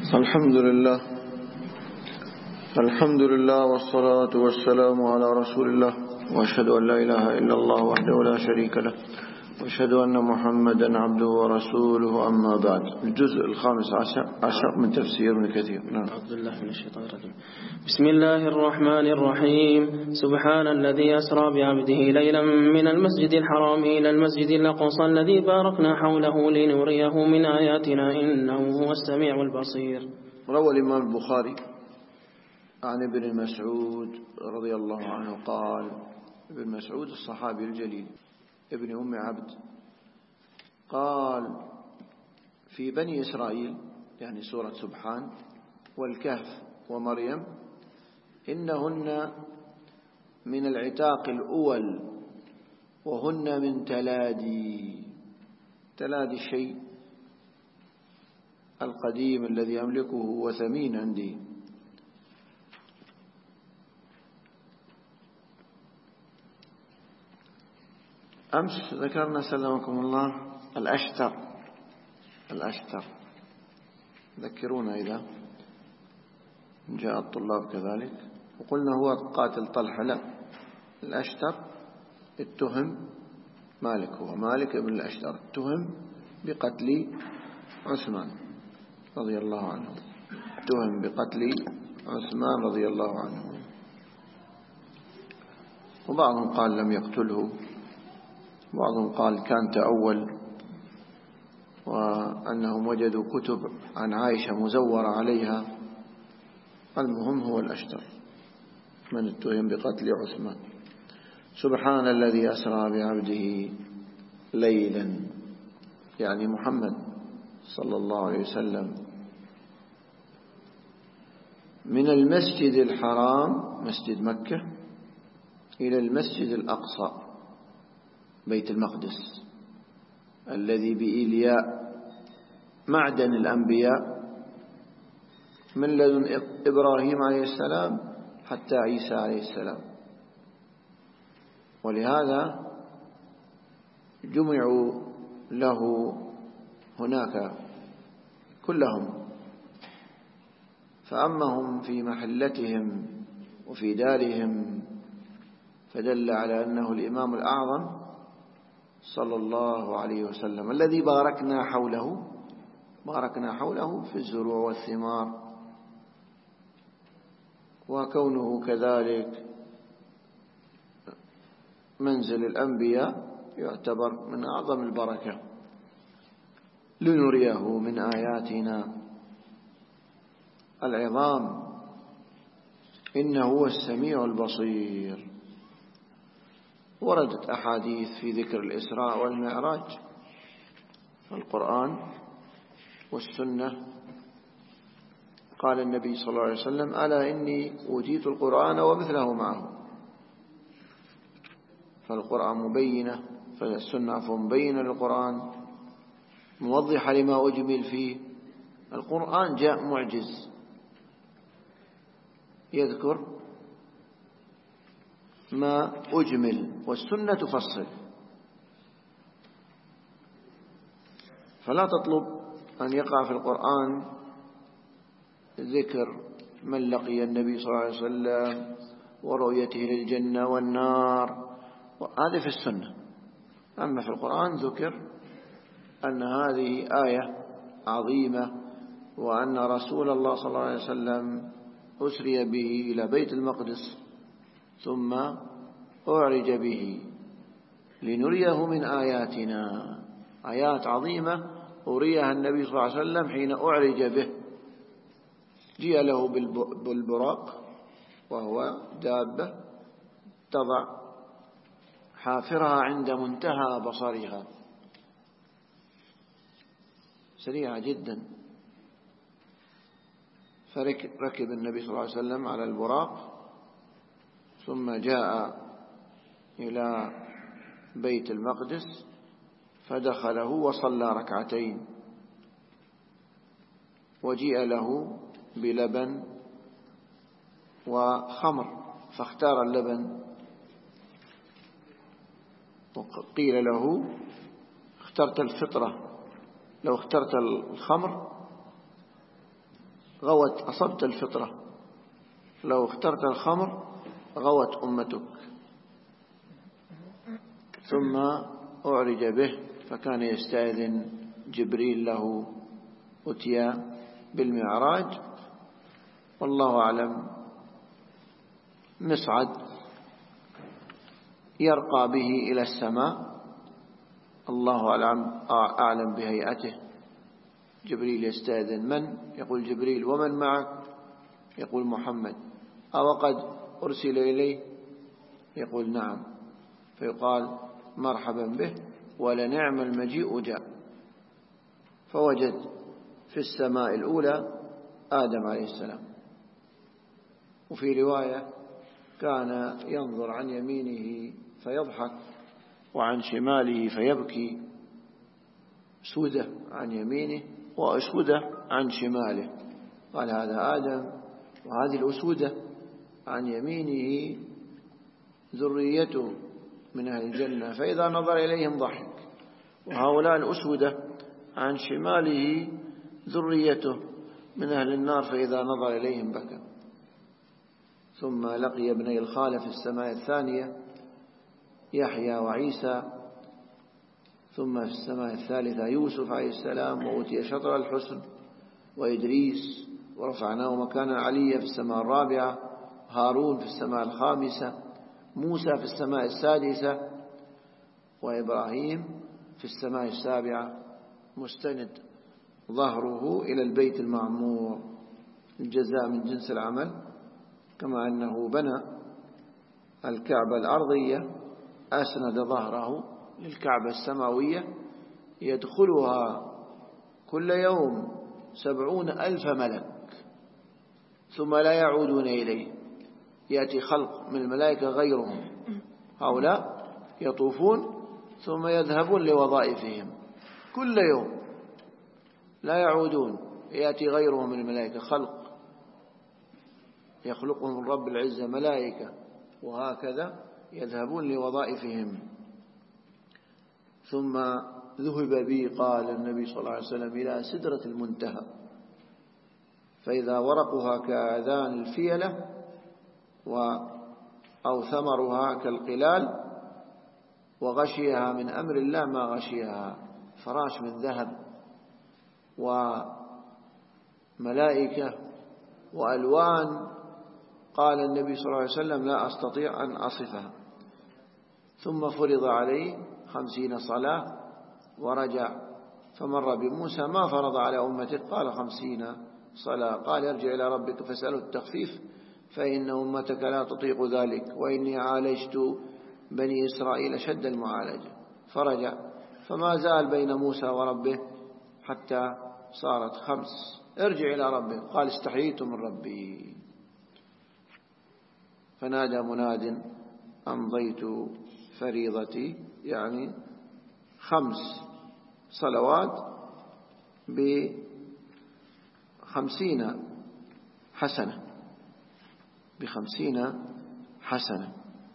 الحمد لله والصلاة والسلام على رسول الله، وأشهد أن لا إله إلا الله وحده لا شريك له، وأشهد أن محمدا عبده ورسوله. أما بعد، الجزء الخامس عشر من تفسير ابن كثير. نعم. أعوذ بالله من الشيطان الرجيم. بسم الله الرحمن الرحيم. سبحان الذي أسرى بعبده ليلا من المسجد الحرام إلى المسجد الأقصى الذي باركنا حوله لنريه من آياتنا إنه هو السميع البصير. روى الإمام البخاري عن ابن مسعود رضي الله عنه قال: ابن مسعود الصحابي الجليل ابن أم عبد قال: في بني إسرائيل، يعني سورة سبحان والكهف ومريم، إنهن من العتاق الأول، وهن من تلادي الشيء القديم الذي أملكه وثمين عندي. أمس ذكرنا سلمكم الله الأشتر، ذكرونا إذا جاء الطلاب كذلك، وقلنا هو قاتل طلحة. لا، الأشتر اتهم مالك، هو مالك ابن الأشتر اتهم بقتل عثمان رضي الله عنه، وبعضهم قال لم يقتله، بعضهم قال كان تأول، وأنهم وجدوا كتب عن عائشة مزورة عليها. المهم هو الأشتر من اتهم بقتل عثمان. سبحان الذي أسرى بعبده ليلا، يعني محمد صلى الله عليه وسلم، من المسجد الحرام مسجد مكة إلى المسجد الأقصى بيت المقدس الذي بإيلياء معدن الأنبياء من لدن إبراهيم عليه السلام حتى عيسى عليه السلام. ولهذا جمعوا له هناك كلهم، فأمهم في محلتهم وفي دارهم، فدل على أنه الإمام الأعظم صلى الله عليه وسلم الذي باركنا حوله في الزروع والثمار، وكونه كذلك منزل الأنبياء يعتبر من أعظم البركة، لنريه من آياتنا العظام إنه هو السميع البصير. وردت أحاديث في ذكر الإسراء والمعراج في القرآن والسنة. قال النبي صلى الله عليه وسلم: ألا إني أوتيت القرآن ومثله معه. فالقرآن مبينة، فالسنة مبينة للقرآن، موضحة لما أجمل فيه. القرآن جاء معجز يذكر ما أجمل، والسنة تفصل. فلا تطلب أن يقع في القرآن ذكر من لقي النبي صلى الله عليه وسلم ورؤيته للجنة والنار، هذه في السنة. أما في القرآن ذكر أن هذه آية عظيمة، وأن رسول الله صلى الله عليه وسلم أسري به إلى بيت المقدس ثم أعرج به لنريه من آياتنا. آيات عظيمة أريها النبي صلى الله عليه وسلم حين أعرج به. جاء له بالبراق، وهو دابة تضع حافرها عند منتهى بصرها، سريعة جدا. فركب النبي صلى الله عليه وسلم على البراق، ثم جاء إلى بيت المقدس فدخله وصلى ركعتين، وجيء له بلبن وخمر فاختار اللبن، وقيل له: اخترت الفطرة، لو اخترت الخمر غوت، أصبت الفطرة. لو اخترت الخمر غوت أمتك. ثم أعرج به فكان يستأذن جبريل له، أتي بالمعراج والله أعلم، مصعد يرقى به إلى السماء، الله أعلم بهيئته. جبريل يستأذن، من؟ يقول جبريل. ومن معك؟ يقول محمد. أو قد أرسل إليه؟ يقول نعم. فيقال مرحبا به ولنعم المجيء جاء. فوجد في السماء الأولى آدم عليه السلام. وفي رواية كان ينظر عن يمينه فيضحك وعن شماله فيبكي، سودة عن يمينه وأسودة عن شماله. قال هذا آدم، وهذه الأسودة عن يمينه ذريته من أهل الجنة فإذا نظر إليهم ضحك، وهؤلاء الأسودة عن شماله ذريته من أهل النار فإذا نظر إليهم بكى. ثم لقي ابني الخالة في السماء الثانية، يحيى وعيسى. ثم في السماء الثالثة يوسف عليه السلام، وأوتي شطر الحسن، وإدريس ورفعناه مكانا عليا في السماء الرابعة، هارون في السماء الخامسة، موسى في السماء السادسة، وإبراهيم في السماء السابعة مستند ظهره إلى البيت المعمور. الجزاء من جنس العمل، كما أنه بنى الكعبة الأرضية أسند ظهره للكعبة السماوية، يدخلها كل يوم 70,000 ملك ثم لا يعودون إليه. يأتي خلق من الملائكة غيرهم، هؤلاء يطوفون ثم يذهبون لوظائفهم كل يوم لا يعودون. يأتي غيرهم من الملائكة، خلق يخلقهم الرب العزة ملائكة، وهكذا يذهبون لوظائفهم. ثم ذهب بي، قال النبي صلى الله عليه وسلم، إلى سدرة المنتهى، فإذا ورقها كآذان الفيلة أو ثمرها كالقلال، وغشيها من أمر الله ما غشيها، فراش من ذهب وملائكة وألوان. قال النبي صلى الله عليه وسلم لا أستطيع أن أصفها. ثم فرض عليه 50 صلاة ورجع فمر بموسى ما فرض على أمته، قال 50 صلاة. قال ارجع إلى ربك فاسأله التخفيف فإن أمتك لا تطيق ذلك، وإني عالجت بني إسرائيل شد المعالجة. فرجع فما زال بين موسى وربه حتى صارت 5. ارجع إلى ربك، قال استحييت من ربي. فنادى مناد أمضيت فريضتي، يعني 5 صلوات ب50 حسنة، ب50 حسنة.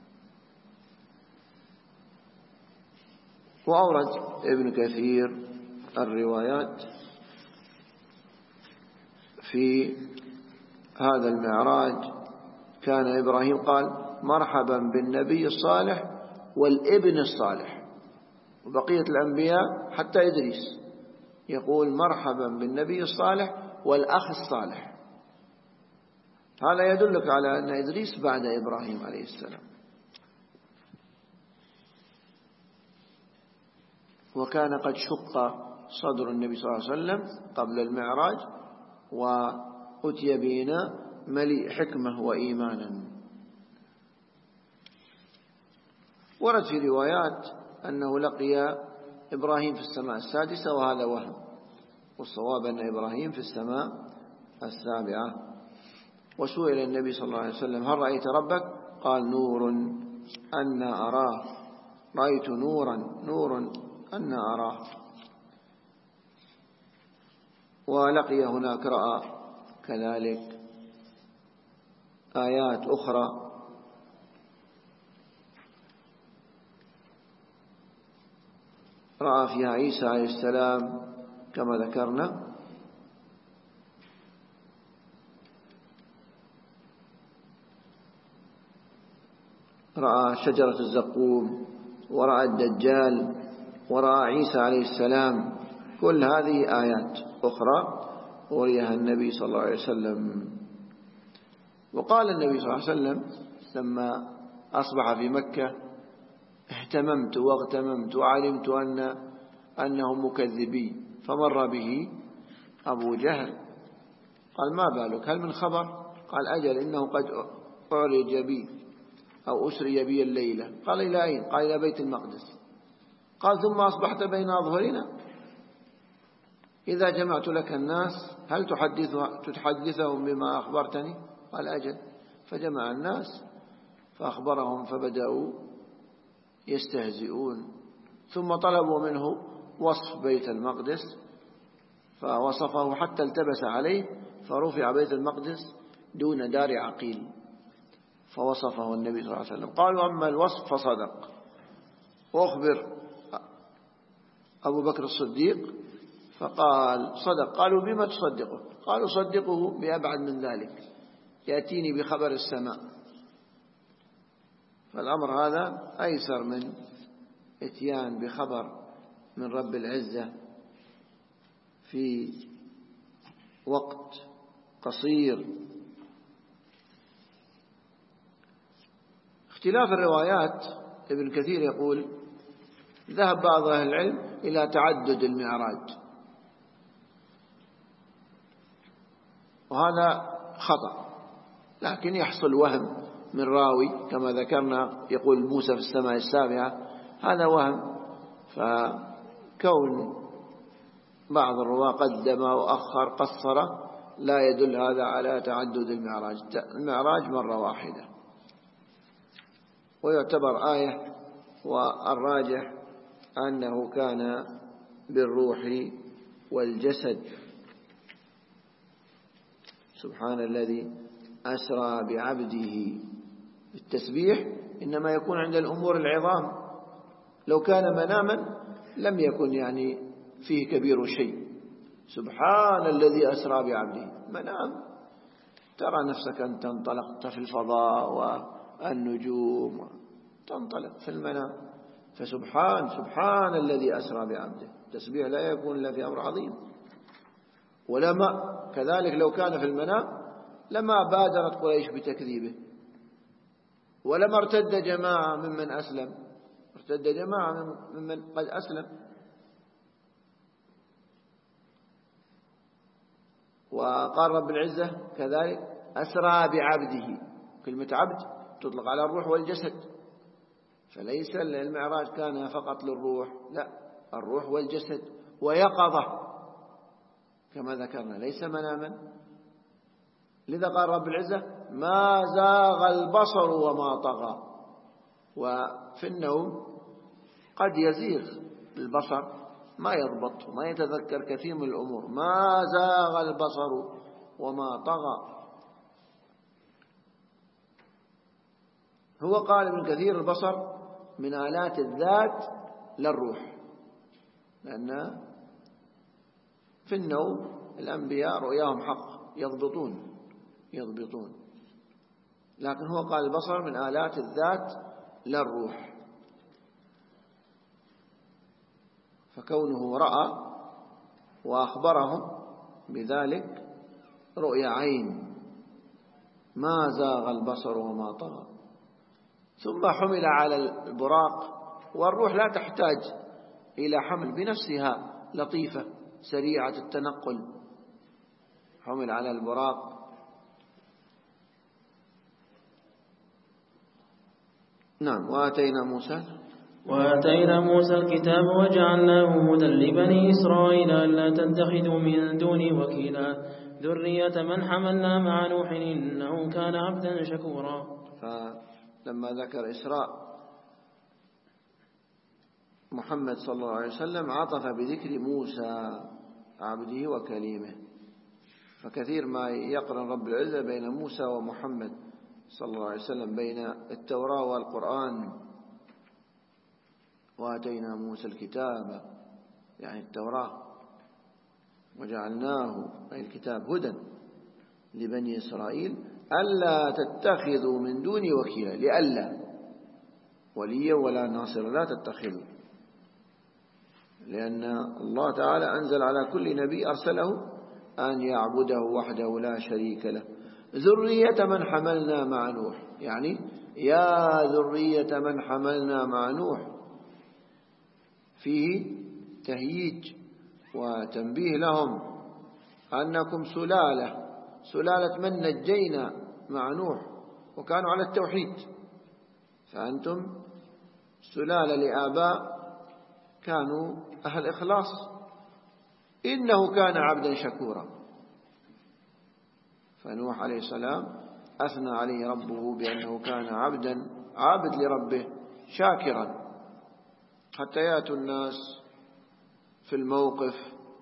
وأورد ابن كثير الروايات في هذا المعراج. كان إبراهيم قال مرحبا بالنبي الصالح والابن الصالح، وبقية الأنبياء حتى إدريس يقول مرحبا بالنبي الصالح والأخ الصالح. هذا يدلك على أن إدريس بعد إبراهيم عليه السلام. وكان قد شق صدر النبي صلى الله عليه وسلم قبل المعراج، وأتي بنا مليء حكمة وإيمانا. ورد في روايات أنه لقي إبراهيم في السماء السادسة، وهذا وهم، والصواب أن إبراهيم في السماء السابعة. وسئل النبي صلى الله عليه وسلم هل رأيت ربك؟ قال نور أنا أراه، رأيت نور أنا أراه. ولقي هناك رأى كذلك آيات أخرى رأى فيها عيسى عليه السلام كما ذكرنا. رأى شجرة الزقوم، ورأى الدجال، ورأى عيسى عليه السلام. كل هذه آيات أخرى وريها النبي صلى الله عليه وسلم. وقال النبي صلى الله عليه وسلم لما أصبح في مكة: اهتممت واغتممت وعلمت أنهم مكذبين. فمر به أبو جهل قال: ما بالك، هل من خبر؟ قال: أجل، إنه قد أعرج بي أو أسري بي الليلة. قال: إلى أين؟ قال: إلى بيت المقدس. قال: ثم أصبحت بين أظهرنا. إذا جمعت لك الناس هل تحدثهم بما أخبرتني؟ قال: أجل. فجمع الناس فأخبرهم، فبدأوا يستهزئون. ثم طلبوا منه وصف بيت المقدس، فوصفه حتى التبس عليه، فرفع بيت المقدس دون دار عقيل، فوصفه النبي صلى الله عليه وسلم. قالوا: أما الوصف فصدق. وأخبر أبو بكر الصديق فقال: صدق. قالوا: بما تصدقه؟ قالوا: صدقه بأبعد من ذلك، يأتيني بخبر السماء. فالأمر هذا أيسر من اتيان بخبر من رب العزة في وقت قصير. اختلاف الروايات، ابن كثير يقول: ذهب بعض أهل العلم إلى تعدد المعراج، وهذا خطأ، لكن يحصل وهم من راوي كما ذكرنا، يقول موسى في السماء السابعة، هذا وهم. فكون بعض الرواة قدم وأخر قصر لا يدل هذا على تعدد المعراج. المعراج مرة واحدة، ويعتبر آية. والراجح أنه كان بالروح والجسد. سبحان الذي أسرى بعبده. التسبيح إنما يكون عند الأمور العظام، لو كان مناما لم يكن يعني فيه كبير شيء. سبحان الذي أسرى بعبده، منام، ترى نفسك أن تنطلقت في الفضاء والنجوم، تنطلق في المنام. سبحان الذي أسرى بعبده. التسبيح لا يكون إلا في أمر عظيم. ولما كذلك لو كان في المنام لما بادرت قريش بتكذيبه، ولما ارتد جماعة ممن أسلم، ارتد جماعة ممن قد أسلم. وقال رب العزة كذلك: أسرى بعبده. كلمة عبد تطلق على الروح والجسد، فليس المعراج كان فقط للروح، لا، الروح والجسد ويقظة كما ذكرنا، ليس مناما. لذا قال رب العزة: ما زاغ البصر وما طغى. وفي النوم قد يزيغ البصر، ما يضبط وما يتذكر كثير من الأمور. ما زاغ البصر وما طغى. هو قال ابن كثير: البصر من آلات الذات للروح، لأن في النوم الأنبياء رؤياهم حق، يضبطون، لكن هو قال البصر من آلات الذات للروح. فكونه رأى وأخبرهم بذلك رؤيا عين. ما زاغ البصر وما طغى. ثم حمل على البراق، والروح لا تحتاج إلى حمل، بنفسها لطيفة سريعة التنقل. حمل على البراق. نعم. وآتينا موسى الكتاب وجعلناه هدى لبني إسرائيل ألا تتخذوا من دوني وكيلا ذرية من حملنا مع نوح إنه كان عبدا شكورا. فلما ذكر إسراء محمد صلى الله عليه وسلم عطف بذكر موسى عبده وكليمه. فكثير ما يقرن رب العزة بين موسى ومحمد صلى الله عليه وسلم، بين التوراة والقرآن. وآتينا موسى الكتاب يعني التوراة، وجعلناه أي الكتاب هدى لبني إسرائيل ألا تتخذوا من دوني وكيلا. لألا وليا ولا ناصرا، لا تتخذوا، لأن الله تعالى أنزل على كل نبي أرسله أن يعبده وحده لا شريك له. ذرية من حملنا مع نوح، يعني يا ذرية من حملنا مع نوح، فيه تهييج وتنبيه لهم أنكم سلالة من نجينا مع نوح وكانوا على التوحيد، فأنتم سلالة لآباء كانوا أهل إخلاص. إنه كان عبدا شكورا، فنوح عليه السلام أثنى عليه ربه بأنه كان عابد لربه شاكرا، حتى يأتوا الناس في الموقف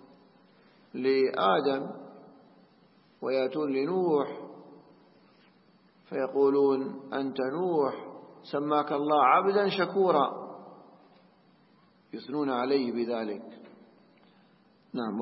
لآدم ويأتون لنوح فيقولون أنت نوح سماك الله عبدا شكورا، يثنون عليه بذلك. نعم.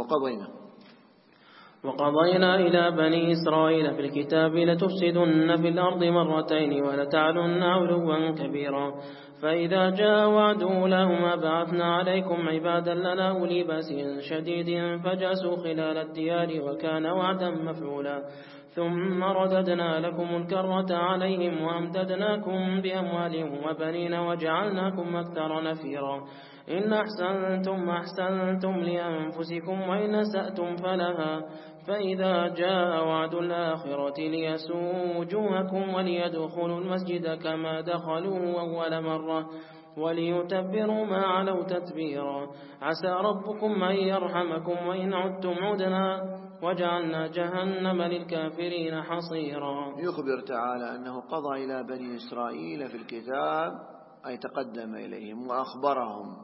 وقضينا إلى بني إسرائيل في الكتاب لتفسدن في الأرض مرتين ولتعلن علوا كبيرا، فإذا جاء وعد أولاهما بعثنا عليكم عبادا لنا أولي بأس شديد فجاسوا خلال الديار وكان وعدا مفعولا، ثم رددنا لكم الكرة عليهم وأمددناكم بأموال وبنين وجعلناكم أكثر نفيرا. إن أحسنتم لأنفسكم وإن أسأتم فلها، فإذا جاء وعد الآخرة ليسوءوا وجوهكم وليدخلوا المسجد كما دخلوه أول مرة وليتبروا ما علوا تتبيرا. عسى ربكم أن يرحمكم وإن عدتم عدنا وجعلنا جهنم للكافرين حصيرا. يخبر تعالى أنه قضى إلى بني إسرائيل في الكتاب، أي تقدم إليهم وأخبرهم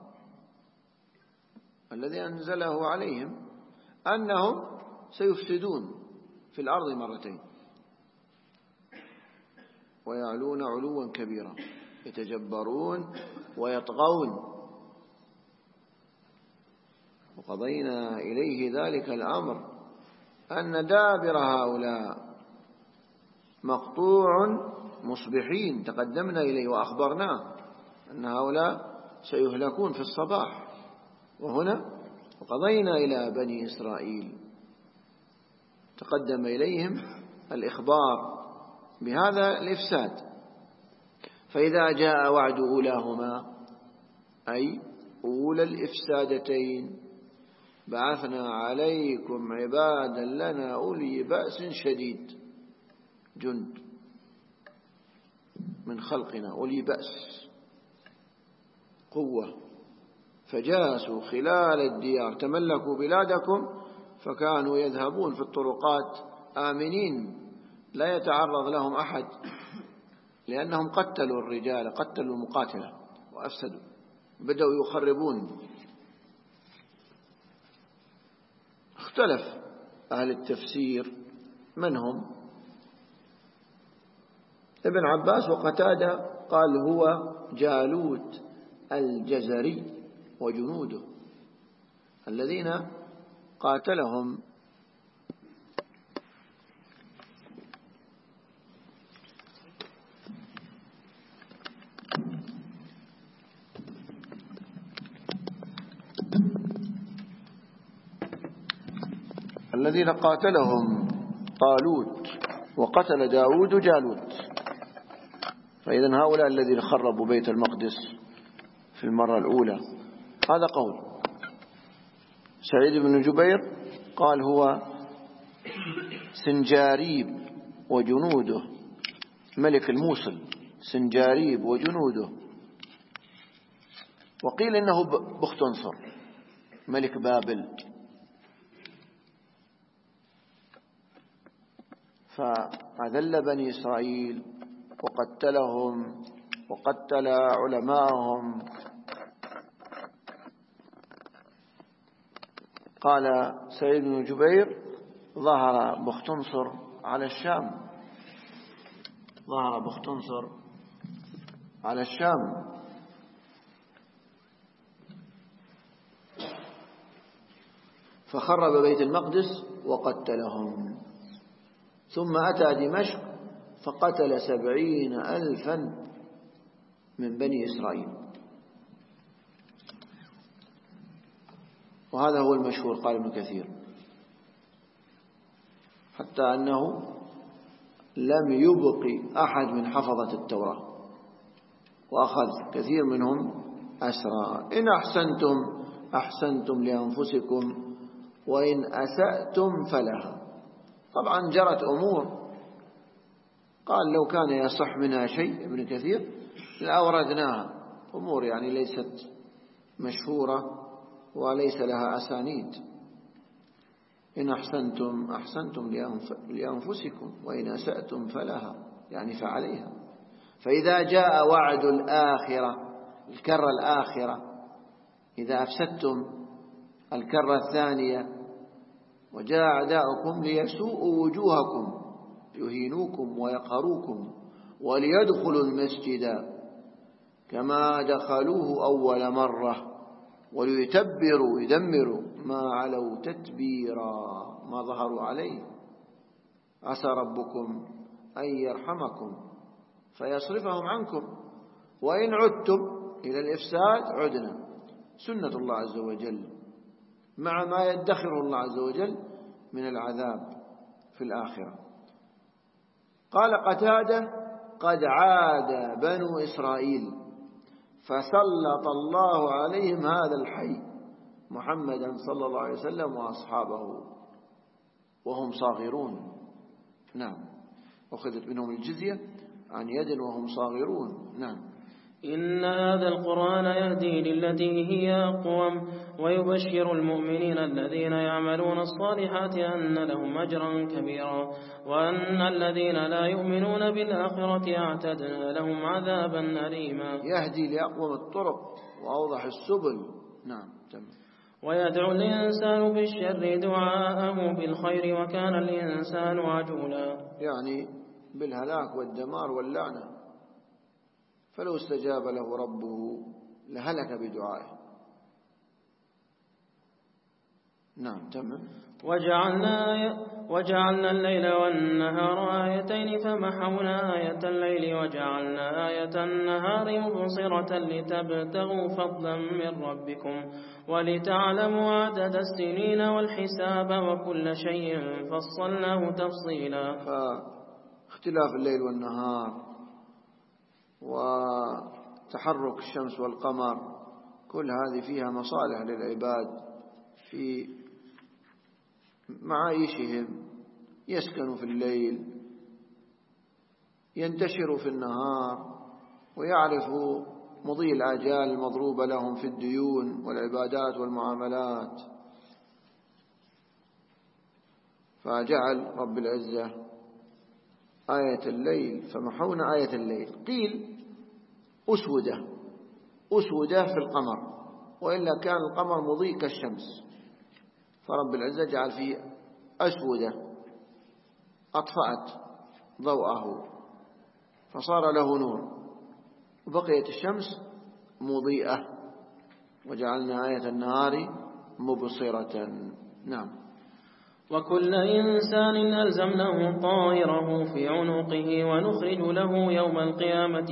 الذي أنزله عليهم أنهم سيفسدون في الأرض مرتين ويعلون علوا كبيرا، يتجبرون ويطغون. وقضينا إليه ذلك الأمر أن دابر هؤلاء مقطوع مصبحين، تقدمنا إليه وأخبرناه أن هؤلاء سيهلكون في الصباح. وهنا وقضينا إلى بني إسرائيل، تقدم إليهم الإخبار بهذا الإفساد. فإذا جاء وعد أولاهما، أي أولى الإفسادتين، بعثنا عليكم عبادا لنا أولي بأس شديد، جند من خلقنا أولي بأس قوة، فجاسوا خلال الديار، تملكوا بلادكم، فكانوا يذهبون في الطرقات آمنين لا يتعرض لهم أحد، لأنهم قتلوا الرجال، قتلوا المقاتلة وأفسدوا، بدأوا يخربون. اختلف أهل التفسير من هم. ابن عباس وقتادة قال هو جالوت الجزري وجنوده الذين قاتلهم طالوت وقتل داود جالوت. فإذن هؤلاء الذين خربوا بيت المقدس في المرة الأولى. هذا قول. سعيد بن جبير قال هو سنجاريب وجنوده، ملك الموصل، سنجاريب وجنوده. وقيل إنه بختنصر ملك بابل. فأذل بني إسرائيل وقتلهم وقتل علماءهم. قال سعيد بن جبير ظهر بختنصر على الشام، ظهر بختنصر على الشام، فخرب بيت المقدس وقتلهم. ثم أتى دمشق فقتل 70,000 من بني إسرائيل. وهذا هو المشهور، قال ابن كثير، حتى أنه لم يبق أحد من حفظة التوراة، وأخذ كثير منهم أسرى. إن أحسنتم أحسنتم لأنفسكم وإن أسأتم فلها. طبعا جرت أمور قال لو كان يصح منها شيء ابن كثير لأوردناها، أمور يعني ليست مشهورة وليس لها أسانيد. إن أحسنتم أحسنتم لأنفسكم وإن أسأتم فلها، يعني فعليها. فإذا جاء وعد الآخرة، الكرة الآخرة، إذا أفسدتم الكرة الثانية وجاء أعداؤكم ليسوءوا وجوهكم يهينوكم ويقهروكم وليدخلوا المسجد كما دخلوه أول مرة وليتبروا يدمروا ما علوا تتبيرا، ما ظهروا عليه. عسى ربكم أن يرحمكم فيصرفهم عنكم وإن عدتم إلى الإفساد عدنا. سنة الله عز وجل مع ما يدخره الله عز وجل من العذاب في الآخرة. قال قتادة: قد عاد بنو إسرائيل فسلط الله عليهم هذا الحي محمدا صلى الله عليه وسلم وأصحابه وهم صاغرون. نعم، أخذت منهم الجزية عن يد وهم صاغرون. نعم. إن هذا القرآن يهدي للتي هي أقوم ويبشر المؤمنين الذين يعملون الصالحات أن لهم أجرا كبيرا وأن الذين لا يؤمنون بالآخرة أعتدنا لهم عذابا أليما. يهدي لأقوم الطرق وأوضح السبل. نعم. ويدعو الإنسان بالشر دعاءه بالخير وكان الإنسان عجولا، يعني بالهلاك والدمار واللعنة. فلو استجاب له ربه لهلك بدعائه. نعم. تمام. وجعلنا الليل والنهار آيتين فمحونا آية الليل وجعلنا آية النهار مبصرة لتبتغوا فضلا من ربكم ولتعلموا عدد السنين والحساب وكل شيء فصلناه تفصيلا. فاختلاف الليل والنهار وتحرك الشمس والقمر كل هذه فيها مصالح للعباد في معايشهم. يسكنوا في الليل، ينتشروا في النهار، ويعرفوا مضي الآجال المضروبة لهم في الديون والعبادات والمعاملات. فجعل رب العزة آية الليل فمحونا آية الليل. قيل أسودة في القمر، وإلا كان القمر مضيء كالشمس، فرب العزة جعل فيه أسودة أطفأت ضوءه فصار له نور، وبقيت الشمس مضيئة. وجعلنا آية النهار مبصرة. نعم. وكل إنسان ألزمناه طائره في عنقه ونخرج له يوم القيامة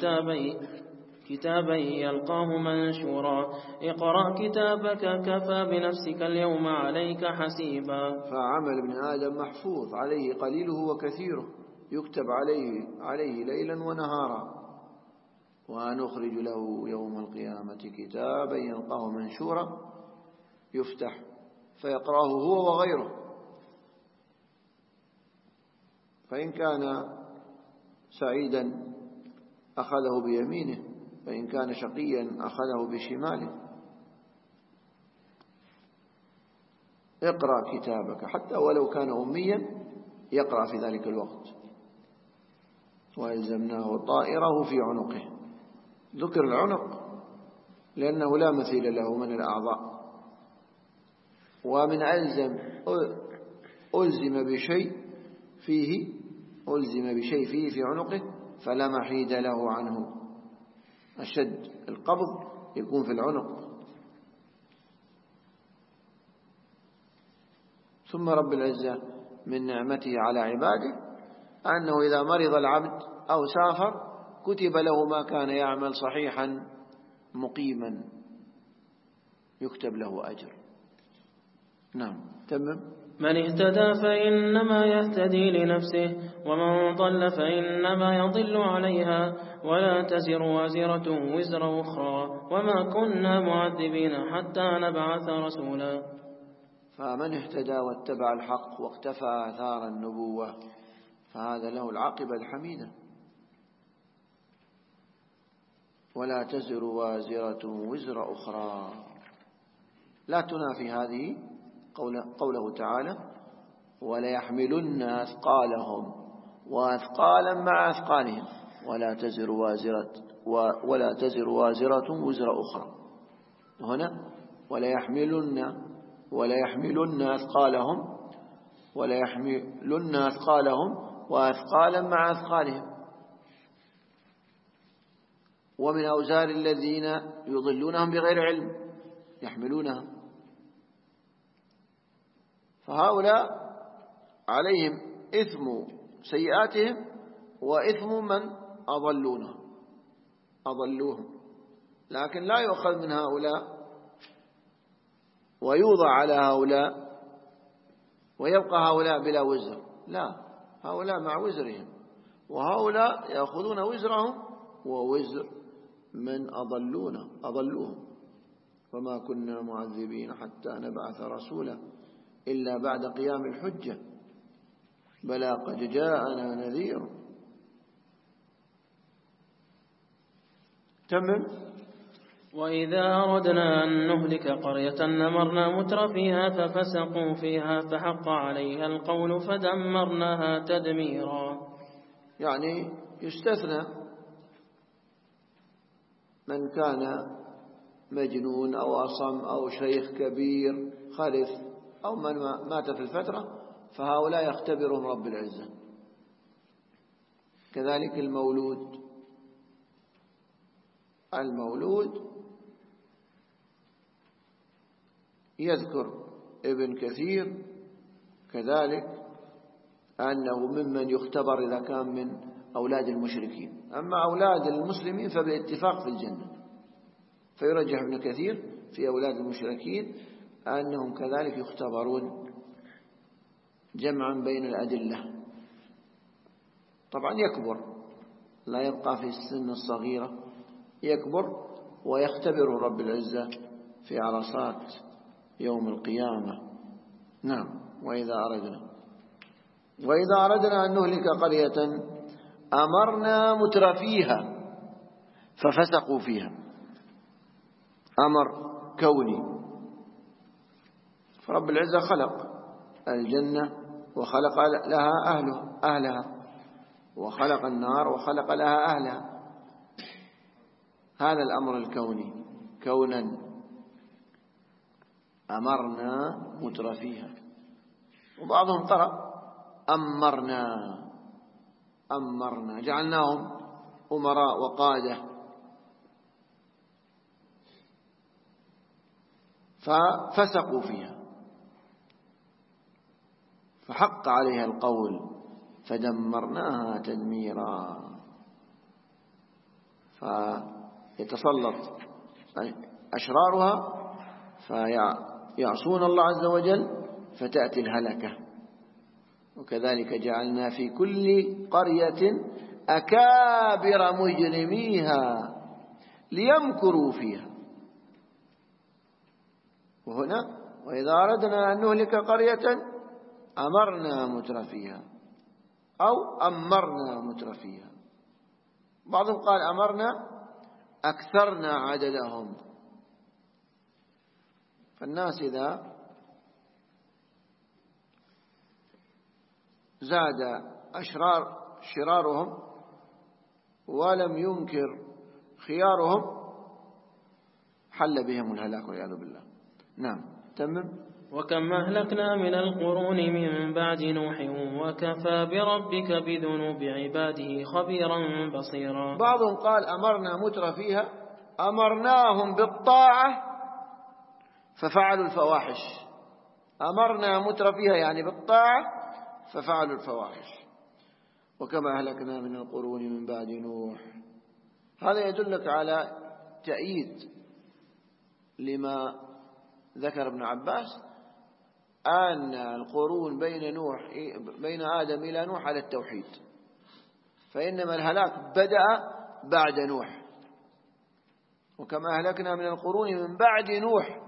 كتابا يلقاه منشورا اقرأ كتابك كفى بنفسك اليوم عليك حسيبا. فعمل ابن آدم محفوظ عليه قليله وكثيره، يكتب عليه ليلا ونهارا. ونخرج له يوم القيامة كتابا يلقاه منشورا يفتح فيقرأه هو وغيره، فإن كان سعيدا أخذه بيمينه، فإن كان شقيا أخذه بشماله. اقرأ كتابك، حتى ولو كان أميا يقرأ في ذلك الوقت. وألزمناه طائره في عنقه. ذكر العنق لأنه لا مثيل له من الأعضاء، ومن ألزم بشيء فيه في عنقه فلا محيد له عنه. أشد القبض يكون في العنق. ثم رب العزة من نعمته على عباده أنه إذا مرض العبد أو سافر كتب له ما كان يعمل صحيحا مقيما يكتب له أجر. نعم تمام. من اهتدى فإنما يهتدي لنفسه ومن ضل فإنما يضل عليها ولا تزر وازرة وزر أخرى وما كنا معذبين حتى نبعث رسولا. فمن اهتدى واتبع الحق واقتفى آثار النبوة فهذا له العاقبة الحميدة. ولا تزر وازرة وزر أخرى لا تنافي هذه قوله تعالى وليحملن أثقالهم وأثقالا مع أثقالهم ولا تزر وازرة وزر أخرى. هنا ولا يحملن أثقالهم وأثقالا مع أثقالهم ومن أوزار الذين يضلونهم بغير علم يحملونها. فهؤلاء عليهم إثم سيئاتهم وإثم من أضلوهم، لكن لا يؤخذ من هؤلاء ويوضع على هؤلاء ويبقى هؤلاء بلا وزر، لا، هؤلاء مع وزرهم وهؤلاء يأخذون وزرهم ووزر من أضلوهم. وما كنا معذبين حتى نبعث رسولا إلا بعد قيام الحجة بلى قد جاءنا نذير. تمام. وإذا أردنا أن نهلك قرية أمرنا مترفيها ففسقوا فيها فحق عليها القول فدمرناها تدميرا. يعني يستثنى من كان مجنون أو أصم أو شيخ كبير خلف أو من مات في الفترة، فهؤلاء يختبرهم رب العزة. كذلك المولود يذكر ابن كثير كذلك أنه ممن يختبر إذا كان من أولاد المشركين، أما أولاد المسلمين فبالاتفاق في الجنة. فيرجح ابن كثير في أولاد المشركين أنهم كذلك يختبرون جمعا بين الأدلة. طبعا يكبر، لا يبقى في السن الصغيرة، يكبر ويختبر رب العزة في عرصات يوم القيامة. نعم. وإذا أردنا أن نهلك قرية أمرنا مترفيها ففسقوا فيها. أمر كوني، فرب العزة خلق الجنة وخلق لها أهلها وخلق النار وخلق لها أهلها. هذا الأمر الكوني كونا أمرنا مترفيها. وبعضهم قرأ أمرنا جعلناهم أمراء وقادة ففسقوا فيها فحق عليها القول فدمرناها تدميرا. فيتسلط أشرارها فيعصون الله عز وجل فتأتي الهلكة. وكذلك جعلنا في كل قرية أكابر مجرميها ليمكروا فيها. وهنا وإذا أردنا أن نهلك قرية أمرنا مترفيها أو أمرنا مترفيها. بعضهم قال أمرنا أكثرنا عددهم. فالناس إذا زاد شرارهم ولم ينكر خيارهم حل بهم الهلاك والعياذ بالله. نعم. تمام. وكم أهلكنا من القرون من بعد نوح وكفى بربك بذنوب عباده خبيرا بصيرا. بعضهم قال أمرنا مترفيها أمرناهم بالطاعة ففعلوا الفواحش. أمرنا مترفيها يعني بالطاعة ففعلوا الفواحش. وكما أهلكنا من القرون من بعد نوح هذا يدلك على تأييد لما ذكر ابن عباس أن القرون بين آدم إلى نوح على التوحيد، فإنما الهلاك بدأ بعد نوح، وكما أهلكنا من القرون من بعد نوح،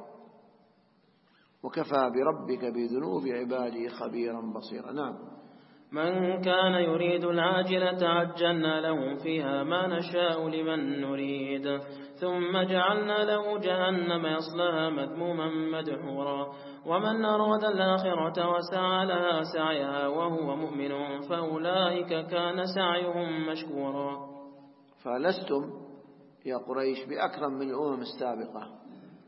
وكفى بربك بذنوب عباده خبيرا بصيرا. نعم. من كان يريد العاجلة عجلنا له فيها ما نشاء لمن نريد ثم جعلنا له جهنم يصلها مذموما مدحورا ومن أراد الآخرة وسعى لها سعيها وهو مؤمن فأولئك كان سعيهم مشكورا. فلستم يا قريش بأكرم من الأمم السابقة،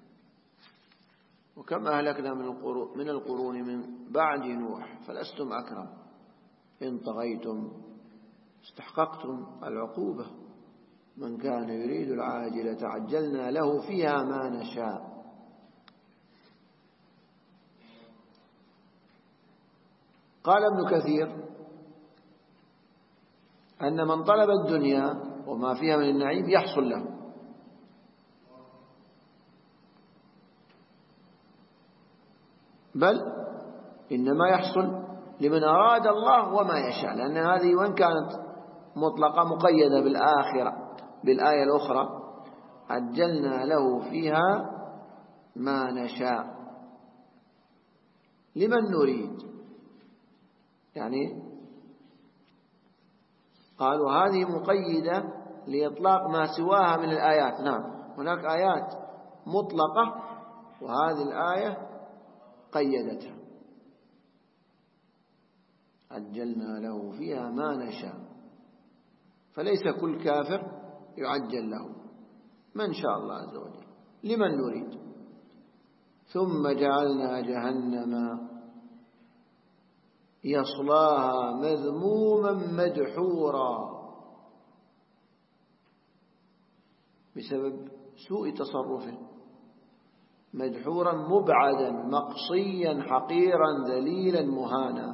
وكم أهلكنا من القرون من بعد نوح، فلستم أكرم. إن طغيتم استحققتم العقوبة. من كان يريد العاجلة عجلنا له فيها ما نشاء. قال ابن كثير أن من طلب الدنيا وما فيها من النعيم يحصل له، بل إنما يحصل لمن أراد الله وما يشاء، لأن هذه وإن كانت مطلقة مقيدة بالآية الأخرى عجلنا له فيها ما نشاء لمن نريد. يعني قالوا هذه مقيدة لإطلاق ما سواها من الآيات. نعم، هناك آيات مطلقة وهذه الآية قيدتها، عجلنا له فيها ما نشاء. فليس كل كافر يعجل له، من شاء الله عز وجل لمن نريد. ثم جعلنا جهنم يصلاها مذموما مدحورا بسبب سوء تصرفه، مدحورا مبعدا مقصيا حقيرا ذليلا مهانا.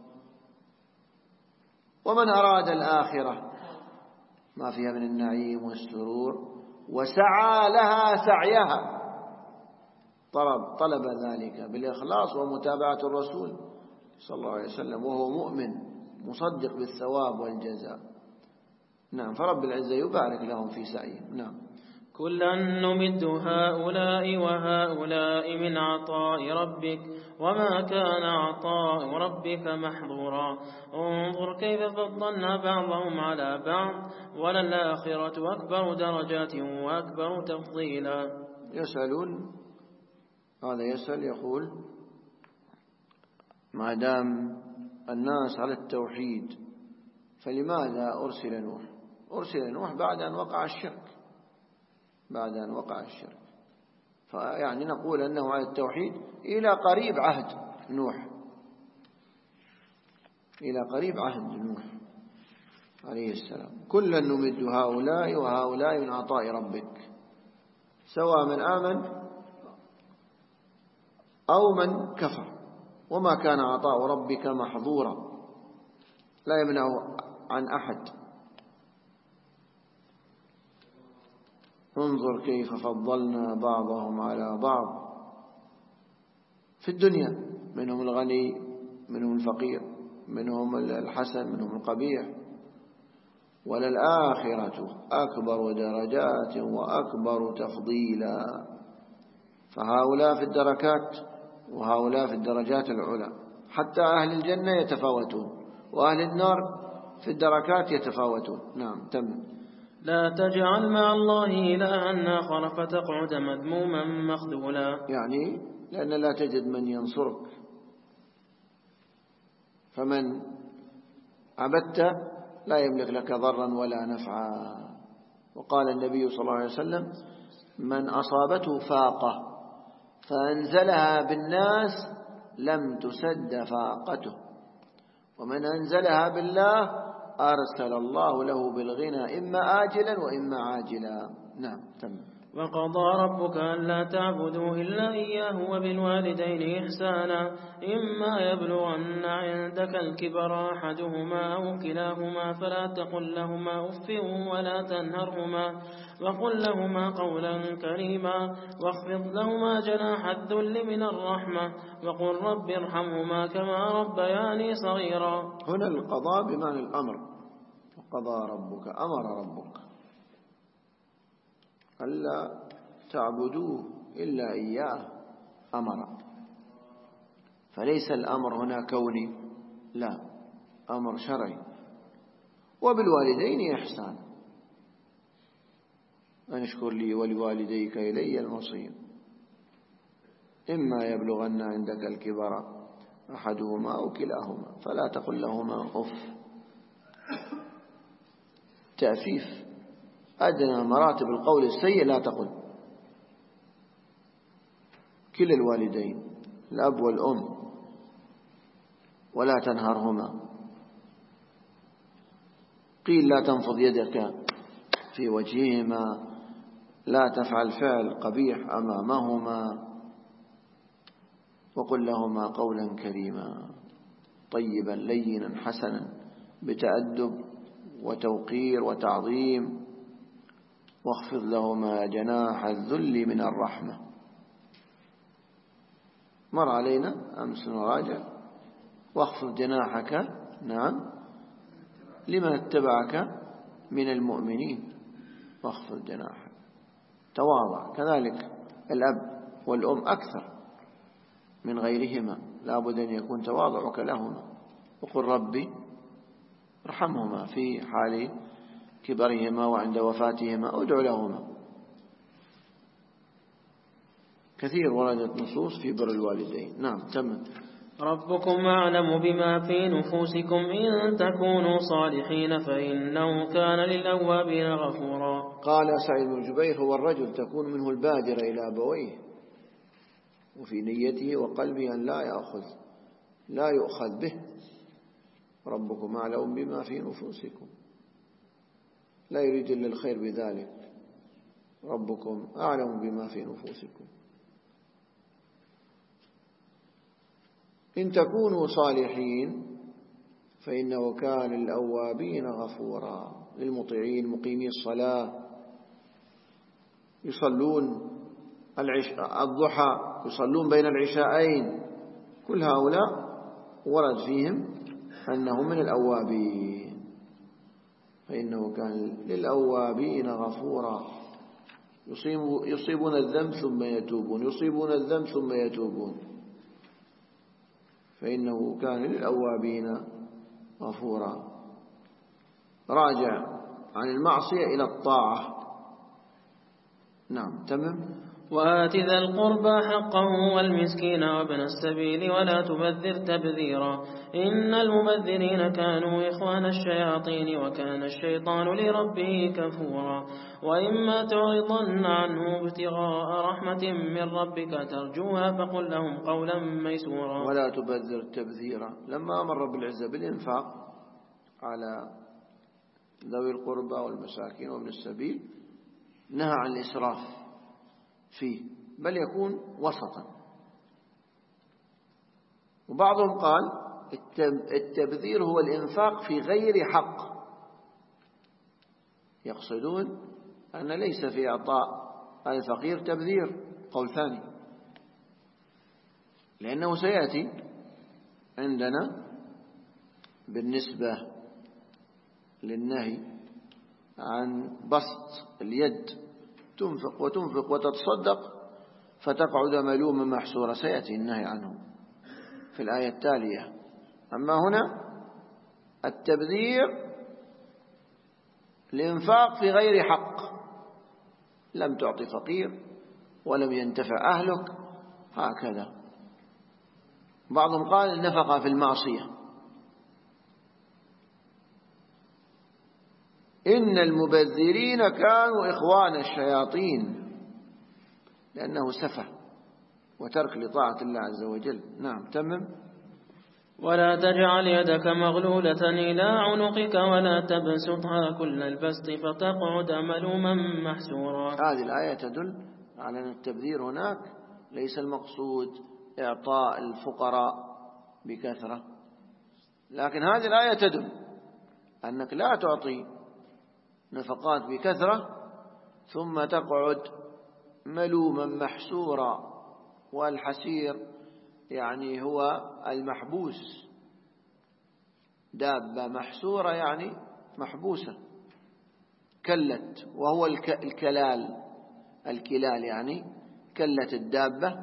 ومن أراد الآخرة ما فيها من النعيم والسرور وسعى لها سعيها، طلب ذلك بالإخلاص ومتابعة الرسول صلى الله عليه وسلم وهو مؤمن مصدق بالثواب والجزاء. نعم، فرب العزة يبارك لهم في سعيهم. نعم. كلا نمد هؤلاء وهؤلاء من عطاء ربك وما كان عطاء ربك محظورا انظر كيف فضلنا بعضهم على بعض وللآخرة أكبر درجات وأكبر تفضيلا. يسألون، هذا يسأل يقول ما دام الناس على التوحيد فلماذا أرسل نوح؟ أرسل نوح بعد أن وقع الشرك، فيعني نقول أنه على التوحيد إلى قريب عهد نوح عليه السلام. كلا نمد هؤلاء وهؤلاء من عطاء ربك، سواء من آمن أو من كفر، وما كان عطاء ربك محظورا، لا يمنع عن أحد. انظر كيف فضلنا بعضهم على بعض في الدنيا، منهم الغني منهم الفقير، منهم الحسن منهم القبيح، وللآخرة أكبر درجات وأكبر تفضيلا. فهؤلاء في الدركات وهؤلاء في الدرجات العلى، حتى أهل الجنة يتفاوتون وأهل النار في الدركات يتفاوتون. نعم. تم. لا تجعل مع الله إلها آخر فتقعد مذموما مخذولا، يعني لأن لا تجد من ينصرك، فمن عبدت لا يملك لك ضرا ولا نفعا. وقال النبي صلى الله عليه وسلم من أصابته فاقة فأنزلها بالناس لم تسد فاقته، ومن أنزلها بالله أرسل الله له بالغنى إما آجلا وإما عاجلا. نعم. تم. وقضى ربك ألا تعبدوا إلا إياه وبالوالدين إحسانا إما يبلغن عندك الكبر أحدهما أو كلاهما فلا تقل لهما أف ولا تنهرهما وقل لهما قولا كريما واخفض لهما جناح الذل من الرحمة وقل رب ارحمهما كما ربياني صغيرا. هنا القضاء بمعنى الأمر، وقضى ربك أمر ربك ألا تعبدوه إلا إياه، أمر. فليس الأمر هنا كوني، لا، أمر شرعي. وبالوالدين إحسان، أن اشكر لي ولوالديك إلي المصير. إما يبلغن عندك الكبر أحدهما أو كلاهما فلا تقل لهما أف. تأفيف، أدنى مراتب القول السيء لا تقل. كلا الوالدين الأب والأم، ولا تنهرهما. قيل لا تنفض يدك في وجههما، لا تفعل فعل قبيح أمامهما، وقل لهما قولا كريما طيبا لينا حسنا بتأدب وتوقير وتعظيم. واخفض لهما جناح الذل من الرحمة. مر علينا أمس نراجع. واخفض جناحك، نعم، لمن اتبعك من المؤمنين. واخفض جناحك، تواضع. كذلك الأب والأم أكثر من غيرهما، لا بد أن يكون تواضعك لهما. وقل ربي ارحمهما في حال كبرهما وعند وفاتهما، ادع لهما. كثير وردت نصوص في بر الوالدين. نعم، تمام. ربكم أعلم بما في نفوسكم إن تكونوا صالحين فإنه كان للأوابين غفورا. قال سعيد بن جبير: هو الرجل تكون منه البادرة إلى أبويه وفي نيته وقلبه أن لا يؤخذ به. ربكم أعلم بما في نفوسكم، لا يريد إلا الخير بذلك. ربكم أعلم بما في نفوسكم إن تكونوا صالحين فإنه كان للأوابين غفورا. للمطيعين مقيمي الصلاة، يصلون الضحى، يصلون بين العشاءين، كل هؤلاء ورد فيهم أنهم من الأوابين. فإنه كان للأوابين غفورا. يصيبون الذنب ثم يتوبون، يصيبون الذنب ثم يتوبون. فإنه كان للأوابين غفورا. راجع عن المعصية إلى الطاعة. نعم، تمام. وآت ذا القربى حقه والمسكين وابن السبيل ولا تبذر تبذيرا إن المبذرين كانوا إخوان الشياطين وكان الشيطان لربه كفورا. وإما تعرضن عنه ابتغاء رحمة من ربك ترجوها فقل لهم قولا ميسورا. ولا تبذر تبذيرا. لما أمر رب العزة بالإنفاق على ذوي القربى والمساكين وابن السبيل نهى عن الإسراف فيه، بل يكون وسطا. وبعضهم قال التبذير هو الإنفاق في غير حق، يقصدون أن ليس في إعطاء الفقير تبذير. قول ثاني، لأنه سيأتي عندنا بالنسبة للنهي عن بسط اليد، تنفق وتنفق وتتصدق فتقعد ملوما محسورا، سيأتي النهي عنه في الآية التالية. أما هنا التبذير الإنفاق في غير حق، لم تعطي فقير ولم ينتفع أهلك، هكذا. بعضهم قال النفقة في المعصية. إن المبذرين كانوا إخوان الشياطين، لأنه سفه وترك لطاعة الله عز وجل. نعم، تمم. ولا تجعل يدك مغلولة إلى عنقك ولا تبسطها كل البسط فتقعد ملوما محسورا. هذه الآية تدل على أن التبذير هناك ليس المقصود إعطاء الفقراء بكثرة، لكن هذه الآية تدل أنك لا تعطي نفقات بكثرة ثم تقعد ملوما محسورا. والحسير يعني هو المحبوس، دابة محسورة يعني محبوسة، كلت، وهو الكلال يعني كلت الدابة،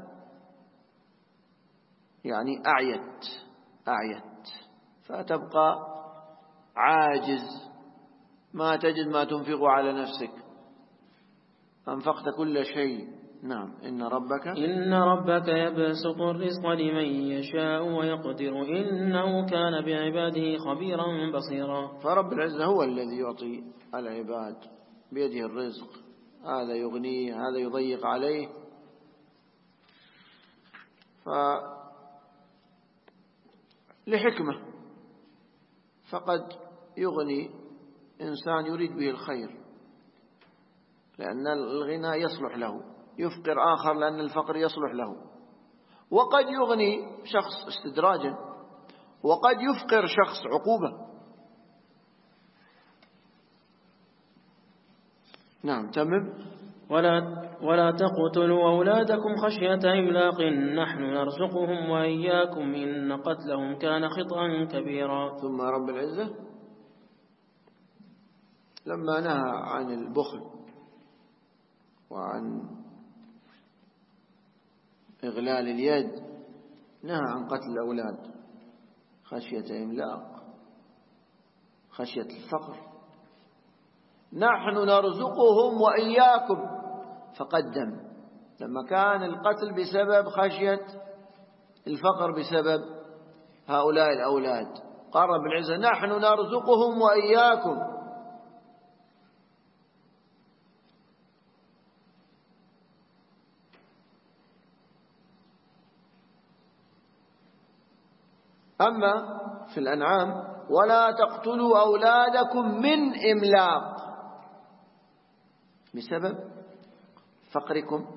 يعني أعيت فتبقى عاجز، ما تجد ما تنفق على نفسك، أنفقت كل شيء. نعم. إن ربك يبسط الرزق لمن يشاء ويقدر إنه كان بعباده خبيرا بصيرا. فرب العزة هو الذي يعطي العباد بيده الرزق، هذا يغنيه، هذا يضيق عليه. لحكمة، فقد يغني إنسان يريد به الخير لأن الغنى يصلح له، يفقر آخر لأن الفقر يصلح له، وقد يغني شخص استدراجا، وقد يفقر شخص عقوبة. نعم. تمام. ولا تقتلوا أولادكم خشية إملاق نحن نرزقهم وإياكم إن قتلهم كان خطأ كبيرا. ثم رب العزة لما نهى عن البخل وعن إغلال اليد نهى عن قتل الأولاد خشية إملاق، خشية الفقر. نحن نرزقهم وإياكم، فقدم لما كان القتل بسبب خشية الفقر بسبب هؤلاء الأولاد، قال رب العزة نحن نرزقهم وإياكم. أما في الأنعام ولا تقتلوا أولادكم من إملاق، بسبب فقركم.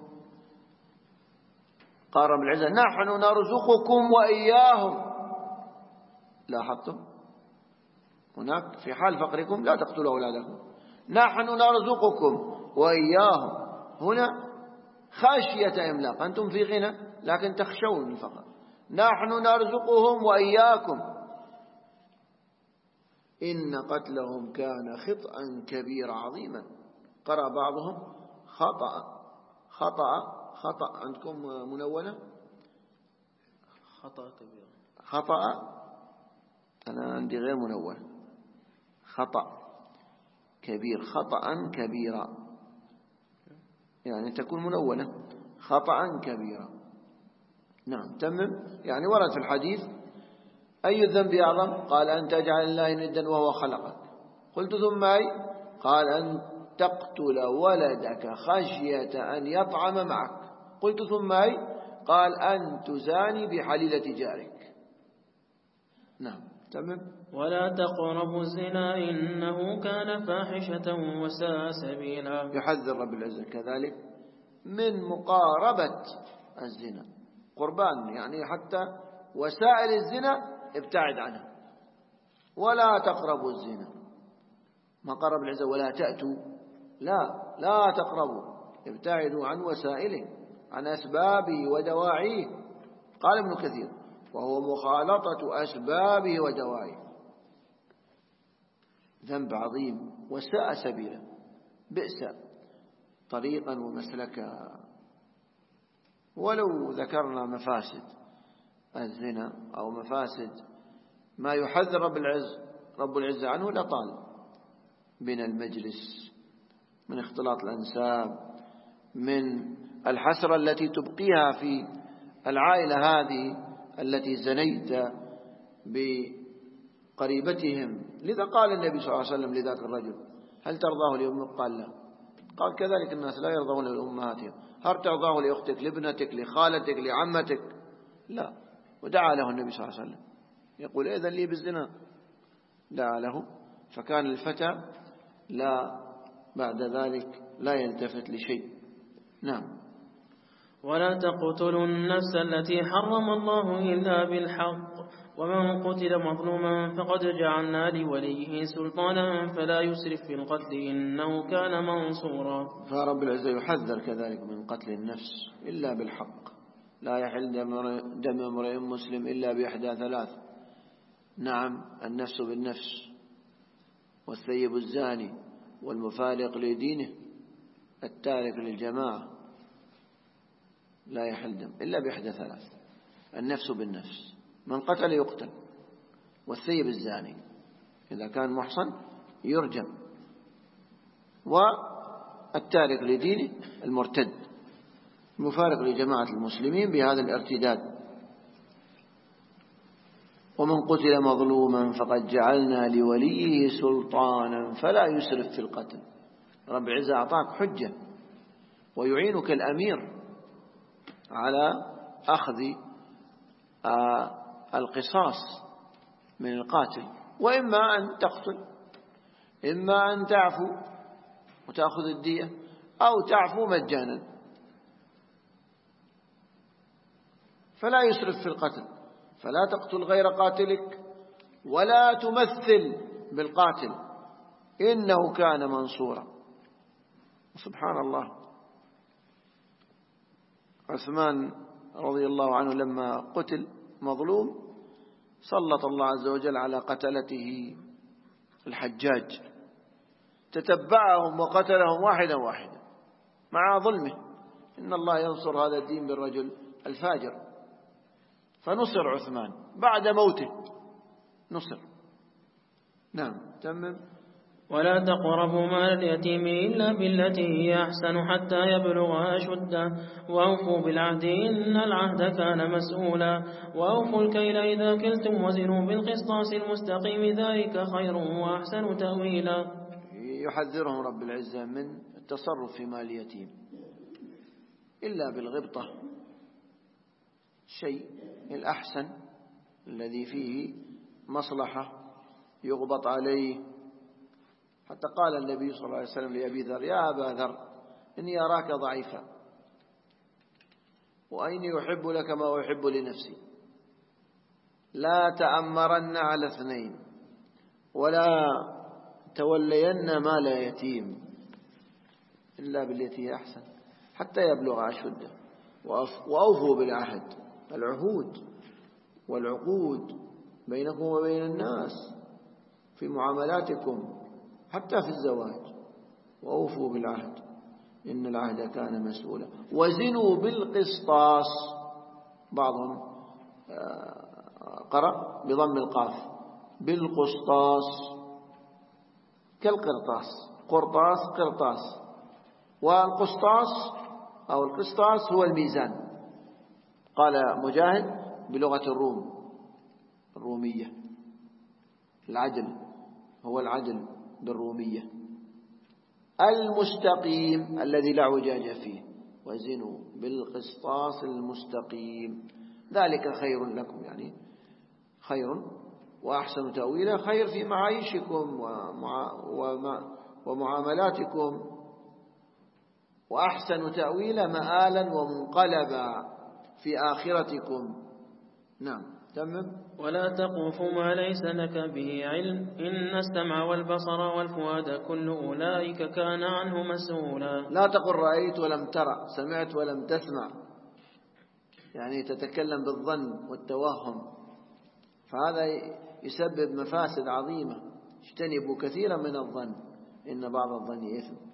قال رب العزة نحن نرزقكم وإياهم. لاحظتم هناك في حال فقركم لا تقتلوا أولادكم، نحن نرزقكم وإياهم. هنا خشية إملاق، أنتم في غنى لكن تخشون الفقر. نحن نرزقهم وإياكم إن قتلهم كان خطأ كبيرا عظيما. قرأ بعضهم خطأ عندكم منونة خطأ، أنا عندي غير منونة خطأ كبير، خطأ كبيرا يعني تكون منونة خطأ كبيرا. نعم. تمم. يعني ورد في الحديث أي الذنب أعظم؟ قال أن تجعل الله ندا وهو خلقك. قلت ثم أي؟ قال أن تقتل ولدك خشية أن يطعم معك. قلت ثم أي؟ قال أن تزاني بحليلة جارك. نعم. تمام. ولا تقربوا الزنا إنه كان فاحشة وساء سبيلا. يحذر رب العزة كذلك من مقاربة الزنا، قربان يعني حتى وسائل الزنا ابتعد عنها. ولا تقربوا الزنا، ما قرب العزة ولا تأتوا، لا تقربوا، ابتعدوا عن وسائله، عن أسبابه ودواعيه. قال ابن كثير وهو مخالطة أسبابه ودواعيه، ذنب عظيم وساء سبيلا، بئس طريقا ومسلكا. ولو ذكرنا مفاسد الزنا أو مفاسد ما يحذر رب العزة عنه لطال من المجلس، من اختلاط الأنساب، من الحسرة التي تبقيها في العائلة هذه التي زنيت بقريبتهم. لذا قال النبي صلى الله عليه وسلم لذاك الرجل هل ترضاه لأمك؟ قال لا. قال كذلك الناس لا يرضون لأمهاتهم، هل ترضاه لأختك، لابنتك، لخالتك، لعمتك؟ لا. ودعا له النبي صلى الله عليه وسلم يقول إذن لي بالزنا، دعا له، فكان الفتى لا بعد ذلك لا يلتفت لشيء. نعم. ولا تقتلوا النفس التي حرم الله إلا بالحق، ومن قتل مظلوما فقد جعلنا لوليه سلطانا فلا يسرف في القتل إنه كان منصورا. فرب العزة يحذر كذلك من قتل النفس إلا بالحق. لا يحل دم امرئ مسلم إلا بإحدى ثلاث. نعم، النفس بالنفس، والثيب الزاني، والمفارق لدينه، التارك للجماعة. لا يحل دم إلا بإحدى ثلاث: النفس بالنفس، من قتل يقتل، والثيب الزاني إذا كان محصن يرجم، والتارك لدينه المرتد المفارق لجماعة المسلمين بهذا الارتداد. ومن قتل مظلوما فقد جعلنا لوليه سلطانا فلا يسرف في القتل. رب العزة أعطاك حجة ويعينك الأمير على أخذ القصاص من القاتل، وإما أن تقتل، إما أن تعفو وتأخذ الدية، أو تعفو مجانا. فلا يسرف في القتل، فلا تقتل غير قاتلك، ولا تمثل بالقاتل إنه كان منصورا. سبحان الله، عثمان رضي الله عنه لما قتل مظلوم سلط الله عز وجل على قتلته الحجاج، تتبعهم وقتلهم واحدا واحدا مع ظلمه. إن الله ينصر هذا الدين بالرجل الفاجر، فنصر عثمان بعد موته، نصر. نعم، تمم. ولا تقربوا مال اليتيم إلا بالتي هي أحسن حتى يبلغ أشده، وأوفوا بالعهد إن العهد كان مسؤولا، وأوفوا الكيل إذا كلتم وزنوا بالقسطاس المستقيم ذلك خير وأحسن تأويلا. يحذرهم رب العزة من التصرف في مال اليتيم إلا بالغبطة، الشيء الأحسن الذي فيه مصلحة يغبط عليه. حتى قال النبي صلى الله عليه وسلم لأبي ذر: يا أبا ذر إني أراك ضعيفا وإني أحب لك ما أحب لنفسي، لا تأمرن على اثنين ولا تولين مال يتيم إلا بالتي هي أحسن حتى يبلغ أشده. وأوفوا بالعهد، العهود والعقود بينكم وبين الناس في معاملاتكم حتى في الزواج. وأوفوا بالعهد إن العهد كان مسؤولا. وزنوا بالقسطاس، بعضهم قرأ بضم القاف، بالقسطاس، كالقرطاس، قرطاس قرطاس. والقسطاس أو القسطاس هو الميزان. قال مجاهد بلغة الرومية، العدل، هو العدل بالرومية، المستقيم الذي لا اعوجاج فيه. وزنوا بالقسطاس المستقيم ذلك خير لكم، يعني خير وأحسن تأويلا، خير في معايشكم ومعاملاتكم، وأحسن تأويلا مآلا ومنقلبا في آخرتكم. نعم، تمم. ولا تقف ما ليس لك به علم إن السمع والبصر والفؤاد كل أولئك كان عنه مسؤولا. لا تقل رأيت ولم ترى، سمعت ولم تسمع، يعني تتكلم بالظن والتوهم، فهذا يسبب مفاسد عظيمة. اجتنبوا كثيرا من الظن إن بعض الظن إثم.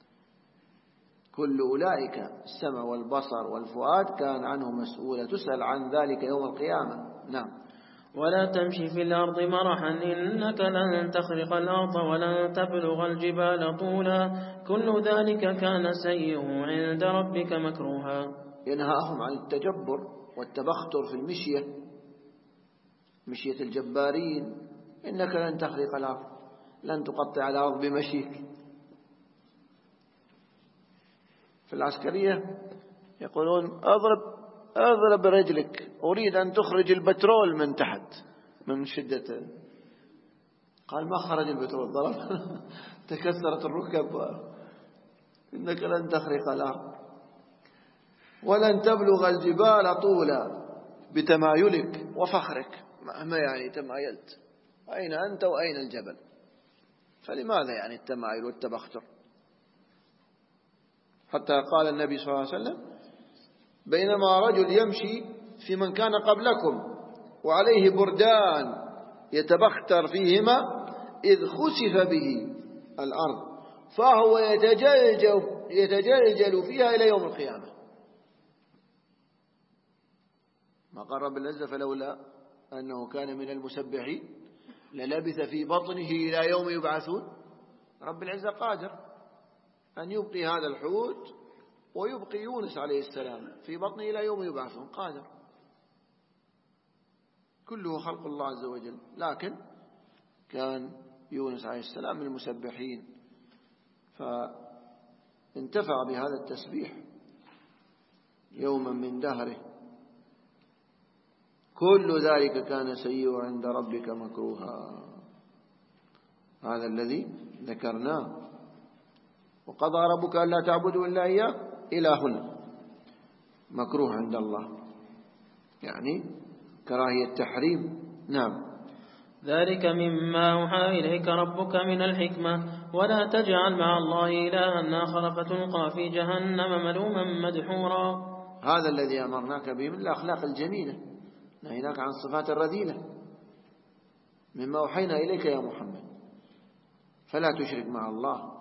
كل أولئك السمع والبصر والفؤاد كان عنه مسؤولا، تسأل عن ذلك يوم القيامة. نعم. ولا تمشي في الأرض مرحا إنك لن تخرق الأرض ولن تبلغ الجبال طولا كل ذلك كان سيئه عند ربك مكروها. ينهاهم عن التجبر والتبختر في المشية، مشية الجبارين. إنك لن تخرق الأرض، لن تقطع الأرض بمشيك. في العسكرية يقولون اضرب رجلك، أريد أن تخرج البترول من تحت. من شدة. قال ما خرج البترول، ضرب تكسرت الركب، إنك لن تخرق الأرض ولن تبلغ الجبال طولا بتمايلك وفخرك. ما يعني تمايلت؟ أين أنت وأين الجبل؟ فلماذا يعني التمايل والتبختر؟ حتى قال النبي صلى الله عليه وسلم: بينما رجل يمشي في من كان قبلكم وعليه بردان يتبختر فيهما إذ خسف به الأرض فهو يتجلجل فيها إلى يوم القيامة. ما قال رب العزة: فلولا أنه كان من المسبحين للبث في بطنه إلى يوم يبعثون. رب العزة قادر أن يبقي هذا الحوت ويبقي يونس عليه السلام في بطنه إلى يوم يبعثون، قادر. كله خلق الله عز وجل، لكن كان يونس عليه السلام من المسبحين فانتفع بهذا التسبيح يوما من دهره. كل ذلك كان سيئا عند ربك مكروها. هذا الذي ذكرناه. وقضى ربك ألا تعبدوا إلا إياه إلى هنا مكروه عند الله، يعني كراهية تحريم. نعم. ذلك مما أوحى إليك ربك من الحكمة ولا تجعل مع الله إلها آخر فتلقى في جهنم ملوما مدحورا. هذا الذي أمرناك به من الأخلاق الجميلة، نهيناك عن الصفات الرذيلة، مما أوحينا إليك يا محمد. فلا تشرك مع الله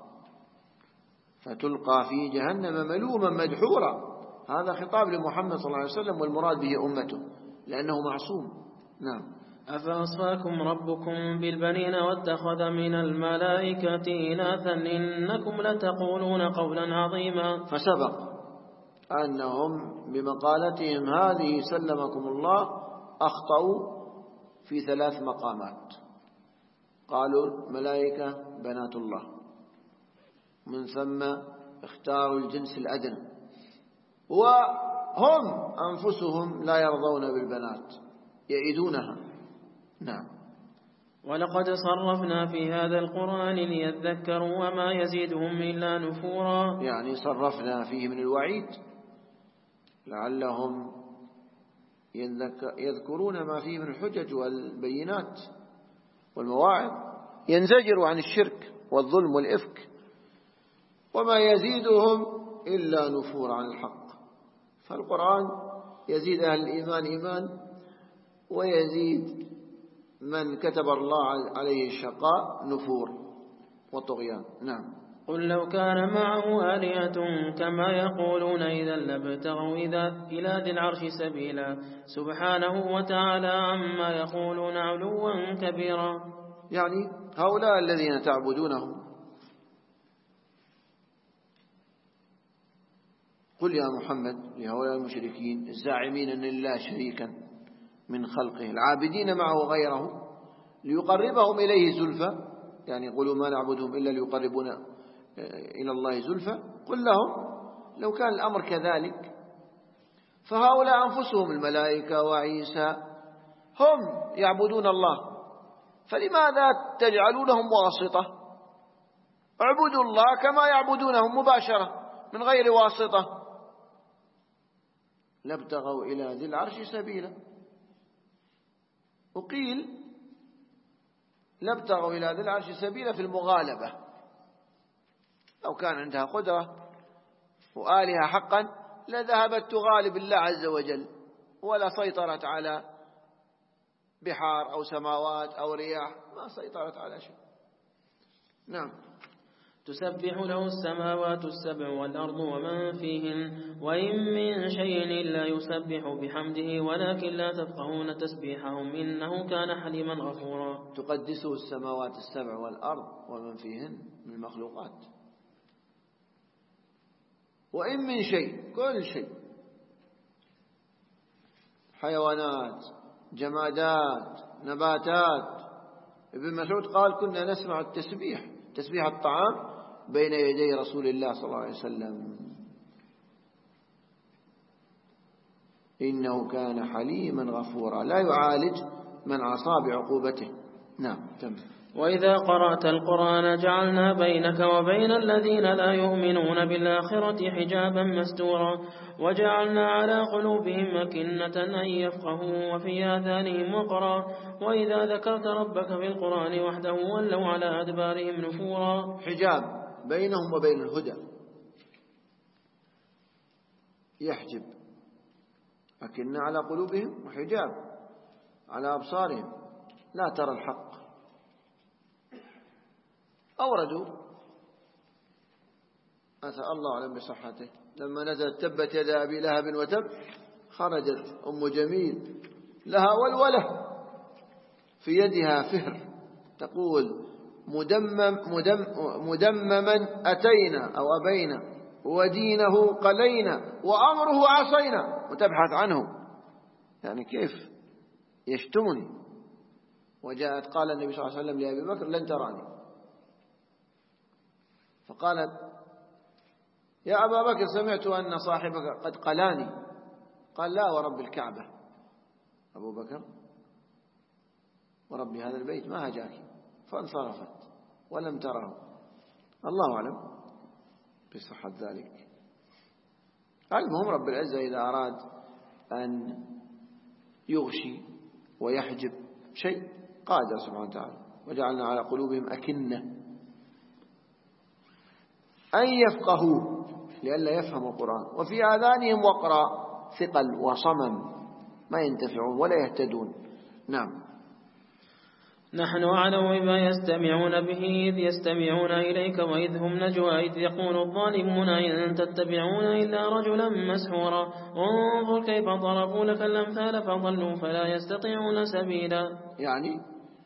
فتلقى في جهنم ملوما مدحورا. هذا خطاب لمحمد صلى الله عليه وسلم والمراد به أمته لأنه معصوم. نعم. أفأصفاكم ربكم بالبنين واتخذ من الملائكة إناثا إنكم لتقولون قولا عظيما. فسبق أنهم بمقالتهم هذه سلمكم الله أخطأوا في 3 مقامات. قالوا الملائكة بنات الله، من ثم اختاروا الجنس الأدنى، وهم أنفسهم لا يرضون بالبنات، يئدونها. نعم. ولقد صرفنا في هذا القرآن ليذكروا وما يزيدهم إلا نفورا. يعني صرفنا فيه من الوعيد لعلهم يذكرون ما فيه من الحجج والبينات والمواعظ، ينزجروا عن الشرك والظلم والإفك، وما يزيدهم إلا نفورا عن الحق. فالقرآن يزيد أهل الإيمان إيمان ويزيد من كتب الله عليه الشقاء نفور وطغيان. نعم. قل لو كان معه آلهة كما يقولون إذا لابتغوا إلى ذي العرش سبيلا سبحانه وتعالى عما يقولون علوا كبيرا. يعني هؤلاء الذين تعبدونهم، قل يا محمد لهؤلاء المشركين الزاعمين أن لله شريكا من خلقه العابدين معه غيره ليقربهم إليه زلفى، يعني يقولوا ما نعبدهم إلا ليقربونا إلى الله زلفى. قل لهم لو كان الأمر كذلك فهؤلاء أنفسهم الملائكة وعيسى هم يعبدون الله، فلماذا تجعلونهم واسطة؟ اعبدوا الله كما يعبدونهم مباشرة من غير واسطة. لابتغوا إلى ذي العرش سبيلا. وقيل لابتغوا إلى ذي العرش سبيلا في المغالبة، لو كان عندها قدرة وآلهة حقا لذهبت تغالب الله عز وجل ولا سيطرت على بحار أو سماوات أو رياح، ما سيطرت على شيء. نعم. تسبح له السماوات السبع والأرض ومن فيهن وإن من شيء إلا يسبح بحمده ولكن لا تفقهون تسبيحهم إنه كان حليما غفورا. تقدسه السماوات السبع والأرض ومن فيهن من المخلوقات. وإن من شيء، كل شيء، حيوانات، جمادات، نباتات. ابن مسعود قال كنا نسمع التسبيح، تسبيح الطعام بين يدي رسول الله صلى الله عليه وسلم. إنه كان حليما غفورا. لا يعالج من عصى بعقوبته. نعم تم. وإذا قرأت القرآن جعلنا بينك وبين الذين لا يؤمنون بالآخرة حجابا مستورا وجعلنا على قلوبهم أكنة أن يفقهوا وفي آذانهم وقرا وإذا ذكرت ربك في القرآن وحده ولوا على أدبارهم نفورا. حجاب بينهم وبين الهدى، يحجب، أكنة على قلوبهم وحجاب على أبصارهم لا ترى الحق. أوردوا أسأل الله أعلم بصحته لما نزلت تبت يدا أبي لهب وتب، خرجت أم جميل لها ولولة في يدها فهر تقول مدمما أتينا أو أبينا ودينه قلينا وأمره عصينا، وتبحث عنه، يعني كيف يشتمني. وجاءت قال النبي صلى الله عليه وسلم لأبي بكر لن تراني، فقالت يا أبا بكر سمعت أن صاحبك قد قلاني، قال لا ورب الكعبة أبو بكر ورب هذا البيت ما هجاك، فانصرفت ولم تره. الله أعلم بصحة ذلك. المهم رب العزة إذا أراد أن يغشي ويحجب شيء قادر سبحانه وتعالى. وجعلنا على قلوبهم أكنة أن يفقهوا لئلا يفهموا القرآن وفي آذانهم وقرا، ثقل وصمم ما ينتفعون ولا يهتدون. نعم. نحن أعلم بما يستمعون به إذ يستمعون إليك وإذ هم نجوى إذ يقول الظالمون إن تتبعون إلا رجلا مسحورا انظر كيف ضربوا لك الأمثال فضلوا فلا يستطيعون سبيلا. يعني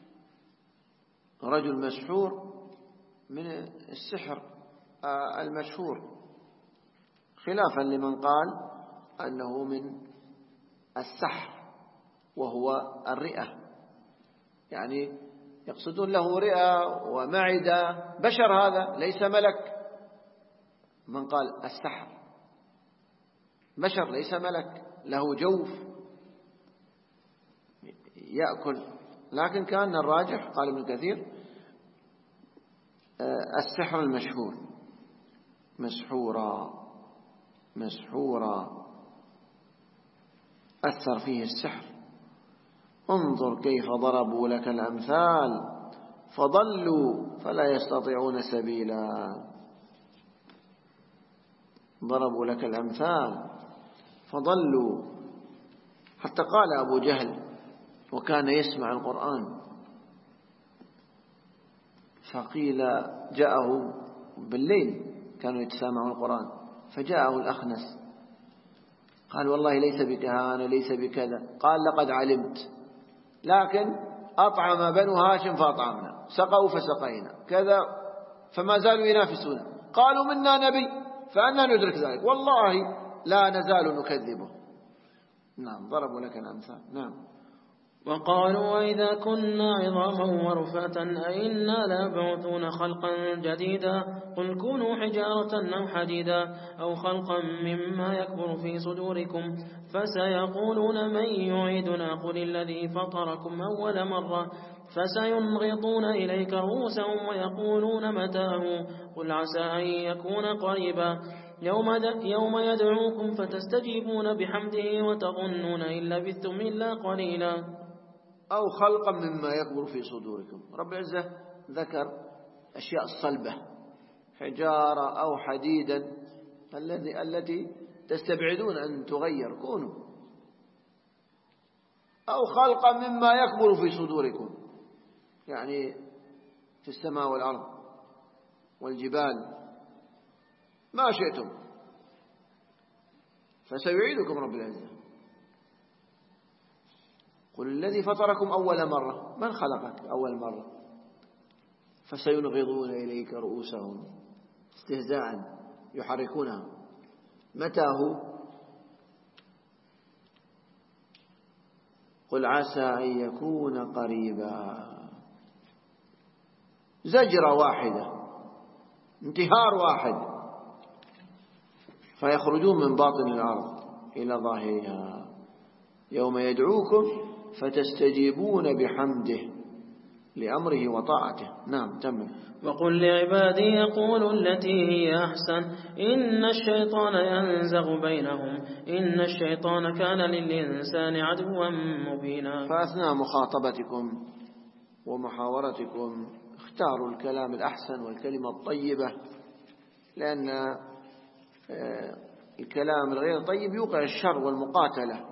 رجل مسحور من السحر المشهور، خلافا لمن قال أنه من السحر وهو الرئة، يعني يقصدون له رئة ومعدة، بشر هذا ليس ملك. من قال السحر بشر ليس ملك، له جوف يأكل، لكن كان الراجح قال ابن كثير السحر المشهور مسحورا أثر فيه السحر. انظر كيف ضربوا لك الأمثال فضلوا فلا يستطيعون سبيلا. ضربوا لك الأمثال فضلوا، حتى قال أبو جهل وكان يسمع القرآن فقيل جاءه بالليل كانوا يتسامعون القرآن فجاءه الأخنس قال والله ليس بكهانة ليس بكذا، قال لقد علمت، لكن أطعم بنو هاشم فأطعمنا، سقوا فسقينا كذا، فما زالوا ينافسون، قالوا منا نبي فأنا ندرك ذلك، والله لا نزال نكذبه. نعم ضربوا لك الأمثال. نعم. وقالوا وإذا كنا عظاما ورفاتا أئنا لمبعوثون خلقا جديدا قل كونوا حجارة أو حديدا أو خلقا مما يكبر في صدوركم فسيقولون من يعيدنا قل الذي فطركم أول مرة فسينغضون إليك رؤوسهم ويقولون متاه قل عسى أن يكون قريبا يوم يدعوكم فتستجيبون بحمده وتظنون إن لبثتم إلا قليلا. أو خلقا مما يكبر في صدوركم. رب العزة ذكر أشياء صلبة، حجارة أو حديدا التي تستبعدون أن تغير، كونوا. أو خلقا مما يكبر في صدوركم، يعني في السماء والأرض والجبال ما شئتم، فسيعيدكم رب العزة. قل الذي فطركم أول مرة، من خلقك أول مرة؟ فسينغضون إليك رؤوسهم استهزاء يحركونها، متى هو؟ قل عسى أن يكون قريبا. زجرة واحدة، انتهار واحد، فيخرجون من باطن الأرض إلى ظاهرها. يوم يدعوكم فتستجيبون بحمده لأمره وطاعته. نعم تمام. وقل لعبادي يقولوا التي هي أحسن إن الشيطان ينزغ بينهم إن الشيطان كان للإنسان عدوا مبينا. فأثناء مخاطبتكم ومحاورتكم اختاروا الكلام الأحسن والكلمة الطيبة، لأن الكلام الغير طيب يوقع الشر والمقاتلة.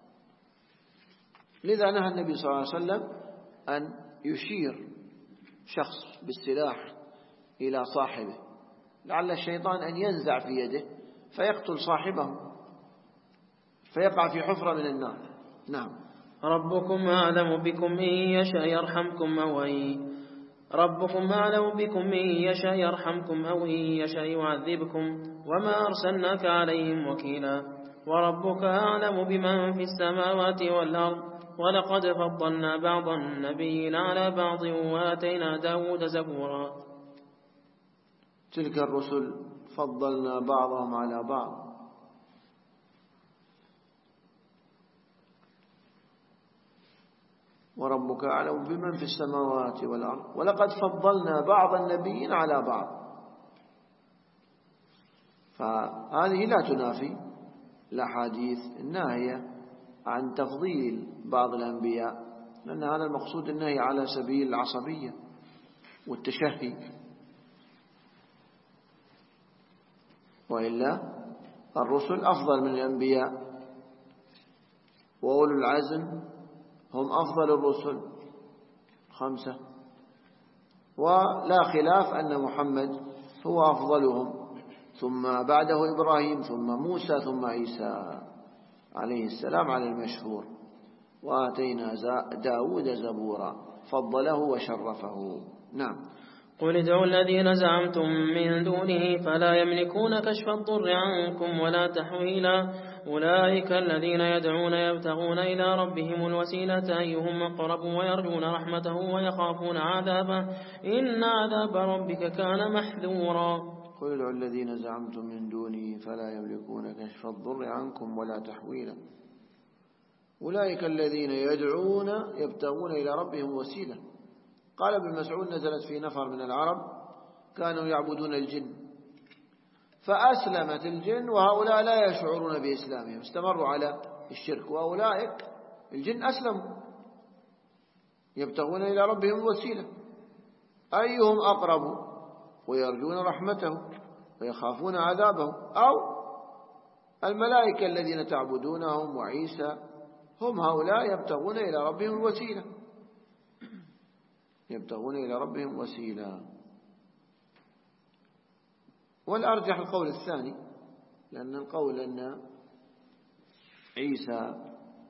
لذا نهى النبي صلى الله عليه وسلم أن يشير شخص بالسلاح إلى صاحبه، لعل الشيطان أن ينزع في يده فيقتل صاحبه فيقع في حفرة من النار. نعم. ربكم أعلم بكم إن يشاء يرحمكم أو إن يشاء يعذبكم وما أرسلناك عليهم وكيلا. وربك أعلم بمن في السماوات والأرض ولقد فضلنا بعض النبيين على بعض وآتينا داود زبورا. تلك الرسل فضلنا بعضهم على بعض. وربك أعلم بمن في السماوات والأرض ولقد فضلنا بعض النبيين على بعض. فهذه لا تنافي الأحاديث الناهية عن تفضيل بعض الأنبياء، لأن هذا المقصود النهي على سبيل العصبية والتشهي، وإلا الرسل أفضل من الأنبياء، وأولو العزم هم أفضل الرسل 5، ولا خلاف أن محمد هو أفضلهم، ثم بعده إبراهيم ثم موسى ثم عيسى عليه السلام على المشهور. وآتينا داود زبورا فضله وشرفه. نعم. قل ادعوا الذين زعمتم من دونه فلا يملكون كشف الضر عنكم ولا تحويلا أولئك الذين يدعون يبتغون إلى ربهم الوسيلة أيهم أقرب ويرجون رحمته ويخافون عذابه إن عذاب ربك كان محذورا. قل ادعوا الذين زعمتم من دونه فلا يملكون كشف الضر عنكم ولا تحويلا أولئك الذين يدعون يبتغون إلى ربهم وسيلة. قال ابن مسعود نزلت في نفر من العرب كانوا يعبدون الجن فأسلمت الجن وهؤلاء لا يشعرون بإسلامهم، استمروا على الشرك، وأولئك الجن أسلموا يبتغون إلى ربهم وسيلة أيهم أقرب ويرجون رحمته ويخافون عذابه. أو الملائكة الذين تعبدونهم وعيسى هم هؤلاء يبتغون إلى ربهم الوسيلة، يبتغون إلى ربهم وسيلة. والأرجح القول الثاني، لأن القول أن عيسى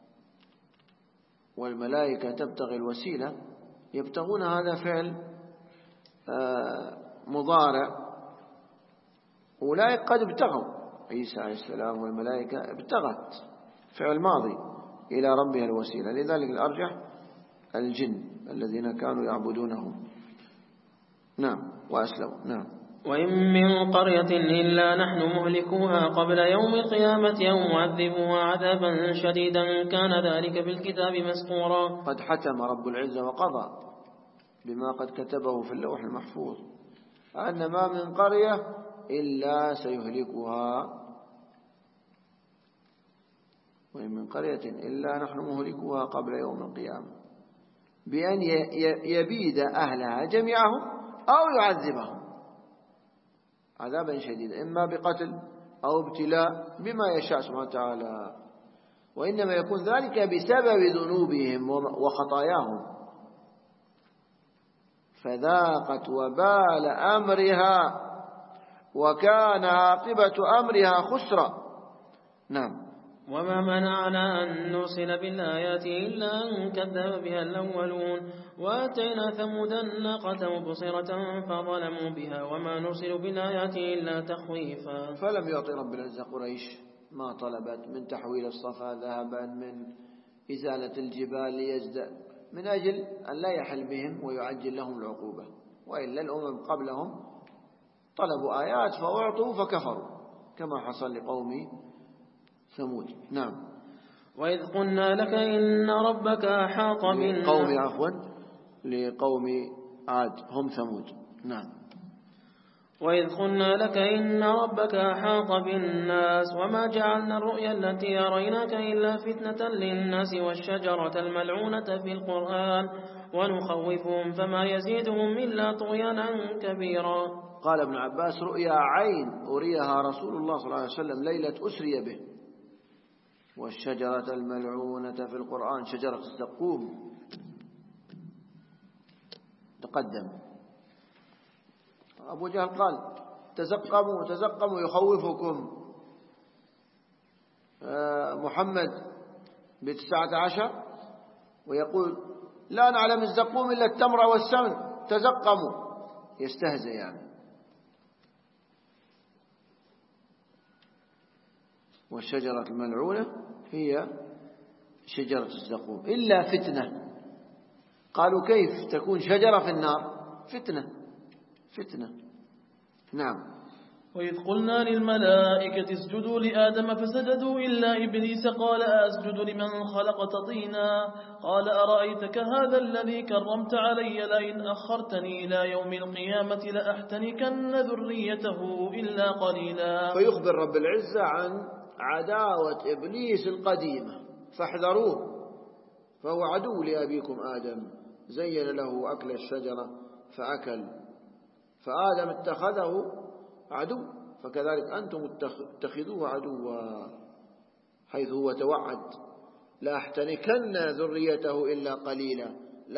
والملائكة تبتغي الوسيلة يبتغون هذا فعل مضارع، أولئك قد ابتغوا، عيسى عليه السلام والملائكة ابتغت فعل ماضي إلى ربها الوسيلة، لذلك الأرجح الجن الذين كانوا يعبدونهم. نعم وأسلموا. نعم. وإن من قرية إلا نحن مهلكوها قبل يوم القيامة أو معذبوها عذابا شديدا كان ذلك في الكتاب مسطورا. قد حتم رب العزة وقضى بما قد كتبه في اللوح المحفوظ أن ما من قرية إلا سيهلكها، وإن من قرية إلا نحن مهلكوها قبل يوم القيامة بأن يبيد أهلها جميعهم أو يعذبهم عذابا شديدا، إما بقتل أو ابتلاء بما يشاء سبحانه وتعالى، وإنما يكون ذلك بسبب ذنوبهم وخطاياهم، فذاقت وبال أمرها وكان عاقبة أمرها خسرا. نعم. وما منعنا أن نرسل بالآيات إلا أن كذب بها الأولون وآتينا ثمود الناقة مبصرة فظلموا بها وما نرسل بالآيات إلا تخويفا. فلم يعطي رب العزة قريش ما طلبت من تحويل الصفا ذهبا، من إزالة الجبال ليزداد، من أجل أن لا يحل بهم ويعجل لهم العقوبة، وإلا الأمم قبلهم طلبوا آيات فأعطوا فكفروا كما حصل لقوم ثمود. نعم. وإذ قلنا لك إن ربك أحاط لقوم عاد هم ثمود. نعم. وإذ قلنا لك إن ربك أحاط بالناس وما جعلنا الرؤيا التي أريناك إلا فتنة للناس والشجرة الملعونة في القرآن ونخوفهم فما يزيدهم إلا طغيانا كبيرا. قال ابن عباس: رؤيا عين أريها رسول الله صلى الله عليه وسلم ليلة أسري به. والشجرة الملعونة في القرآن شجرة الزقوم تقدم. أبو جهل قال: تزقموا يخوفكم محمد ب19 ويقول: لا نعلم الزقوم إلا التمر والسمن، تزقموا، يستهزئ يعني. والشجرة الملعونة هي شجرة الزقوم إلا فتنة. قالوا: كيف تكون شجرة في النار؟ فتنة. نعم. وإذ قلنا للملائكة اسجدوا لآدم فسجدوا إلا إبليس قال أسجد لمن خلقت طينا قال أرأيتك هذا الذي كرمت علي لئن أخرتني إلى يوم القيامة لأحتنكن ذريته إلا قليلا. فيخبر رب العزة عن عداوة إبليس القديمة فاحذروه، فهو عدو لأبيكم آدم، زين له أكل الشجرة فأكل، فآدم اتخذه عدو، فكذلك أنتم اتخذوه عدوا، حيث هو توعد: لأحتنكن ذريته إلا قليلا،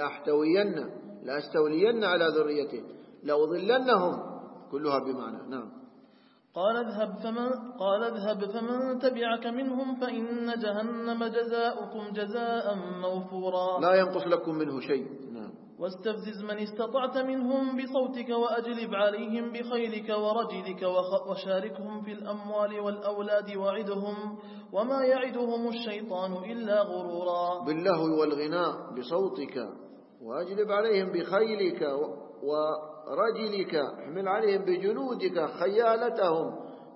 لأستولين على ذريته، لأضلنهم، كلها بمعنى. نعم. قال اذهب فمن تبعك منهم فإن جهنم جزاؤكم جزاء موفورا. لا ينقص لكم منه شيء. نعم. واستفزز من استطعت منهم بصوتك وأجلب عليهم بخيلك ورجلك وشاركهم في الأموال والأولاد وعدهم وما يعدهم الشيطان إلا غرورا. باللهو والغناء بصوتك، وأجلب عليهم بخيلك ورجلك، احمل عليهم بجنودك خيالتهم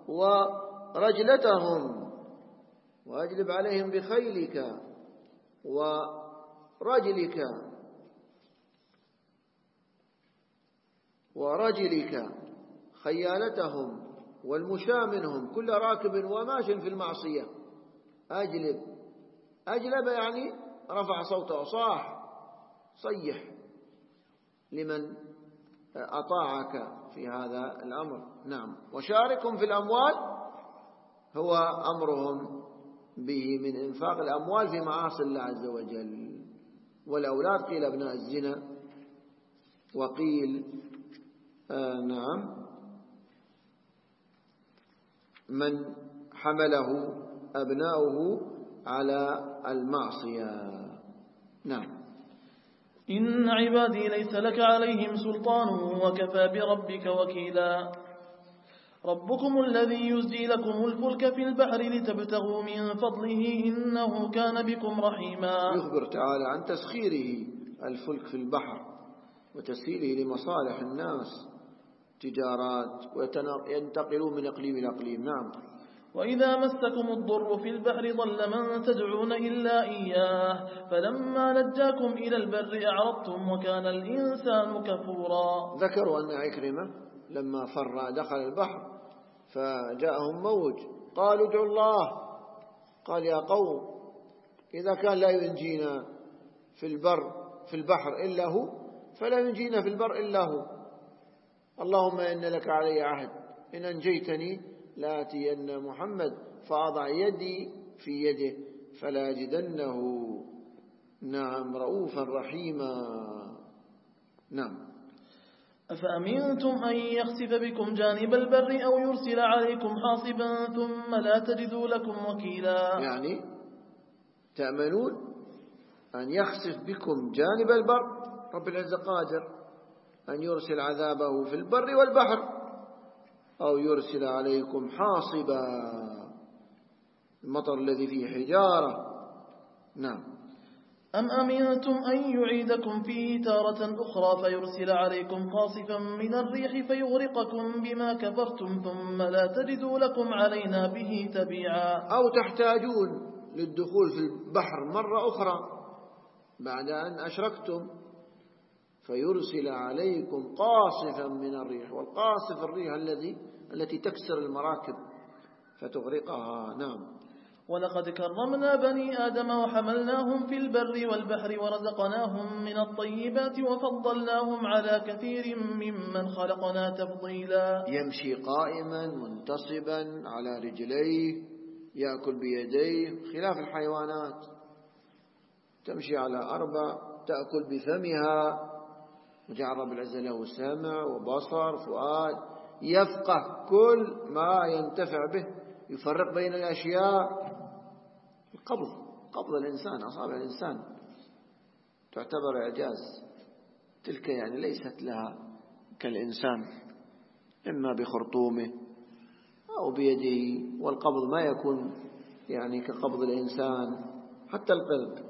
ورجلتهم، وأجلب عليهم بخيلك ورجلك خيالتهم والمشاة منهم كل راكب وماش في المعصية. أجلب يعني رفع صوته، صيح لمن أطاعك في هذا الأمر. نعم. وشاركهم في الأموال هو أمرهم به من إنفاق الأموال في معاصي الله عز وجل، والأولاد قيل ابناء الزنا، وقيل نعم من حمله أبناؤه على المعصية. نعم. إن عبادي ليس لك عليهم سلطان وكفى بربك وكيلا. ربكم الذي يزجي لكم الفلك في البحر لتبتغوا من فضله إنه كان بكم رحيما. يخبر تعالى عن تسخيره الفلك في البحر وتسهيله لمصالح الناس، تجارات، وينتقلون من إقليم إلى إقليم. نعم. وإذا مسكم الضر في البحر ضل من تدعون إلا إياه فلما نجاكم إلى البر أعرضتم وكان الإنسان كفورا. ذكروا أن عكرمة لما فر دخل البحر فجاءهم موج، قالوا ادعوا الله، قال يا قوم إذا كان لا ينجينا في البحر إلا هو فلا ينجينا في البر إلا هو، اللهم إن لك علي عهد إن أنجيتني لآتين محمد فأضع يدي في يده فلا يجدنه. نعم. رؤوفا رحيما. نعم. أفأمنتم أن يخسف بكم جانب البر أو يرسل عليكم حاصبا ثم لا تجدوا لكم وكيلا. يعني تأمنون أن يخسف بكم جانب البر، رب العزة قادر أن يرسل عذابه في البر والبحر، أو يرسل عليكم حاصبا، المطر الذي فيه حجارة. نعم. أم أمنتم أن يعيدكم فيه تارة أخرى فيرسل عليكم قاصفا من الريح فيغرقكم بما كفرتم ثم لا تجدوا لكم علينا به تبيعا. أو تحتاجون للدخول في البحر مرة أخرى بعد أن أشركتم، فيرسل عليكم قاصفا من الريح، والقاصف الريح التي تكسر المراكب فتغرقها. نعم. ولقد كرمنا بني آدم وحملناهم في البر والبحر ورزقناهم من الطيبات وفضلناهم على كثير ممن خلقنا تفضيلا. يمشي قائما منتصبا على رجليه، يأكل بيديه، خلاف الحيوانات تمشي على 4، تأكل بفمها. وجعل رب العزة له سمع وبصر فؤاد، يفقه كل ما ينتفع به، يفرق بين الأشياء. قبض الإنسان، أصابع الإنسان تعتبر إعجاز، تلك يعني ليست لها كالإنسان، إما بخرطومه أو بيده، والقبض ما يكون يعني كقبض الإنسان، حتى القلب.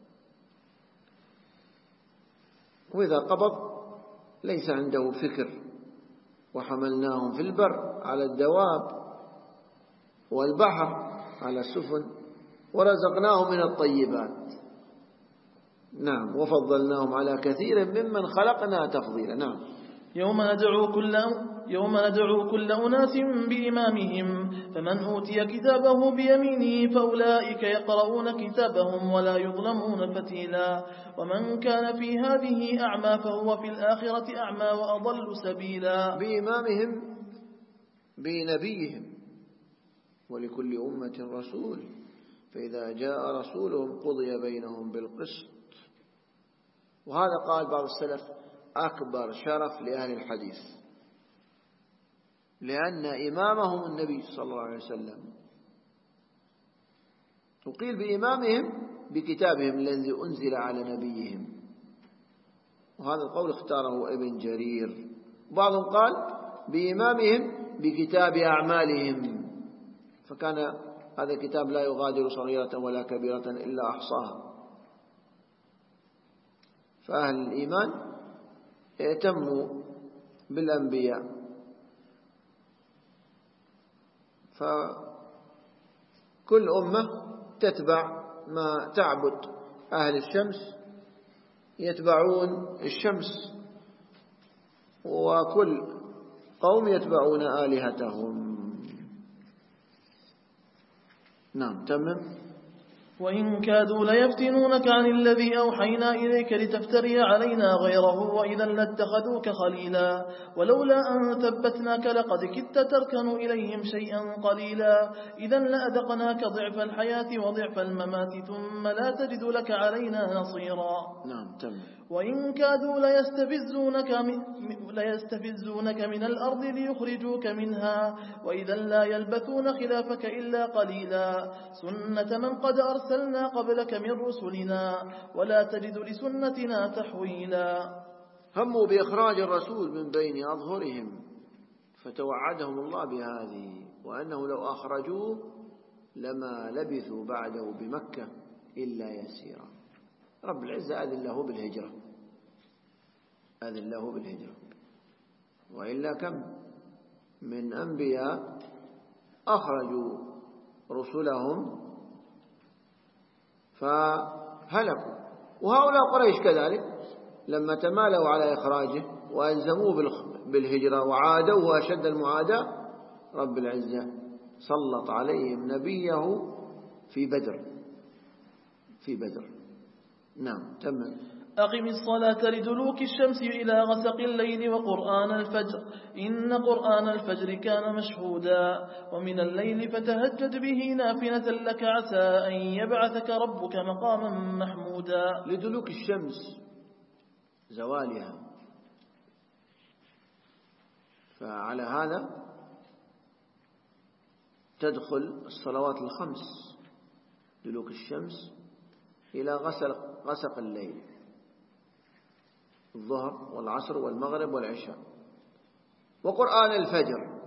وإذا قبض ليس عنده فكر. وحملناهم في البر على الدواب، والبحر على السفن، ورزقناهم من الطيبات. نعم. وفضلناهم على كثير ممن خلقنا تفضيلا. نعم. يوم ندعو كل أناس بإمامهم، فمن أوتي كتابه بيمينه فأولئك يقرؤون كتابهم ولا يظلمون فتيلا. ومن كان في هذه أعمى فهو في الآخرة أعمى وأضل سبيلا. بإمامهم بنبيهم، ولكل أمة رسول، فإذا جاء رسولهم قضي بينهم بالقسط. وهذا قال بعض السلف أكبر شرف لأهل الحديث، لأن إمامهم النبي صلى الله عليه وسلم. وقيل بإمامهم بكتابهم الذي أنزل على نبيهم، وهذا القول اختاره ابن جرير. بعضهم قال بإمامهم بكتاب أعمالهم، فكان هذا الكتاب لا يغادر صغيرة ولا كبيرة إلا أحصاها. فأهل الإيمان اهتموا بالأنبياء، فكل أمة تتبع ما تعبد. أهل الشمس يتبعون الشمس، وكل قوم يتبعون آلهتهم. نعم. تمام. وإن كادوا ليفتنونك عن الذي أوحينا إليك لتفتري علينا غيره، وإذا لاتخذوك خليلا. ولولا أن ثبتناك لقد كدت تركن إليهم شيئا قليلا. إذا لأذقناك ضعف الحياة وضعف الممات ثم لا تجد لك علينا نصيرا. نعم. تمام. وإن كادوا ليستفزونك من الأرض ليخرجوك منها، وإذا لا يلبثون خلافك إلا قليلا. سنة من قد أرسلنا قبلك من رسلنا، ولا تجد لسنتنا تحويلا. هموا بإخراج الرسول من بين أظهرهم، فتوعدهم الله بهذه، وأنه لو أخرجوه لما لبثوا بعده بمكة إلا يسيرا. رب العزة أذن له بالهجرة، وإلا كم من أنبياء أخرجوا رسلهم فهلكوا. وهؤلاء قريش كذلك لما تمالوا على إخراجه وألزموه بالهجرة وعادوه أشد المعاداة، رب العزة سلط عليهم نبيه في بدر. نعم. تمام. أقم الصلاة لدلوك الشمس إلى غسق الليل وقرآن الفجر، إن قرآن الفجر كان مشهودا. ومن الليل فتهجد به نافلة لك عسى أن يبعثك ربك مقاما محمودا. لدلوك الشمس زوالها، فعلى هذا تدخل الصلوات الخمس، دلوك الشمس إلى غسق الليل، الظهر والعصر والمغرب والعشاء. وقرآن الفجر،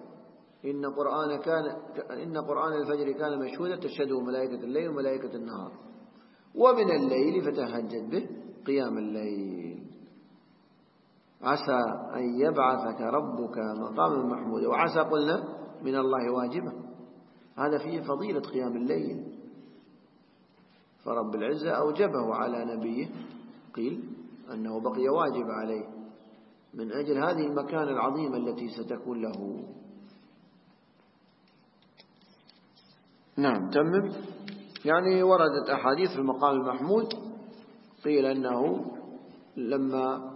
إن قرآن الفجر كان مشهودا تشهده ملائكة الليل وملائكة النهار. ومن الليل فتهجد به قيام الليل عسى أن يبعثك ربك مقاما محمودا. وعسى قلنا من الله واجبة، هذا فيه فضيلة قيام الليل، فرب العزة أوجبه على نبيه، قيل أنه بقي واجب عليه من أجل هذه المكانة العظيمة التي ستكون له. نعم تمم. يعني وردت أحاديث في المقام المحمود، قيل أنه لما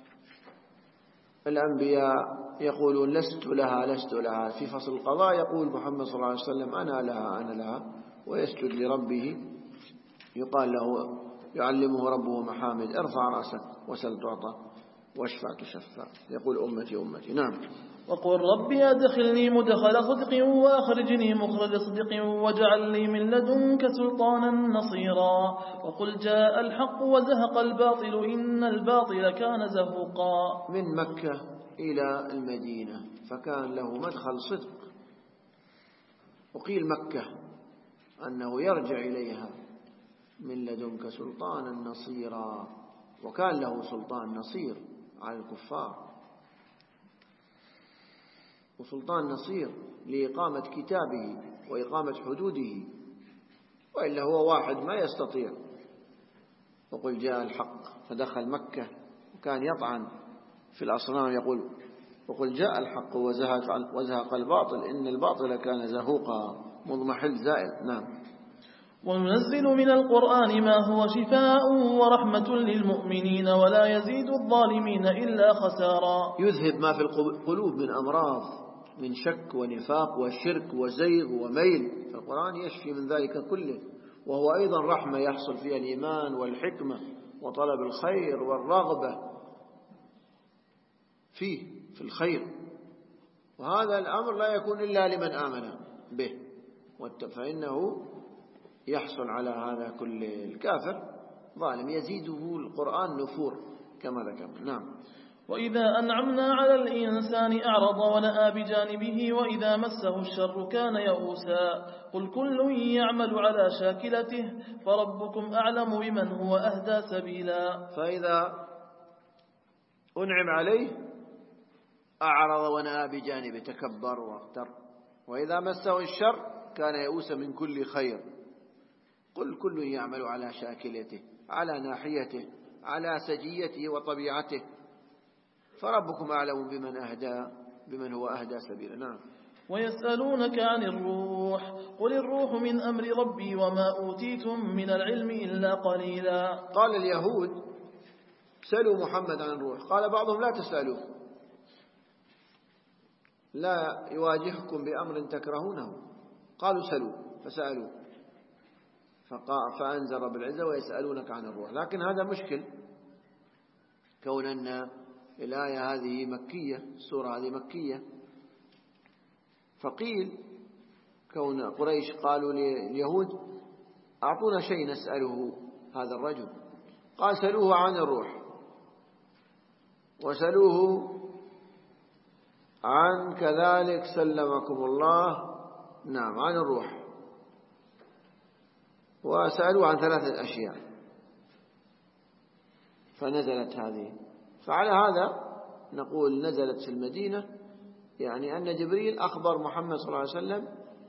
الأنبياء يقولون لست لها في فصل القضاء، يقول محمد صلى الله عليه وسلم أنا لها ويسجد لربه، يقال له يعلمه ربه محامد ارفع رأسك وسل تعطى واشفع تشفع، يقول أمتي. نعم. وقل ربي أدخلني مدخل صدق وأخرجني مخرج صدق واجعل لي من لدنك سلطانا نصيرا. وقل جاء الحق وزهق الباطل إن الباطل كان زهوقا. من مكة إلى المدينة فكان له مدخل صدق، وقيل مكة أنه يرجع إليها من لدنك سلطانا نصيرا، وكان له سلطان نصير على الكفار، وسلطان نصير لإقامة كتابه وإقامة حدوده، وإلا هو واحد ما يستطيع. وقل جاء الحق فدخل مكة وكان يطعن في الأصنام، يقول وقل جاء الحق وزهق الباطل إن الباطل كان زهوقا، مضمحل زائل. نعم. وننزل من القرآن ما هو شفاء ورحمة للمؤمنين ولا يزيد الظالمين إلا خسارا. يذهب ما في القلوب من أمراض، من شك ونفاق وشرك وزيغ وميل، القرآن يشفي من ذلك كله، وهو أيضا رحمة يحصل فيها الإيمان والحكمة وطلب الخير والرغبة في الخير، وهذا الأمر لا يكون إلا لمن آمن به، فإنه يحصل على هذا كل. الكافر ظالم يزيده القرآن نفور كما ذكرنا. نعم. وإذا أنعمنا على الإنسان أعرض ونأى بجانبه وإذا مسه الشر كان يئوسا. قل كل يعمل على شاكلته فربكم أعلم بمن هو أهدى سبيلا. فإذا أنعم عليه أعرض ونأى بجانبه، تكبر واغتر، وإذا مسه الشر كان يئوسا من كل خير. قل كل يعمل على شاكلته، على ناحيته، على سجيته وطبيعته، فربكم أعلم بمن هو أهدى سبيلا. نعم. ويسألونك عن الروح قل الروح من أمر ربي وما أوتيتم من العلم إلا قليلا. قال اليهود سألوا محمد عن الروح، قال بعضهم لا تسألوه، لا يواجهكم بأمر تكرهونه. قالوا سألوه فسألوه، فأنزل رب العزة ويسألونك عن الروح. لكن هذا مشكل، كون أن الآية هذه مكية، السورة هذه مكية، فقيل كون قريش قالوا لليهود أعطونا شيء نسأله هذا الرجل، قال سألوه عن الروح، وسألوه عن كذلك سلمكم الله، نعم، عن الروح، وسألوه عن 3 أشياء، فنزلت هذه. فعلى هذا نقول نزلت في المدينة، يعني أن جبريل أخبر محمد صلى الله عليه وسلم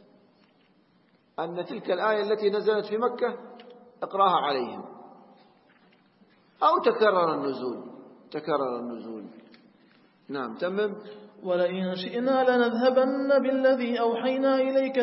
أن تلك الآية التي نزلت في مكة اقرأها عليهم، أو تكرر النزول. نعم تمم. ولئن شئنا لنذهبن بالذي أوحينا إليك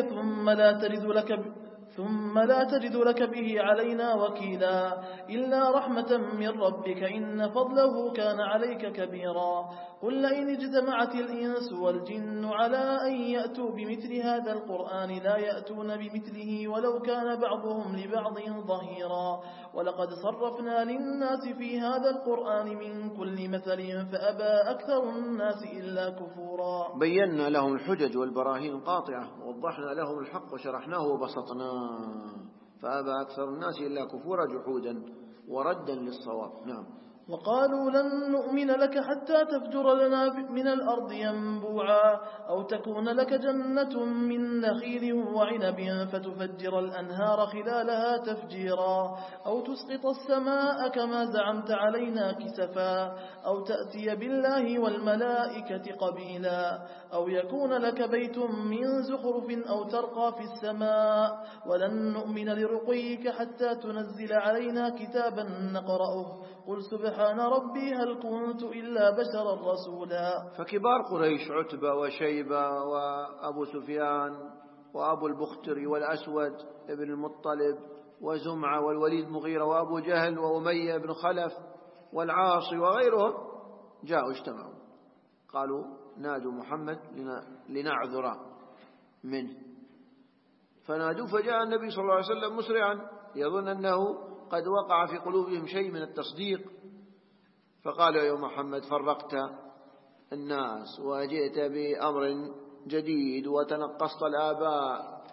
ثم لا تجد لك به علينا وكيلا إلا رحمة من ربك إن فضله كان عليك كبيرا. قل لئن اجتمعت الإنس والجن على أن يأتوا بمثل هذا القرآن لا يأتون بمثله ولو كان بعضهم لبعض ظهيرا. ولقد صرفنا للناس في هذا القرآن من كل مثل فأبى أكثر الناس إلا كفورا. بينا لهم الحجج والبراهين القاطعة، ووضحنا لهم الحق وشرحناه وبسطناه، فأبى أكثر الناس إلا كفورا جحودا وردا للصواب. نعم. وقالوا لن نؤمن لك حتى تفجر لنا من الأرض ينبوعا أو تكون لك جنة من نخيل وعنب فتفجر الأنهار خلالها تفجيرا أو تسقط السماء كما زعمت علينا كسفا أو تأتي بالله والملائكة قبيلا أو يكون لك بيت من زخرف أو ترقى في السماء ولن نؤمن لرقيك حتى تنزل علينا كتابا نقرأه قل سبحان ربي هل كنت إلا بشرا رسولا. فكبار قريش عتبة وشيبة وأبو سفيان وأبو البختري والأسود ابن المطلب وزمعة والوليد مغيرة وأبو جهل وأمية بن خلف والعاصي وغيرهم جاءوا اجتمعوا قالوا نادوا محمد لنعذر منه، فنادوا فجاء النبي صلى الله عليه وسلم مسرعا يظن أنه قد وقع في قلوبهم شيء من التصديق، فقالوا يا محمد فرقت الناس وجئت بأمر جديد وتنقصت الآباء،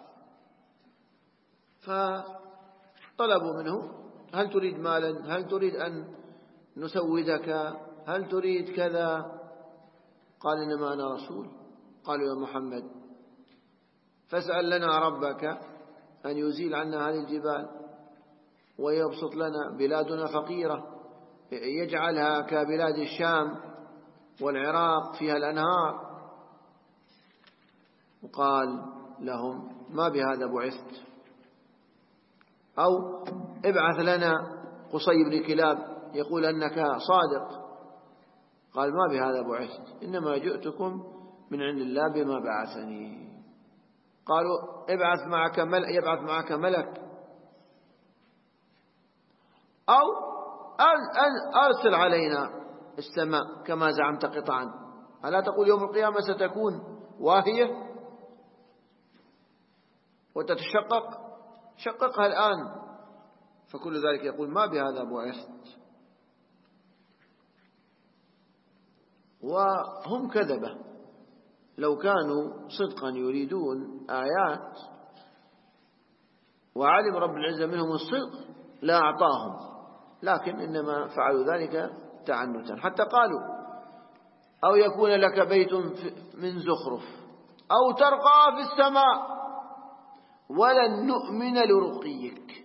فطلبوا منه هل تريد مالا، هل تريد أن نسودك، هل تريد كذا؟ قال إنما أنا رسول. قالوا يا محمد فاسأل لنا ربك أن يزيل عنا هذه الجبال ويبسط لنا، بلادنا فقيرة يجعلها كبلاد الشام والعراق فيها الأنهار. وقال لهم ما بهذا بعثت، أو ابعث لنا قصي بن كلاب يقول أنك صادق. قال ما بهذا بعثت، إنما جئتكم من عند الله بما بعثني. قالوا يبعث معك ملك أو أرسل علينا السماء كما زعمت قطعا، ألا تقول يوم القيامة ستكون واهية وتتشقق؟ شققها الآن. فكل ذلك يقول ما بهذا بعثت. وهم كذبة، لو كانوا صدقا يريدون آيات وعلم رب العزة منهم الصدق لا أعطاهم، لكن إنما فعلوا ذلك تعنتا. حتى قالوا أو يكون لك بيت من زخرف أو ترقى في السماء ولن نؤمن لرقيك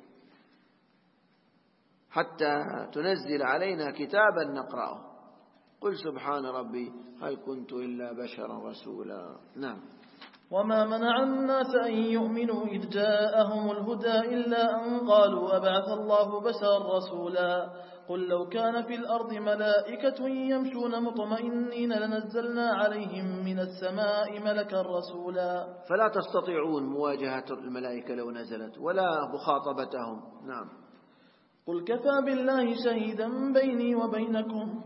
حتى تنزل علينا كتابا نقرأه قل سبحان ربي هل كنت إلا بشرا رسولا. نعم. وما منع الناس أن يؤمنوا إذ جاءهم الهدى إلا أن قالوا أبعث الله بشرا رسولا قل لو كان في الأرض ملائكة يمشون مطمئنين لنزلنا عليهم من السماء ملكا رسولا. فلا تستطيعون مواجهة الملائكة لو نزلت ولا مخاطبتهم. نعم. قل كفى بالله شهيدا بيني وبينكم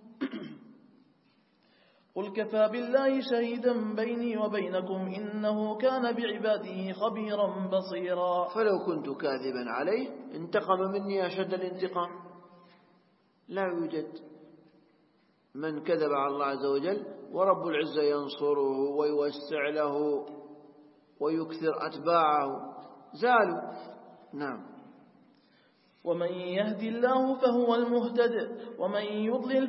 قل كفى بالله شهيدا بيني وبينكم إنه كان بعباده خبيرا بصيرا. فلو كنت كاذبا عليه انتقم مني أشد الانتقام. لا يوجد من كذب على الله عز وجل ورب العزة ينصره ويوسع له ويكثر أتباعه زالوا. نعم. ومن يهد الله فهو المهتد ومن يضلل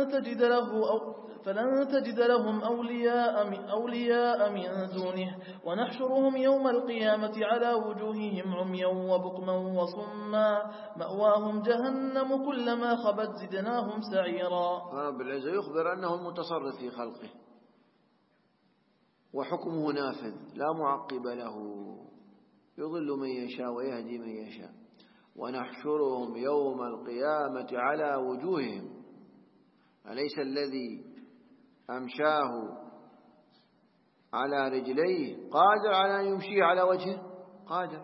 فلن تجد لهم أولياء من دونه ونحشرهم يوم القيامة على وجوههم عميا وبكما وصما مأواهم جهنم كلما خبت زدناهم سعيرا. رب العزة يخبر أنه المتصرف في خلقه وحكمه نافذ لا معقب له، يضل من يشاء ويهدي من يشاء. ونحشرهم يوم القيامة على وجوههم، أليس الذي أمشاه على رجليه قادر على أن يمشي على وجهه؟ قادر.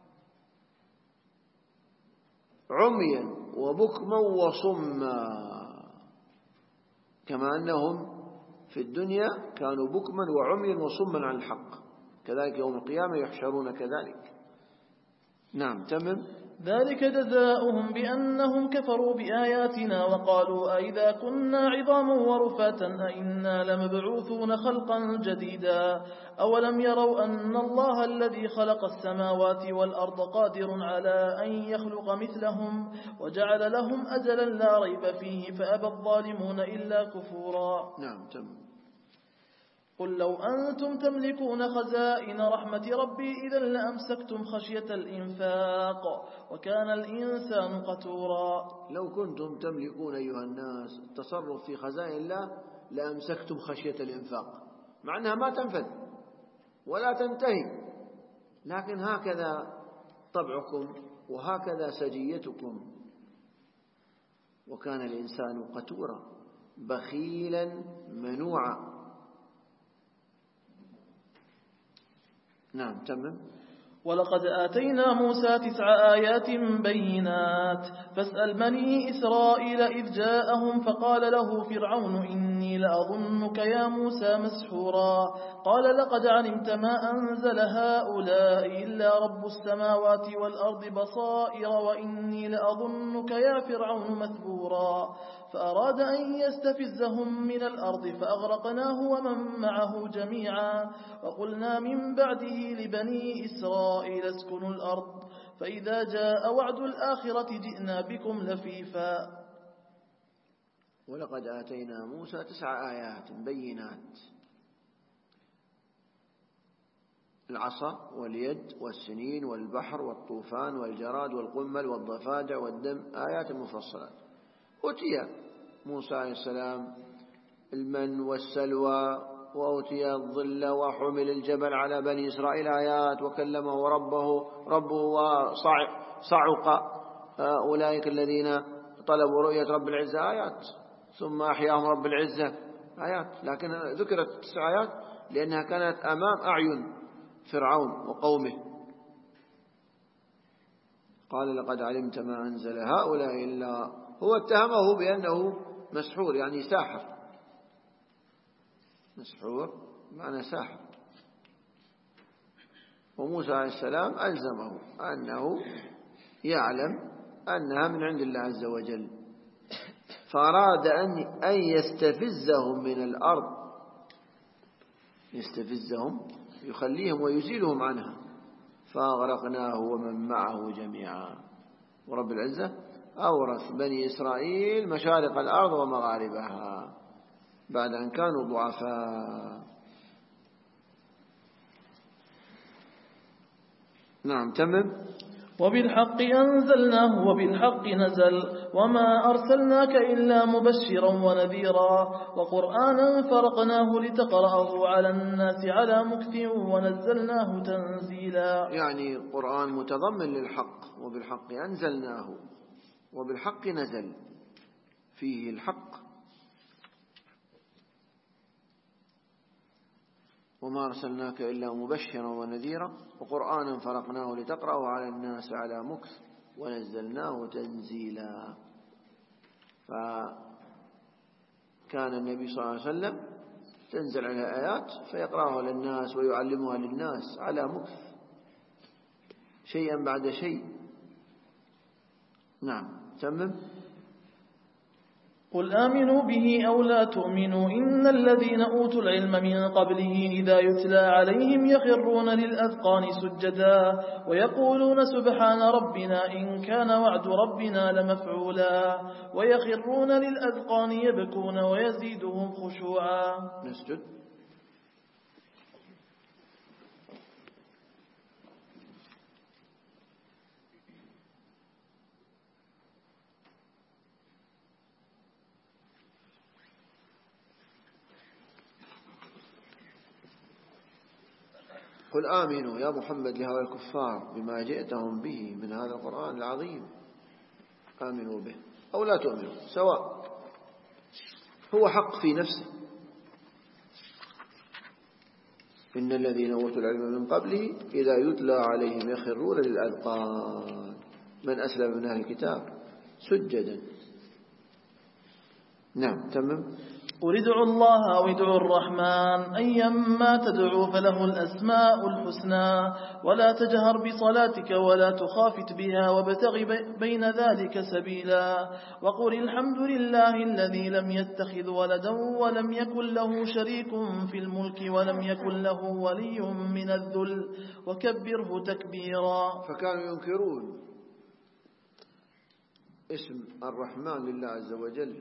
عميا وبكما وصما، كما أنهم في الدنيا كانوا بكما وعميا وصما عن الحق، كذلك يوم القيامة يحشرون كذلك. نعم. تمام. ذلك جزاؤهم بأنهم كفروا بآياتنا وقالوا أئذا كنا عظاما ورفاتا أئنا لمبعوثون خلقا جديدا أولم يروا أن الله الذي خلق السماوات والأرض قادر على أن يخلق مثلهم وجعل لهم أجلا لا ريب فيه فأبى الظالمون إلا كفورا. نعم تم. قل لو أنتم تملكون خزائن رحمة ربي إذا لأمسكتم خشية الإنفاق وكان الإنسان قتورا. لو كنتم تملكون أيها الناس التصرف في خزائن الله لأمسكتم خشية الإنفاق، مع أنها ما تنفذ ولا تنتهي، لكن هكذا طبعكم وهكذا سجيتكم. وكان الإنسان قتورا بخيلا منوعا. نعم تمام. ولقد آتينا موسى 9 آيات بينات فاسأل بني إسرائيل إذ جاءهم فقال له فرعون إني لأظنك يا موسى مسحورا قال لقد علمت ما أنزل هؤلاء إلا رب السماوات والأرض بصائر وإني لأظنك يا فرعون مثبورا فأراد أن يستفزهم من الأرض فأغرقناه ومن معه جميعا وقلنا من بعده لبني إسرائيل اسكنوا الأرض فإذا جاء وعد الآخرة جئنا بكم لفيفا. ولقد آتينا موسى 9 آيات بينات، العصا واليد والسنين والبحر والطوفان والجراد والقمل والضفادع والدم، آيات مفصلات. أتي موسى عليه السلام المن والسلوى وأوتي الظل وحمل الجبل على بني إسرائيل آيات وكلمه ربه وصعق أولئك الذين طلبوا رؤية رب العزة آيات، ثم أحياهم رب العزة آيات، لكن ذكرت 9 آيات لأنها كانت أمام أعين فرعون وقومه. قال لقد علمت ما أنزل هؤلاء إلا، هو اتهمه بأنه مسحور يعني ساحر، مسحور معنى ساحر، وموسى عليه السلام ألزمه أنه يعلم أنها من عند الله عز وجل، فأراد أن يستفزهم من الأرض، يستفزهم يخليهم ويزيلهم عنها، فأغرقناه ومن معه جميعا. ورب العزة أورث بني إسرائيل مشارق الأرض ومغاربها بعد أن كانوا ضعفاء. نعم تمام. وبالحق أنزلناه وبالحق نزل وما أرسلناك إلا مبشرا ونذيرا وقرآنا فرقناه لتقرأه على الناس على مكث ونزلناه تنزيلا. يعني قرآن متضمن للحق، وبالحق أنزلناه وبالحق نزل، فيه الحق. وما أرسلناك إلا مبشرا ونذيرا وقرآنا فرقناه لتقرأه على الناس على مكث ونزلناه تنزيلا. فكان النبي صلى الله عليه وسلم تنزل على آيات فيقرأها للناس ويعلمها للناس على مكث شيئا بعد شيء. نعم تمام. قل آمنوا به أو لا تؤمنوا إن الذين أوتوا العلم من قبله إذا يتلى عليهم يخرون للأذقان سجدا ويقولون سبحان ربنا إن كان وعد ربنا لمفعولا ويخرون للأذقان يبكون ويزيدهم خشوعا. نسجد. قل آمنوا يا محمد لهؤلاء الكفار بما جئتهم به من هذا القرآن العظيم، آمنوا به أو لا تؤمنوا سواء، هو حق في نفسه. إن الذين أوتوا العلم من قبله إذا يتلى عليهم يخرون للأذقان، من أسلم من أهل الكتاب سجدا. نعم تمام. قل ادعوا الله أو ادعوا الرحمن أيما تدعوا فله الأسماء الحسنى ولا تجهر بصلاتك ولا تخافت بها وابتغ بين ذلك سبيلا وقل الحمد لله الذي لم يتخذ ولدا ولم يكن له شريك في الملك ولم يكن له ولي من الذل وكبره تكبيرا. فكانوا ينكرون اسم الرحمن لله عز وجل،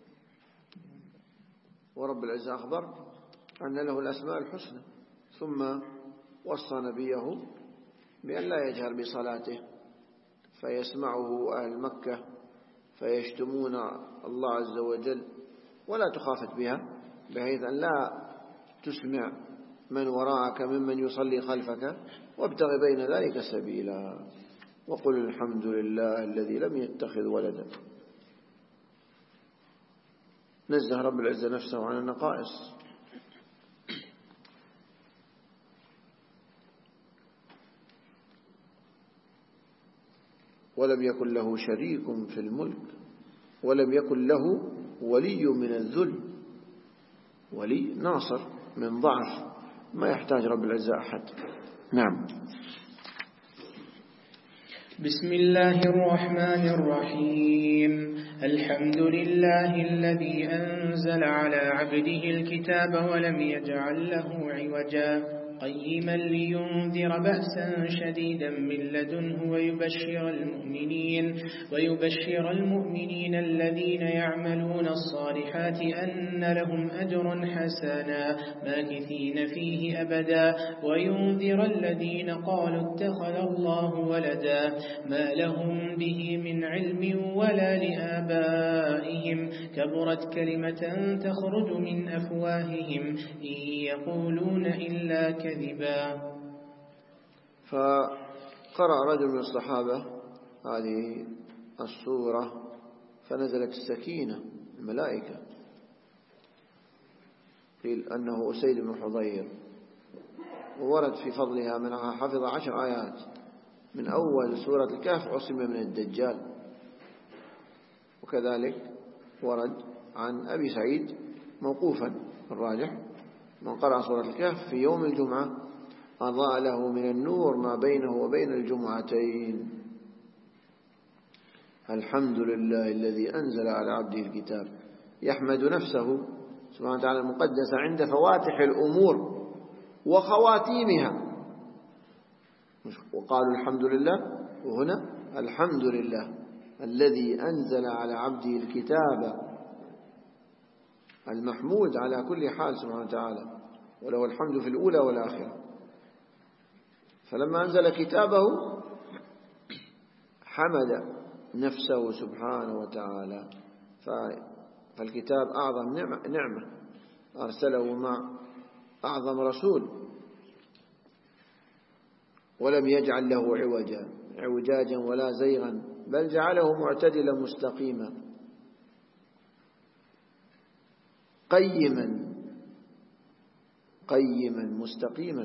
ورب العزة أخبر أن له الأسماء الحسنى، ثم وصى نبيه بأن لا يجهر بصلاته فيسمعه أهل مكة فيشتمون الله عز وجل، ولا تخافت بها بحيث أن لا تسمع من وراءك ممن يصلي خلفك، وابتغ بين ذلك سبيلا. وقل الحمد لله الذي لم يتخذ ولدا. نزه رب العزة نفسه عن النقائص. ولم يكن له شريك في الملك ولم يكن له ولي من الذل. ولي ناصر من ضعف، ما يحتاج رب العزة أحد. نعم. بسم الله الرحمن الرحيم. الحمد لله الذي أنزل على عبده الكتاب ولم يجعل له عوجا قيما لينذر بأسا شديدا من لدنه ويبشر المؤمنين الذين يعملون الصالحات أن لهم أجرا حسنا ماكثين فيه أبدا وينذر الذين قالوا اتخذ الله ولدا ما لهم به من علم ولا لآبائهم كبرت كلمة تخرج من أفواههم إن يقولون إلا كذبا. فقرأ رجل من الصحابة هذه السورة فنزلت السكينة الملائكة، قيل أنه أسيد بن حضير، وورد في فضلها منها حفظ 10 آيات من أول سورة الكهف عصم من الدجال. وكذلك ورد عن أبي سعيد موقوفا الراجح من قرأ سورة الكهف في يوم الجمعة أضاء له من النور ما بينه وبين الجمعتين. الحمد لله الذي أنزل على عبده الكتاب، يحمد نفسه سبحانه وتعالى المقدسة عند فواتح الأمور وخواتيمها، وقالوا الحمد لله، وهنا الحمد لله الذي أنزل على عبده الكتاب، المحمود على كل حال سبحانه وتعالى، وله الحمد في الأولى والآخرة. فلما أنزل كتابه حمد نفسه سبحانه وتعالى، فالكتاب أعظم نعمة أرسله مع أعظم رسول، ولم يجعل له عوجاجا ولا زيغا، بل جعله معتدلا مستقيما قيما مستقيما.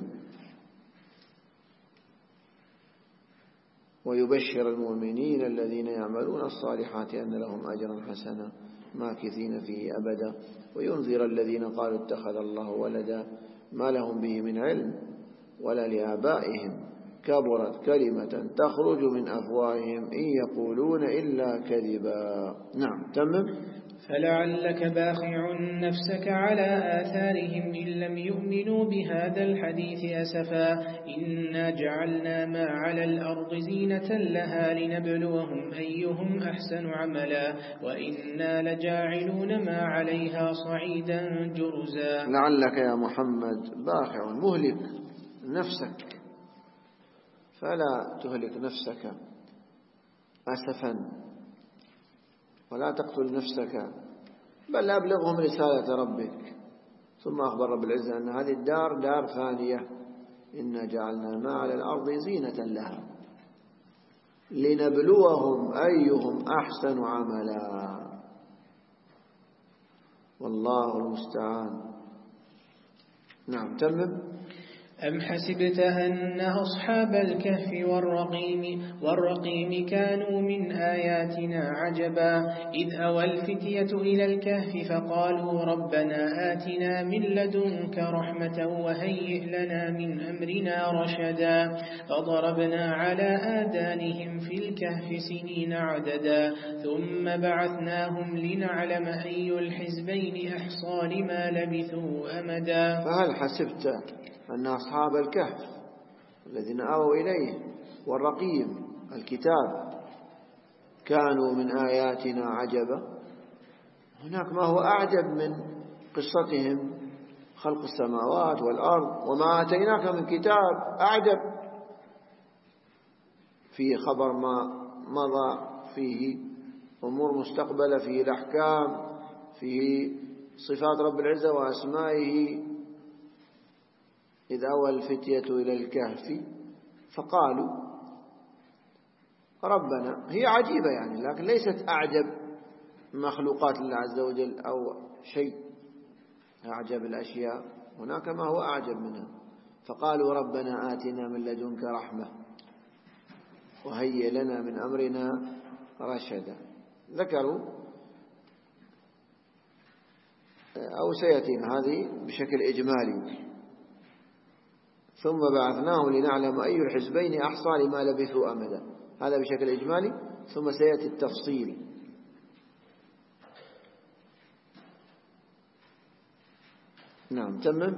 ويبشر المؤمنين الذين يعملون الصالحات أن لهم أجرا حسنا ماكثين فيه أبدا وينذر الذين قالوا اتخذ الله ولدا ما لهم به من علم ولا لآبائهم كبرت كلمة تخرج من أفواههم إن يقولون إلا كذبا. نعم تمم. فلعلك باخع نفسك على آثارهم إن لم يؤمنوا بهذا الحديث أسفا إنا جعلنا ما على الأرض زينة لها لنبلوهم أيهم أحسن عملا وإنا لجاعلون ما عليها صعيدا جرزا. لعلك يا محمد باخع مهلك نفسك، فلا تهلك نفسك أسفا ولا تقتل نفسك، بل أبلغهم رسالة ربك. ثم أخبر رب العزة أن هذه الدار دار ثانية، إنا جعلنا ما على الأرض زينة لها لنبلوهم أيهم أحسن عملا والله المستعان. نعم تمم. أم حسبت أن أصحاب الكهف والرقيم كانوا من آياتنا عجبا إذ أوى الفتية إلى الكهف فقالوا ربنا آتنا من لدنك رحمة وهيئ لنا من أمرنا رشدا فضربنا على آذانهم في الكهف سنين عددا ثم بعثناهم لنعلم أي الحزبين أحصى لما لبثوا أمدا. فهل حسبت أن أصحاب الكهف الذين آووا إليه والرقيم الكتاب كانوا من آياتنا عجبا؟ هناك ما هو أعجب من قصتهم، خلق السماوات والأرض، وما آتيناك من كتاب أعجب، فيه خبر ما مضى، فيه أمور مستقبلة، فيه الأحكام، فيه صفات رب العزة وأسمائه. إذ أوى الفتية إلى الكهف فقالوا ربنا، هي عجيبة يعني، لكن ليست أعجب مخلوقات الله عز وجل أو شيء أعجب الأشياء، هناك ما هو أعجب منها. فقالوا ربنا آتنا من لدنك رحمة وهيئ لنا من أمرنا رشدا. ذكروا أو سيأتينا هذه بشكل إجمالي. ثم بعثناهم لنعلم أي الحزبين أحصى لما لبثوا أمدا، هذا بشكل إجمالي، ثم سيأتي التفصيل. نعم تمام.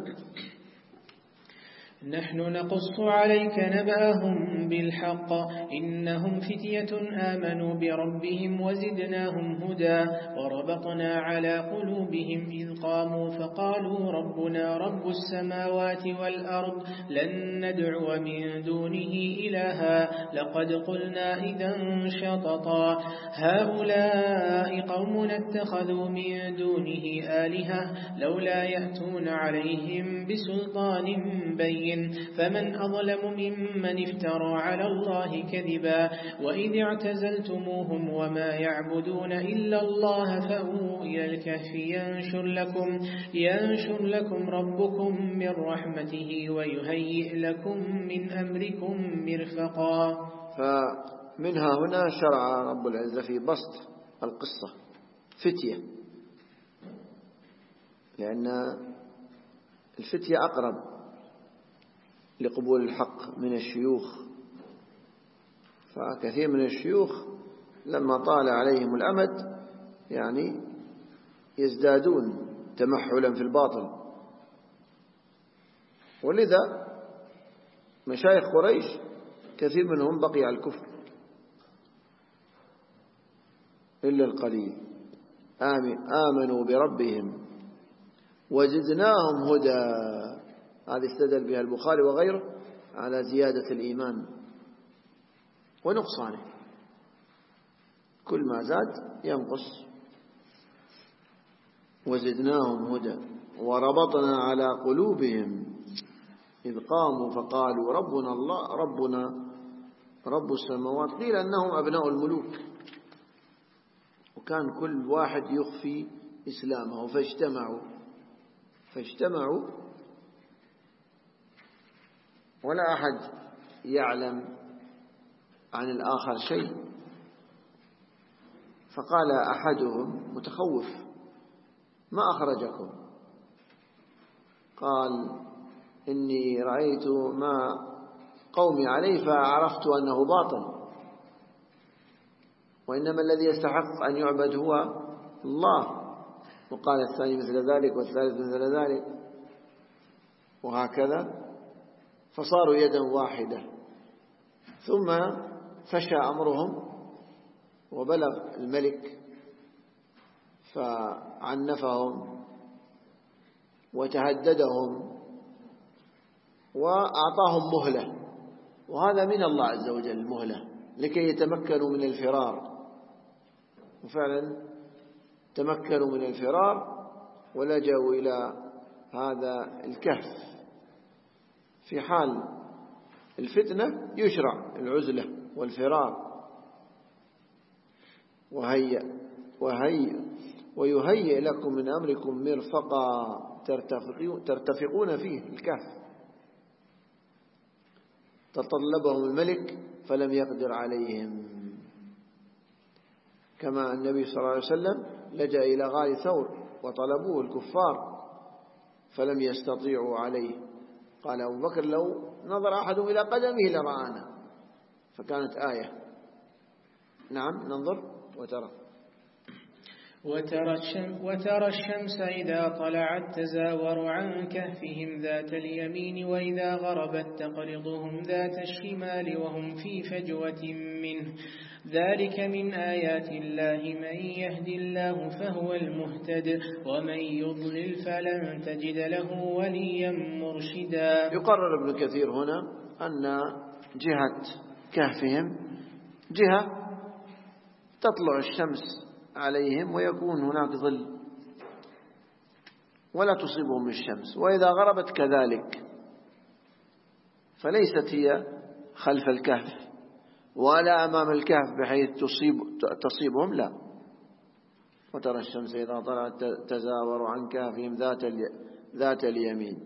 نحن نقص عليك نبأهم بالحق إنهم فتية آمنوا بربهم وزدناهم هدى وربطنا على قلوبهم إذ قاموا فقالوا ربنا رب السماوات والأرض لن ندعو من دونه إلها لقد قلنا إذا شططا هؤلاء قوم اتخذوا من دونه آلهة لولا يأتون عليهم بسلطان بين فمن أظلم ممن افترى على الله كذبا وإذ اعتزلتموهم وما يعبدون إلا الله فأووا إلى الكهف ينشر لكم ربكم من رحمته ويهيئ لكم من أمركم مرفقا. فمنها هنا شرع رب العزة في بسط القصة فتية، لأن الفتية أقرب لقبول الحق من الشيوخ، فكثير من الشيوخ لما طال عليهم الأمد يعني يزدادون تمحلا في الباطل، ولذا مشايخ قريش كثير منهم بقي على الكفر إلا القليل. آمنوا بربهم وزدناهم هدى، هذه استدل بها البخاري وغيره على زيادة الإيمان ونقصانه، كل ما زاد ينقص. وزدناهم هدى وربطنا على قلوبهم إذ قاموا فقالوا ربنا الله ربنا رب السماوات. قيل أنهم أبناء الملوك، وكان كل واحد يخفي إسلامه، فاجتمعوا ولا أحد يعلم عن الآخر شيء. فقال أحدهم متخوف ما أخرجكم؟ قال إني رأيت ما قومي عليه فعرفت أنه باطل، وإنما الذي يستحق أن يعبد هو الله. وقال الثاني مثل ذلك والثالث مثل ذلك، وهكذا فصاروا يدا واحدة. ثم فشى أمرهم وبلغ الملك فعنفهم وتهددهم وأعطاهم مهلة، وهذا من الله عز وجل المهلة لكي يتمكنوا من الفرار. وفعلا تمكنوا من الفرار ولجأوا إلى هذا الكهف. في حال الفتنة يشرع العزلة والفرار. ويهيئ لكم من أمركم مرفقا، ترتفقون فيه الكهف، تطلبهم الملك فلم يقدر عليهم، كما النبي صلى الله عليه وسلم لجأ إلى غار ثور وطلبوه الكفار فلم يستطيعوا عليه، قال أبو بكر لو نظر أحد إلى قدمه لرآنا، فكانت آية. نعم ننظر وترى الشمس إذا طلعت تزاور عن كهفهم ذات اليمين وإذا غربت تقرضهم ذات الشمال وهم في فجوة منه، ذلك من آيات الله، من يهدي الله فهو المهتد ومن يضلل فلن تجد له وليا مرشدا. يقرر ابن كثير هنا أن جهة كهفهم جهة تطلع الشمس عليهم ويكون هناك ظل ولا تصيبهم الشمس، وإذا غربت كذلك، فليست هي خلف الكهف ولا أمام الكهف بحيث تصيبهم، لا. وترى الشمس إذا طلعت تزاور عن كهفهم ذات اليمين،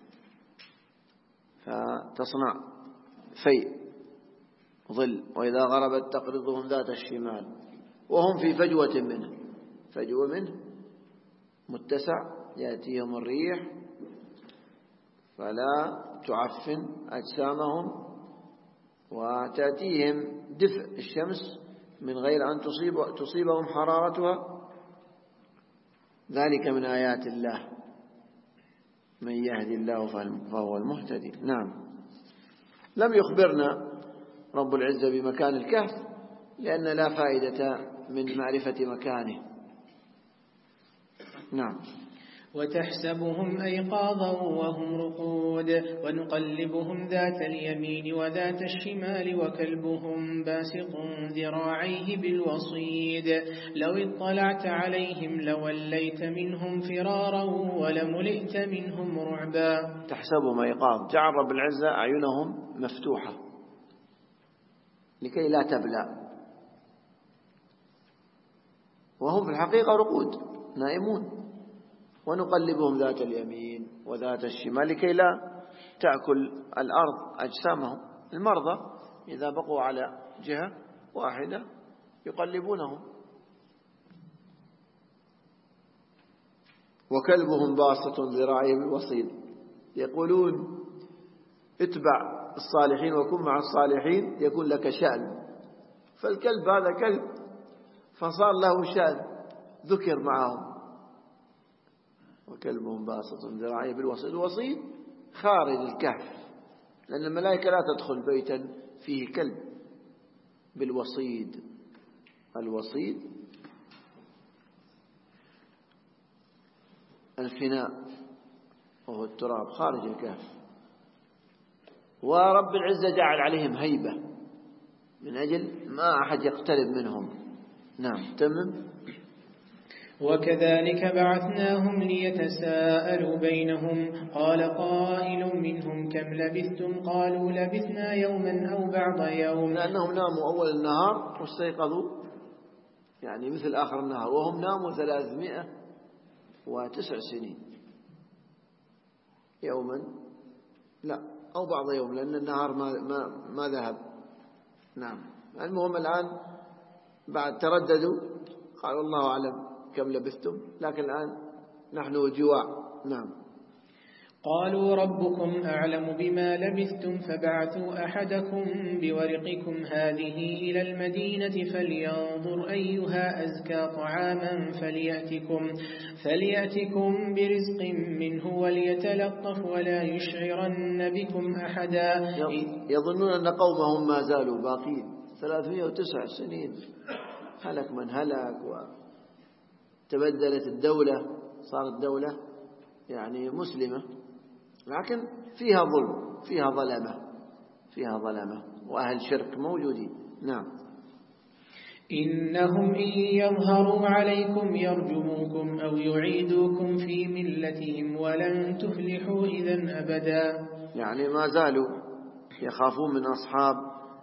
فتصنع في ظل، وإذا غربت تقرضهم ذات الشمال وهم في فجوة منه متسع، يأتيهم الريح فلا تعفن أجسامهم وتأتيهم دفء الشمس من غير أن تصيبهم حرارتها، ذلك من آيات الله، من يهدي الله فهو المهتدي. نعم. لم يخبرنا رب العزة بمكان الكهف لأن لا فائدة من معرفة مكانه. نعم. وتحسبهم أيقاظا وهم رقود ونقلبهم ذات اليمين وذات الشمال وكلبهم باسط ذراعيه بالوصيد، لو اطلعت عليهم لوليت منهم فرارا ولملئت منهم رعبا. تحسبهم أيقاظ، جعل رب العزة أعينهم مفتوحة لكي لا تبلى، وهم في الحقيقة رقود نائمون. ونقلبهم ذات اليمين وذات الشمال لكي لا تأكل الأرض أجسامهم. المرضى إذا بقوا على جهة واحدة يقلبونهم. وكلبهم باسط ذراعيه بالوصيد، يقولون اتبع الصالحين وكن مع الصالحين يكون لك شأن، فالكلب هذا كلب فصار له شأن ذكر معهم. وكلبهم باسط ذراعيه بالوصيد، الوصيد خارج الكهف، لأن الملائكة لا تدخل بيتا فيه كلب بالوصيد. الوصيد الفناء وهو التراب خارج الكهف. ورب العزة جعل عليهم هيبة من أجل ما أحد يقترب منهم. نعم تمام. وكذلك بعثناهم ليتساءلوا بينهم، قال قائل منهم كم لبثتم؟ قالوا لبثنا يوما أو بعض يوم. لأنهم ناموا أول النهار واستيقظوا يعني مثل آخر النهار، وهم ناموا 309 سنين. يوما لا أو بعض يوم، لأن النهار ما ذهب. نعم. المهم الآن بعد ترددوا قالوا الله أعلم كم لبثتم، لكن الآن نحن جواع. نعم. قالوا ربكم أعلم بما لبثتم فبعثوا أحدكم بورقكم هذه إلى المدينة فلينظر أيها أزكى طعاما فليأتكم برزق منه وليتلطف ولا يشعرن بكم أحدا. يظنون أن قومهم ما زالوا باقين 309 سنين، هلك من هلك وتبدلت الدولة، صارت دولة يعني مسلمة، لكن فيها ظلم، فيها ظلمة وأهل شرك موجودين. نعم. إنهم إن يظهروا عليكم يرجموكم أو يعيدوكم في ملتهم ولن تفلحوا إذا أبدا. يعني ما زالوا يخافون من أصحاب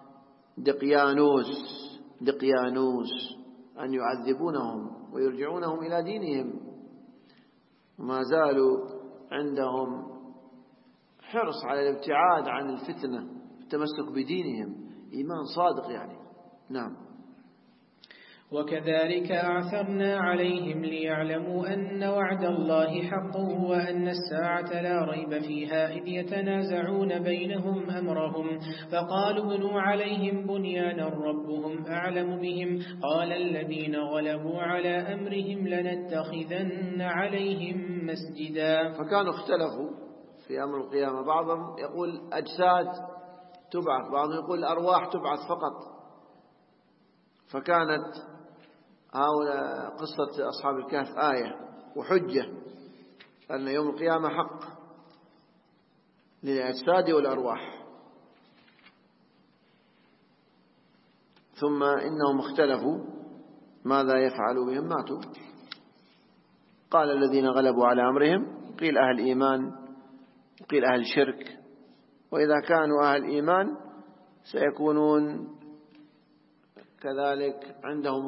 دقيانوس أن يعذبونهم ويرجعونهم إلى دينهم، ما زالوا عندهم حرص على الابتعاد عن الفتنة التمسك بدينهم، إيمان صادق يعني. نعم. وكذلك أعثرنا عليهم ليعلموا أن وعد الله حق وأن الساعة لا ريب فيها، إذ يتنازعون بينهم أمرهم، فقالوا ابنوا عليهم بنيانا ربهم أعلم بهم، قال الذين غلبوا على أمرهم لنتخذن عليهم مسجدا. فكانوا اختلفوا في أمر القيامة، بعضهم يقول أجساد تبعث، بعضهم يقول أرواح تبعث فقط. فكانت هؤلاء قصة أصحاب الكهف آية وحجة أن يوم القيامة حق للأجساد والأرواح. ثم إنهم اختلفوا ماذا يفعلوا بهم، ماتوا. قال الذين غلبوا على أمرهم، قيل أهل إيمان وقيل أهل شرك، وإذا كانوا أهل إيمان سيكونون كذلك عندهم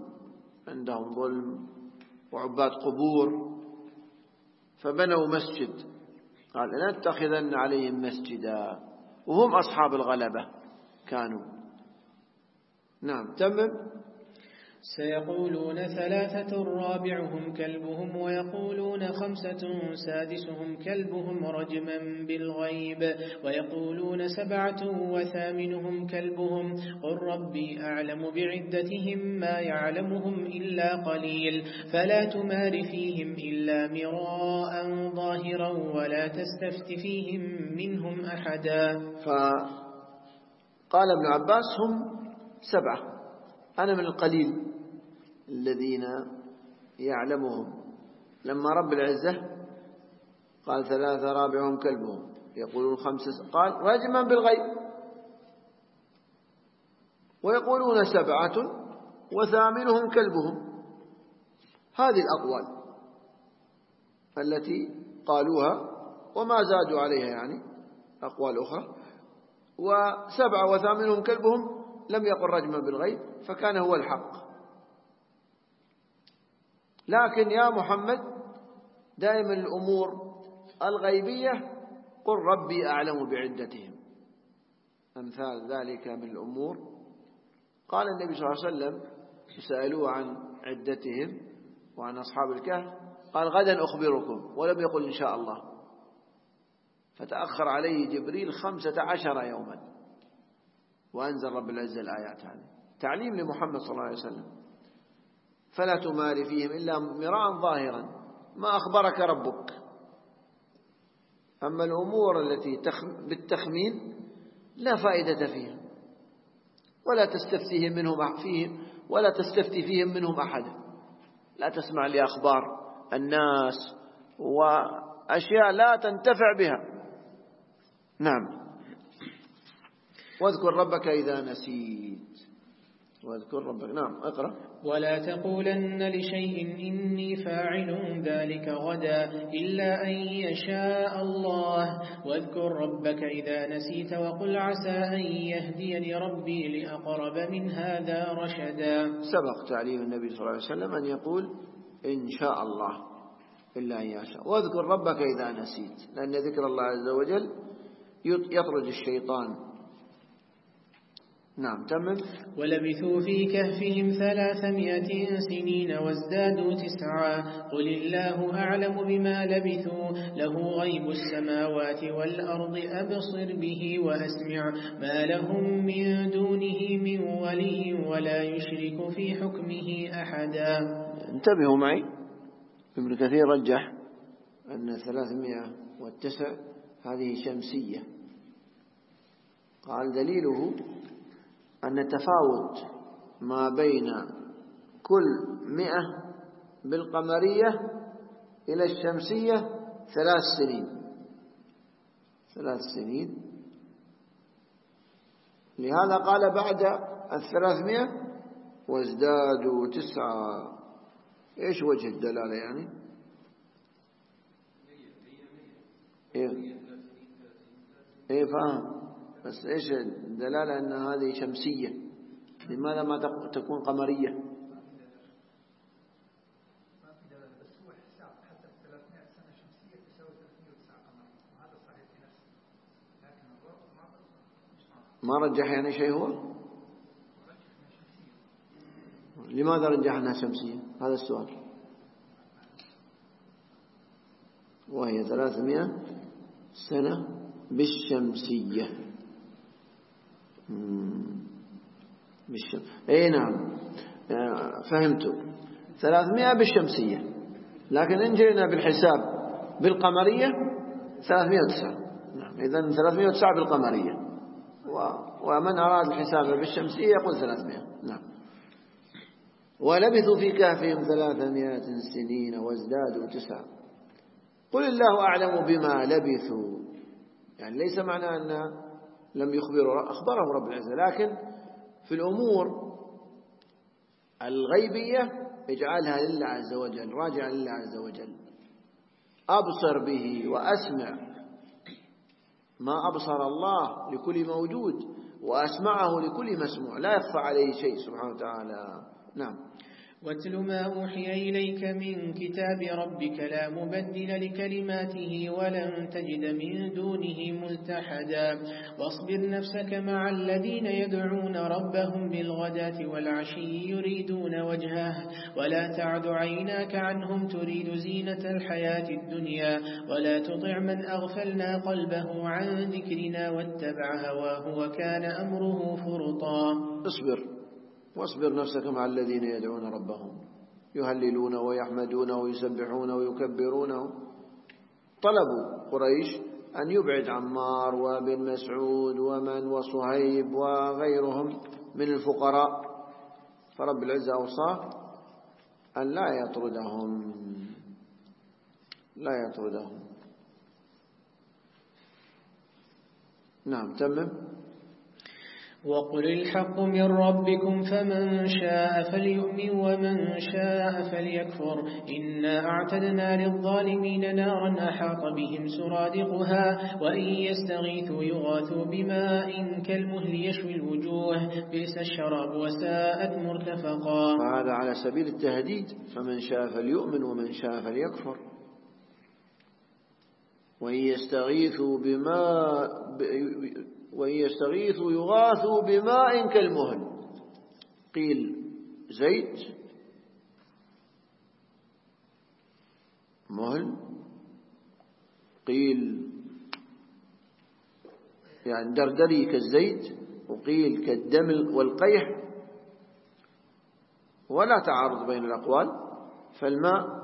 ظلم وعباد قبور، فبنوا مسجد، قال لنتخذن عليهم مسجدا، وهم أصحاب الغلبة كانوا. نعم. تمم. سيقولون 3 رابعهم كلبهم ويقولون 5 سادسهم كلبهم رجما بالغيب ويقولون 7 وثامنهم كلبهم، قل ربي أعلم بعدتهم ما يعلمهم إلا قليل، فلا تمار فيهم إلا مراء ظاهرا ولا تستفت فيهم منهم أحدا. فقال ابن عباس هم 7، أنا من القليل الذين يعلمهم. لما رب العزة قال 3 رابعهم كلبهم، يقولون 5، قال رجما بالغيب، ويقولون 7 وثامنهم كلبهم. هذه الأقوال التي قالوها وما زادوا عليها، يعني أقوال أخرى. 7 وثامنهم كلبهم لم يقل رجما بالغيب، فكان هو الحق. لكن يا محمد دائما الأمور الغيبية قل ربي أعلم بعدتهم، أمثال ذلك من الأمور. قال النبي صلى الله عليه وسلم سألوه عن عدتهم وعن أصحاب الكهف، قال غدا أخبركم، ولم يقل إن شاء الله. فتأخر عليه جبريل 15 يوما، وأنزل رب العزة الآيات هذه تعليم لمحمد صلى الله عليه وسلم. فلا تمار فيهم إلا مراء ظاهرا، ما أخبرك ربك. أما الأمور التي بالتخمين لا فائدة فيها، ولا تستفتي فيهم منهم أحدا. لا تسمع لأخبار الناس وأشياء لا تنتفع بها. نعم. واذكر ربك إذا نسيت. واذكر ربك. نعم. اقرأ. ولا تقولن لشيء إني فاعل ذلك غدا إلا أن يشاء الله، واذكر ربك إذا نسيت وقل عسى أن يهديني ربي لأقرب من هذا رشدا. سبق تعليم النبي صلى الله عليه وسلم أن يقول إن شاء الله إلا أن يشاء. واذكر ربك إذا نسيت، لأن ذكر الله عز وجل يطرد الشيطان. نعم. تمام. ولبثوا في كهفهم 300 سنين وازدادوا 9، قل الله أعلم بما لبثوا له غيب السماوات والأرض أبصر به وأسمع، ما لهم من دونه من ولي ولا يشرك في حكمه أحدا. انتبهوا معي، ابن كثير رجح أن 309 هذه شمسية. قال دليله أن التفاوت ما بين كل 100 بالقمرية إلى الشمسية 3 سنين. 3 سنين. لهذا قال بعد 300 وازدادوا 9. إيش وجه الدلالة يعني؟ إيه فاهم، بس إيش الدلالة أن هذه شمسية؟ لماذا ما تكون قمرية؟ ما رجح يعني شيء هو؟ لماذا رجح أنها شمسية؟ هذا السؤال. وهي 300 سنة بالشمسية. أي نعم، فهمت. 300 بالشمسية، لكن إن جينا بالحساب بالقمرية 309. نعم، إذن 309 بالقمرية، ومن أراد الحساب بالشمسية يقول 300. نعم. ولبثوا في كهفهم 300 سنين وازدادوا 9. قل الله أعلم بما لبثوا، يعني ليس معنى أن لم يخبروا، أخبره رب العزة، لكن في الأمور الغيبية اجعلها لله عز وجل، راجع لله عز وجل. أبصر به وأسمع ما أبصر الله لكل موجود، وأسمعه لكل مسموع، لا يخفى عليه شيء سبحانه وتعالى. نعم. واتل ما أوحي إليك من كتاب ربك لا مبدل لكلماته ولن تجد من دونه ملتحدا. واصبر نفسك مع الذين يدعون ربهم بالغداة والعشي يريدون وجهه ولا تعد عيناك عنهم تريد زينة الحياة الدنيا ولا تطع من أغفلنا قلبه عن ذكرنا واتبع هواه وكان أمره فرطا. واصبر نفسك مع الذين يدعون ربهم يهللون ويحمدون ويسبحون ويكبرونه. طلبوا قريش أن يبعد عمار وابن مسعود ومن وصهيب وغيرهم من الفقراء، فرب العزة أوصاه أن لا يطردهم. نعم، تمم. وقل الحق من ربكم فمن شاء فليؤمن ومن شاء فليكفر إنا أعتدنا للظالمين نارا أحاط بهم سرادقها وإن يستغيثوا يغاثوا بماء كالمهل يشوي الوجوه بئس الشراب وساءت مرتفقا. فهذا على سبيل التهديد، فمن شاء فليؤمن ومن شاء فليكفر. وإن يستغيثوا يغاثوا بماء كالمهل، قيل زيت مهل، قيل يعني دردري كالزيت، وقيل كالدم والقيح، ولا تعارض بين الأقوال. فالماء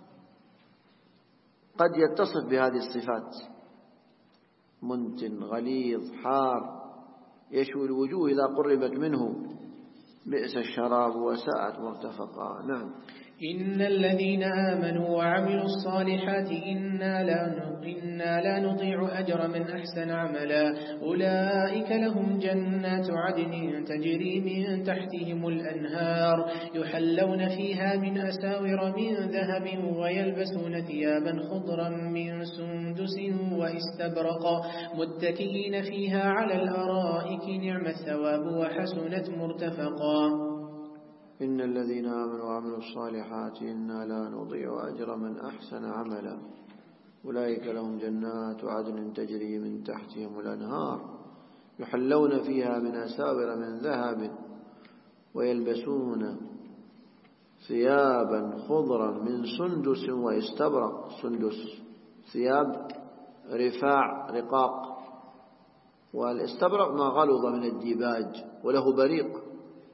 قد يتصف بهذه الصفات: منتن غليظ حار يشوي الوجوه إذا قربت منه، بئس الشراب وساءت مرتفقا. نعم. إن الذين آمنوا وعملوا الصالحات إنا لا نضيع أجر من أحسن عملا أولئك لهم جنات عدن تجري من تحتهم الأنهار يحلون فيها من أساور من ذهب ويلبسون ثيابا خضرا من سندس واستبرق متكئين فيها على الأرائك نعم الثواب وحسنت مرتفقا. إن الذين آمنوا وعملوا الصالحات إنا لا نضيع أجر من أحسن عملا أولئك لهم جنات عدن تجري من تحتهم الأنهار يحلون فيها من أساور من ذهب ويلبسون ثيابا خضرا من سندس واستبرق. سندس ثياب رفاع رقاق، والاستبرق ما غلظ من الديباج وله بريق.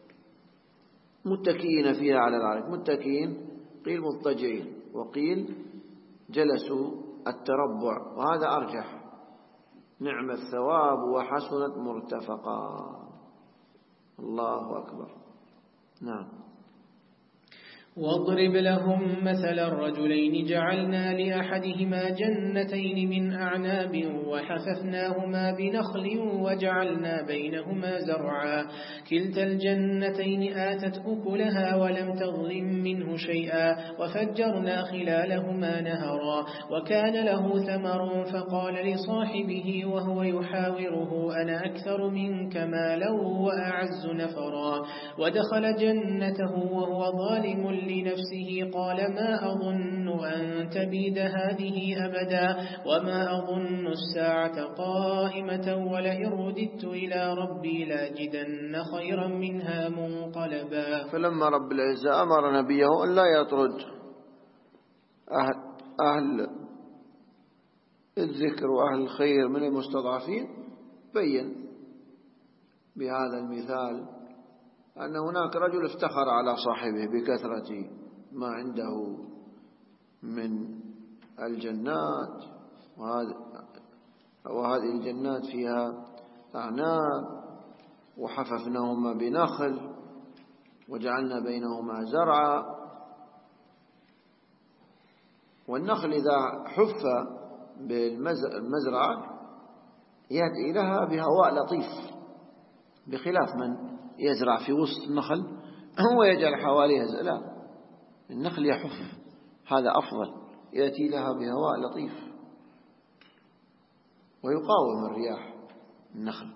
متكئين فيها على الأرائك، متكئين قيل مضطجعين وقيل جلسوا التربع، وهذا أرجح. نعم الثواب وحسنت مرتفقا. الله أكبر. نعم. واضرب لهم مثل الرجلين جعلنا لأحدهما جنتين من أعناب وحففناهما بنخل وجعلنا بينهما زرعا كلتا الجنتين آتت أكلها ولم تظلم منه شيئا وفجرنا خلالهما نهرا وكان له ثمر فقال لصاحبه وهو يحاوره أنا أكثر منك مالا وأعز نفرا ودخل جنته وهو ظالم لنفسه قال ما أظن أظن أن تبيد هذه أبدا وما أظن الساعة قائمة ولئن رددت إلى ربي لاجدن خيرا منها منقلبا. فلما رب العزة أمر نبيه أن لا يطرد أهل الذكر وأهل الخير من المستضعفين، بين بهذا المثال أن هناك رجل افتخر على صاحبه بكثرة ما عنده من الجنات، وهذه الجنات فيها أعناب وحففناهما بنخل وجعلنا بينهما زرعا. والنخل إذا حف بالمزرعة يأتي لها بهواء لطيف، بخلاف من يزرع في وسط النخل هو يجعل حواليها لا، النخل يحف، هذا أفضل، يأتي لها بهواء لطيف ويقاوم الرياح النخل.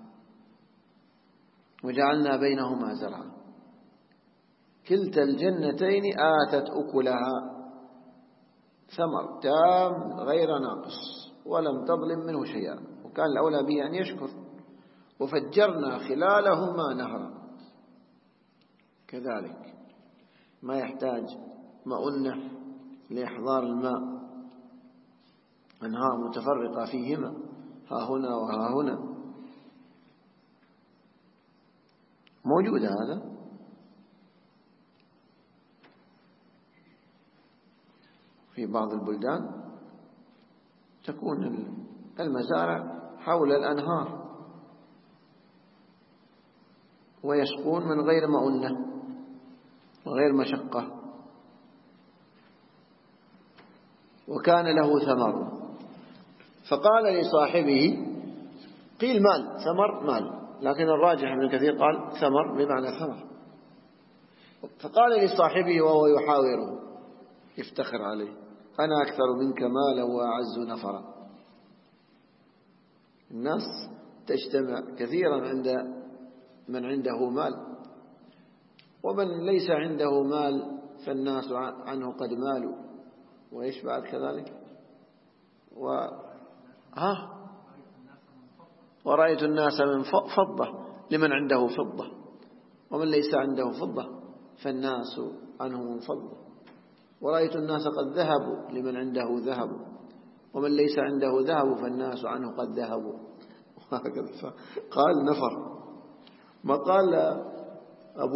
وجعلنا بينهما زرعا كلتا الجنتين آتت أكلها ثمر تام غير ناقص ولم تظلم منه شيئا، وكان الأولى به أن يشكر. وفجرنا خلالهما نهرا، كذلك ما يحتاج مؤنة لإحضار الماء، أنهار متفرقة فيهما ها هنا وها هنا، موجود هذا. في بعض البلدان تكون المزارع حول الأنهار ويسقون من غير مؤنة وغير مشقة، وكان له ثمر. فقال لصاحبه، قيل مال، ثمر مال، لكن الراجح من كثير قال ثمر بمعنى ثمر. فقال لصاحبه وهو يحاوره يفتخر عليه، أنا أكثر منك مالا وأعز نفرا. الناس تجتمع كثيرا عند من عنده مال، ومن ليس عنده مال فالناس عنه قد مالوا. وإيش بعد كذلك؟ ورأيت الناس من فضة لمن عنده فضة، ومن ليس عنده فضة فالناس عنه من فضة. ورأيت الناس قد ذهبوا لمن عنده ذهب، ومن ليس عنده ذهب فالناس عنه قد ذهبوا. قال نفر، ما قال أبو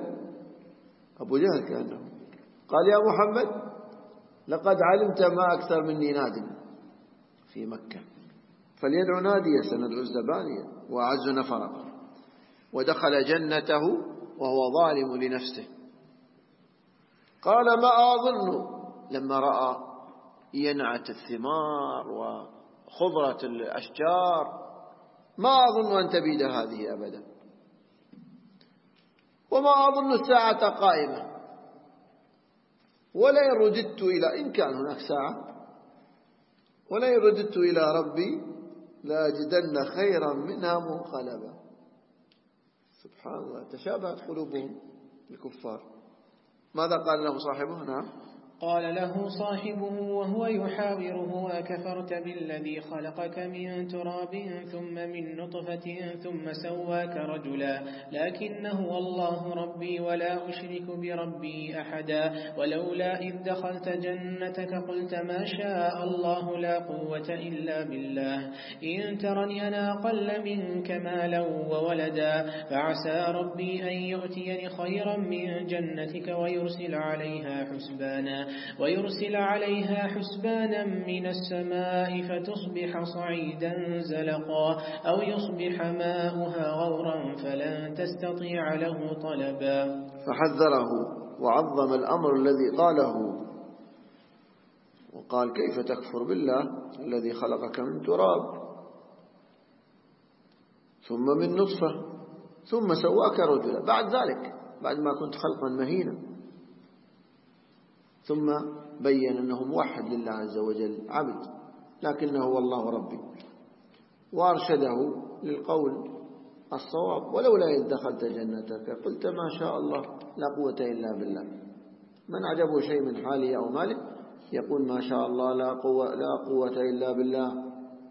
جهل كأنه قال يا محمد لقد علمت ما أكثر مني ناد في مكة، فليدعو ناديا سندعو الزبانية وأعز نفرا. ودخل جنته وهو ظالم لنفسه. قال ما أظن، لما رأى ينعة الثمار وخضرة الأشجار، ما أظن أن تبيد هذه أبدا، وما أظن الساعة قائمة، ولئن رددت إلى، إن كان هناك ساعة، ولئن رددت إلى ربي لأجدن خيرا منها منقلبا. سبحان الله، تشابهت قلوبهم الكفار. ماذا قال له صاحبه؟ نعم، قال له صاحبه وهو يحاوره أكفرت بالذي خلقك من تراب ثم من نطفة ثم سواك رجلا، لكن هو الله ربي ولا أشرك بربي أحدا، ولولا إذ دخلت جنتك قلت ما شاء الله لا قوة إلا بالله، إن ترني أنا أقل منك مالا وولدا، فعسى ربي أن يؤتيني خيرا من جنتك ويرسل عليها حسبانا من السماء فتصبح صعيدا زلقا، أو يصبح ماؤها غورا فلن تستطيع له طلبا. فحذره وعظم الأمر الذي قاله، وقال كيف تكفر بالله الذي خلقك من تراب ثم من نطفة ثم سواك رجلا، بعد ذلك، بعد ما كنت خلقا مهينا. ثم بين أنه موحد لله عز وجل عبد، لكنه هو الله ربي، وأرشده للقول الصواب. ولولا إذ دخلت جنتك قلت ما شاء الله لا قوة إلا بالله. من عجبه شيء من حاله أو ماله يقول ما شاء الله لا قوة إلا بالله،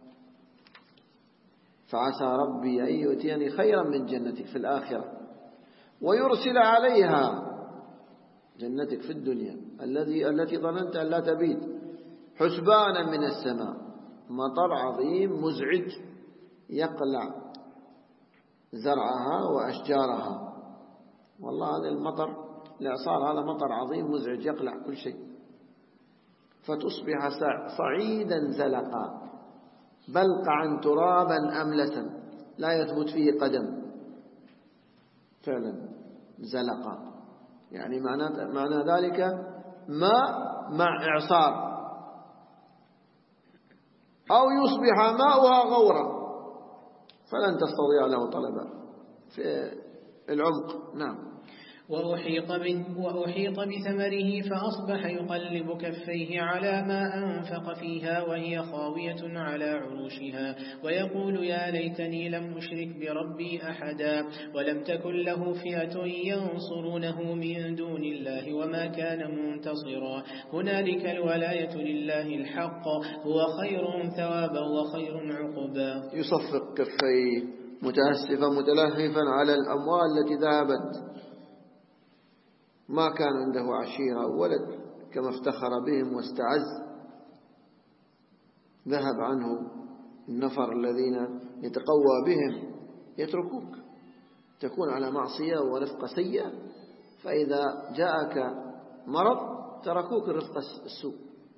فعسى ربي أن يؤتيني خيرا من جنتك في الآخرة ويرسل عليها جنتك في الدنيا التي ظننت أن لا تبيد حسبانا من السماء، مطر عظيم مزعج يقلع زرعها وأشجارها. والله هذا المطر الإعصار هذا مطر عظيم مزعج يقلع كل شيء، فتصبح صعيدا زلقا بلقعا ترابا أملسا لا يثبت فيه قدم. فعلا زلقا يعني معنى ذلك ماء مع إعصار، أو يصبح ماؤها غورا فلن تستطيع له طلبا في العمق. نعم. وأحيط بثمره فأصبح يقلب كفيه على ما أنفق فيها وهي خاوية على عروشها ويقول يا ليتني لم أشرك بربي أحدا ولم تكن له فئة ينصرونه من دون الله وما كان منتصرا. هنالك الولاية لله الحق هو خير ثوابا وخير عقبا. يصفق كفيه متأسفا متلهفا على الأموال التي ذهبت، ما كان عنده عشيرة ولد كما افتخر بهم واستعز، ذهب عنه النفر الذين يتقوى بهم يتركوك، تكون على معصية ورفقة سيئة، فإذا جاءك مرض تركوك الرفقة السوء،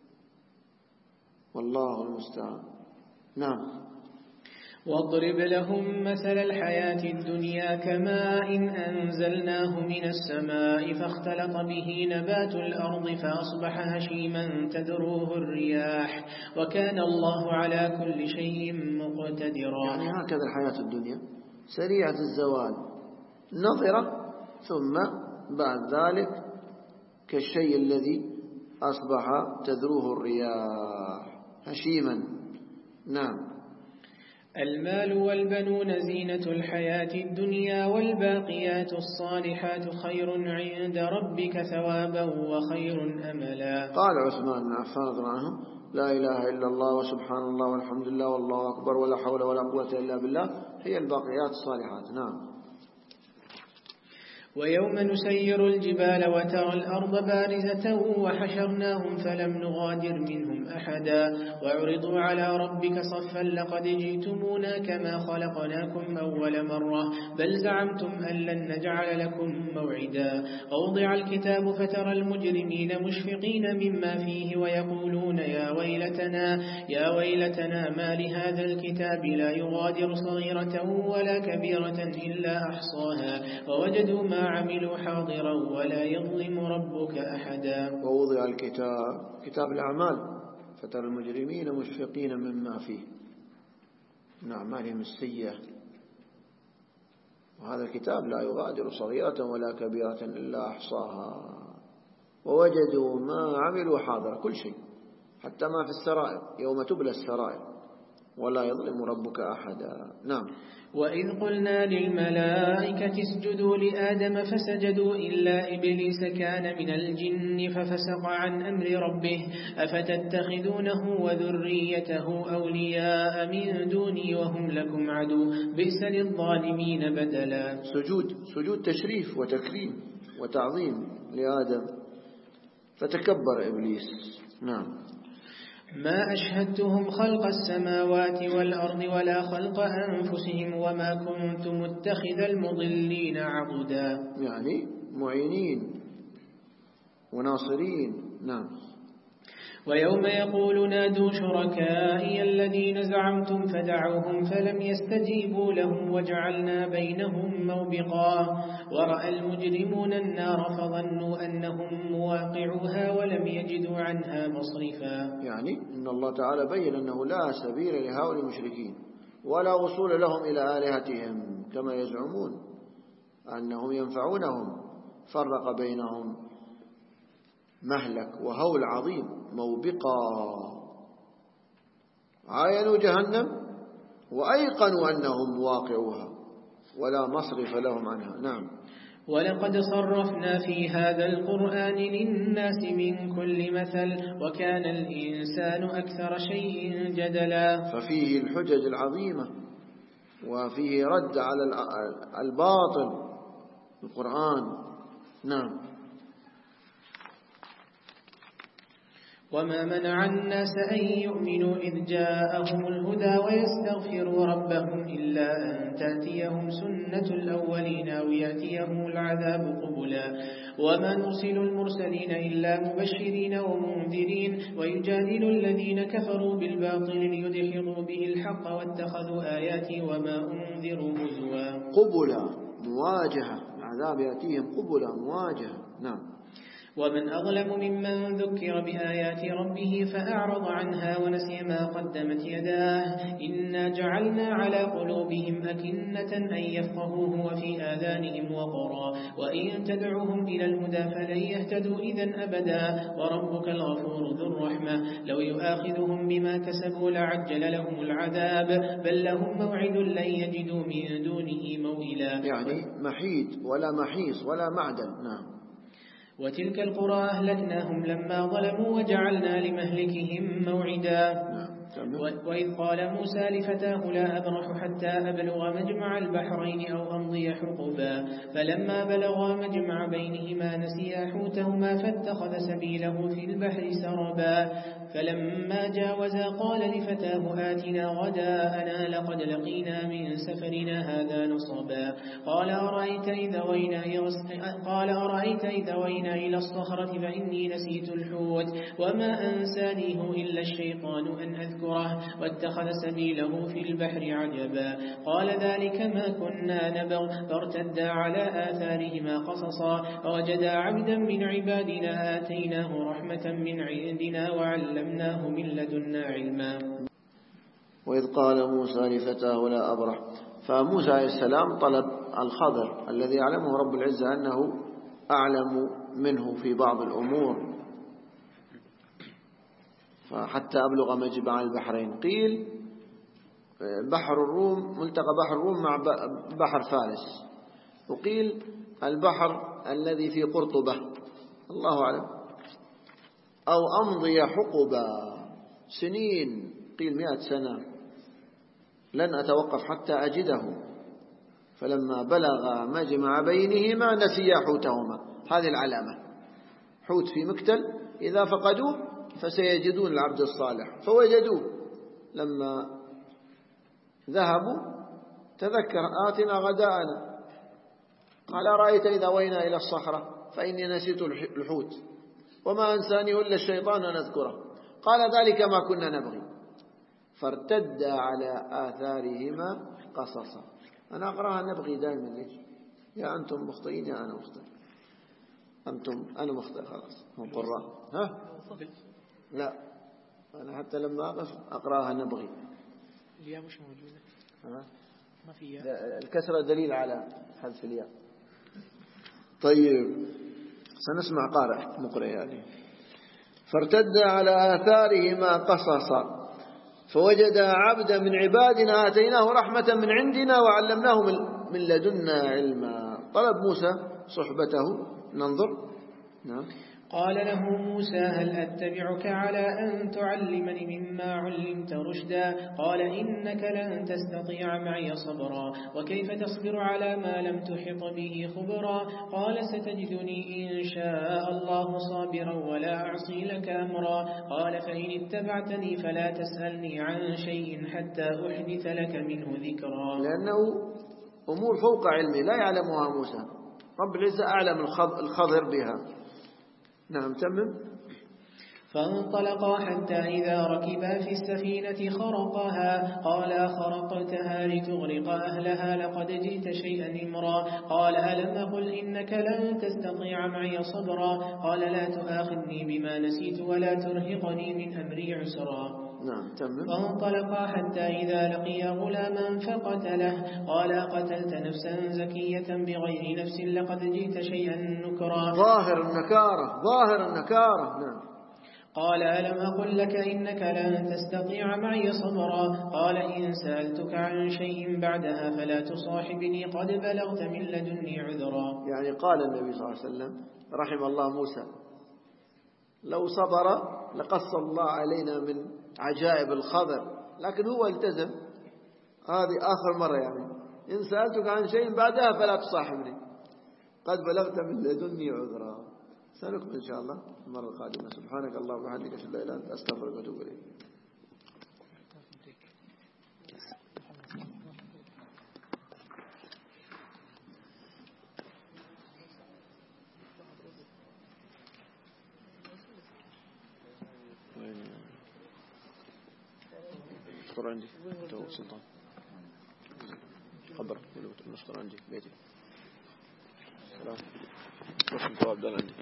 والله المستعان. نعم. واضرب لهم مثل الحياة الدنيا كماء أنزلناه من السماء فاختلط به نبات الأرض فأصبح هشيما تذروه الرياح وكان الله على كل شيء مقتدرا. يعني هكذا الحياة الدنيا سريعة الزوال نظرة، ثم بعد ذلك كالشيء الذي أصبح تذروه الرياح هشيما. نعم. المال والبنون زينة الحياة الدنيا والباقيات الصالحات خير عند ربك ثوابا وخير أملا. قال عثمان بن عفان رضي الله عنه لا إله إلا الله وسبحان الله والحمد لله والله أكبر ولا حول ولا قوة إلا بالله هي الباقيات الصالحات. نعم. ويوم نسير الجبال وترى الأرض بارزة وحشرناهم فلم نغادر منهم أحدا وعرضوا على ربك صفا لقد جئتمونا كما خلقناكم أول مرة بل زعمتم أن لن نجعل لكم موعدا. ووضع الكتاب فترى المجرمين مشفقين مما فيه ويقولون يا ويلتنا ما لهذا الكتاب لا يغادر صغيرة ولا كبيرة إلا أحصاها ووجدوا ما عملوا حاضرا ولا يظلم ربك أحدا. ووضع الكتاب كتاب الأعمال فترى المجرمين مشفقين مما فيه من أعمالهم السيئة، وهذا الكتاب لا يغادر صغيرة ولا كبيرة إلا أحصاها ووجدوا ما عملوا حاضرا كل شيء حتى ما في السرائر يوم تبلى السرائر ولا يظلم ربك أحدا. نعم. وإذ قلنا للملائكة اسجدوا لآدم فسجدوا إلا إبليس كان من الجن ففسق عن أمر ربه أفتتخذونه وذريته أولياء من دوني وهم لكم عدو بئس للظالمين بدلا. سجود تشريف وتكريم وتعظيم لآدم فتكبر إبليس. نعم. ما أشهدتهم خلق السماوات والأرض ولا خلق أنفسهم وما كنت متخذ المضلين عضدا. يعني معينين وناصرين. نعم. ويوم يقول نادوا شركائي الذين زعمتم فدعوهم فلم يستجيبوا لهم وجعلنا بينهم موبقا ورأى المجرمون النار فظنوا أنهم مواقعوها ولم يجدوا عنها مصرفا. يعني إن الله تعالى بين أنه لا سبيل لهؤلاء المشركين ولا وصول لهم إلى آلهتهم كما يزعمون أنهم ينفعونهم، فرق بينهم مهلك وهول عظيم موبقا، عاينوا جهنم وأيقنوا أنهم واقعوها ولا مصرف لهم عنها. نعم. ولقد صرفنا في هذا القرآن للناس من كل مثل وكان الإنسان أكثر شيء جدلا. ففيه الحجج العظيمة وفيه رد على الباطل القرآن. نعم. وما منع الناس أن يؤمنوا إذ جاءهم الهدى ويستغفروا ربهم إلا أن تأتيهم سنة الأولين أو يأتيهم العذاب قبلا. وما نرسل المرسلين إلا مبشرين ومنذرين ويجادل الذين كفروا بالباطل ليدحضوا به الحق واتخذوا آياتي وما أنذروا هزوا. قبلا مواجهة، العذاب يأتيهم قبلا مواجهة. نعم. ومن أظلم ممن ذكر بآيات ربه فأعرض عنها ونسي ما قدمت يداه. إنا جعلنا على قلوبهم أكنة أن يفقهوه وفي آذانهم وقرا وإن تدعوهم إلى الهدى فلن يهتدوا إذن أبدا. وربك الغفور ذو الرحمة لو يؤاخذهم بما كسبوا لعجل لهم العذاب بل لهم موعد لن يجدوا من دونه موئلا. يعني محيد ولا محيص ولا معدن. نعم. وتلك القرى أهلكناهم لما ظلموا وجعلنا لمهلكهم موعدا. وإذ قال موسى لفتاه لا أبرح حتى أبلغ مجمع البحرين أو أمضي حقبا فلما بلغا مجمع بينهما نسيا حوتهما فاتخذ سبيله في البحر سربا فلما جاوزا قال لفتاه آتنا غداءنا لقد لقينا من سفرنا هذا نصبا قال أرأيت إذا وينا إلى الصخرة فإني نسيت الحوت وما أنسانيه إلا الشيطان أن أذكره واتخذ سبيله في البحر عجبا قال ذلك ما كنا نبغ فارتدا على آثارهما قصصا فوجدا عبدا من عبادنا آتيناه رحمة من عندنا وعلمناه من لدنا علما. وإذ قال موسى لفتاه لا أبرح، فموسى عليه السلام طلب الخضر الذي يعلمه رب العزة أنه أعلم منه في بعض الأمور، فحتى أبلغ مجمع البحرين. قيل بحر الروم ملتقى بحر الروم مع بحر فارس، وقيل البحر الذي في قرطبة الله أعلم، أو أمضي حقبا سنين، قيل 100 سنة لن أتوقف حتى أجده. فلما بلغ مجمع بينهما نسيا حوتهما، هذه العلامة، حوت في مكتل إذا فقدوه فسيجدون العبد الصالح، فوجدوه لما ذهبوا تذكر آتنا غداءنا قال أرأيت إذا وينا إلى الصخرة فإني نسيت الحوت وما أنساني إلا الشيطان أن أذكره قال ذلك ما كنا نبغي فارتد على آثارهما قصصا. أنا أقرأها نبغي دائما، ليش؟ يا أنتم مخطئين يا أنا مخطئ، أنا مخطئ خلاص هم قراء. ها؟ لا أنا حتى لما أقف أقرأها نبغي. الياء مش موجودة. ما في ياء. الكسرة دليل على حذف الياء. طيب سنسمع قارئ مقرئ يعني. فارتد على آثارهما قصصا فوجد عبدا من عبادنا آتيناه رحمة من عندنا وعلمناه من لدنا علما. طلب موسى صحبته. ننظر. نعم. قال له موسى هل أتبعك على أن تعلمني مما علمت رشدا قال إنك لن تستطيع معي صبرا وكيف تصبر على ما لم تحط به خبرا قال ستجدني إن شاء الله صابرا ولا أعصي لك أمرا قال فإن اتبعتني فلا تسألني عن شيء حتى أحدث لك منه ذكرا. لأنه أمور فوق علمي لا يعلمها موسى، رب العزة أعلم الخضر بها. نعم تمم. فانطلقا حتى إذا ركبا في السفينة خرقها قال خرقتها لتغرق أهلها لقد جئت شيئا إمرا قال ألم أقل إنك لن تستطيع معي صبرا قال لا تؤاخذني بما نسيت ولا ترهقني من أمري عسرا. نعم تمام. فانطلقا حتى إذا لقيا غلاما فقتله قال قتلت نفسا زكية بغير نفس لقد جئت شيئا نكرا. ظاهر النكارة. نعم. قال ألم أقل لك إنك لن تستطيع معي صبرا قال إن سألتك عن شيء بعدها فلا تصاحبني قد بلغت من لدني عذرا. يعني قال النبي صلى الله عليه وسلم رحم الله موسى لو صبر لقص الله علينا من عجائب الخبر، لكن هو التزم. هذه آخر مرة يعني إن سألتك عن شيء بعدها فلا تصاحبني قد بلغت من لدني عذرا. سنكمل إن شاء الله المرة القادمة. سبحانك اللهم وبحمدك أشهد أن لا إله إلا أنت أستغفرك وأتوب إليك. المشطر عندي تو سلطان خبر المشطر عندي بيتي. سلام روح الجواب ده عندي.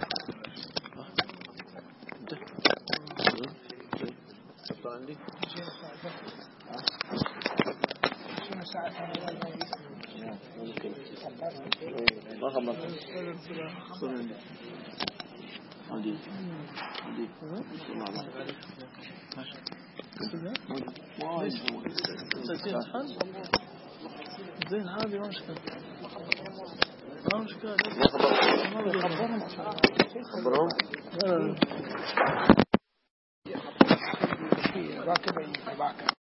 انت المشطر عندي ممكن ما خبر عندي زين هذه مشكلة خبرهم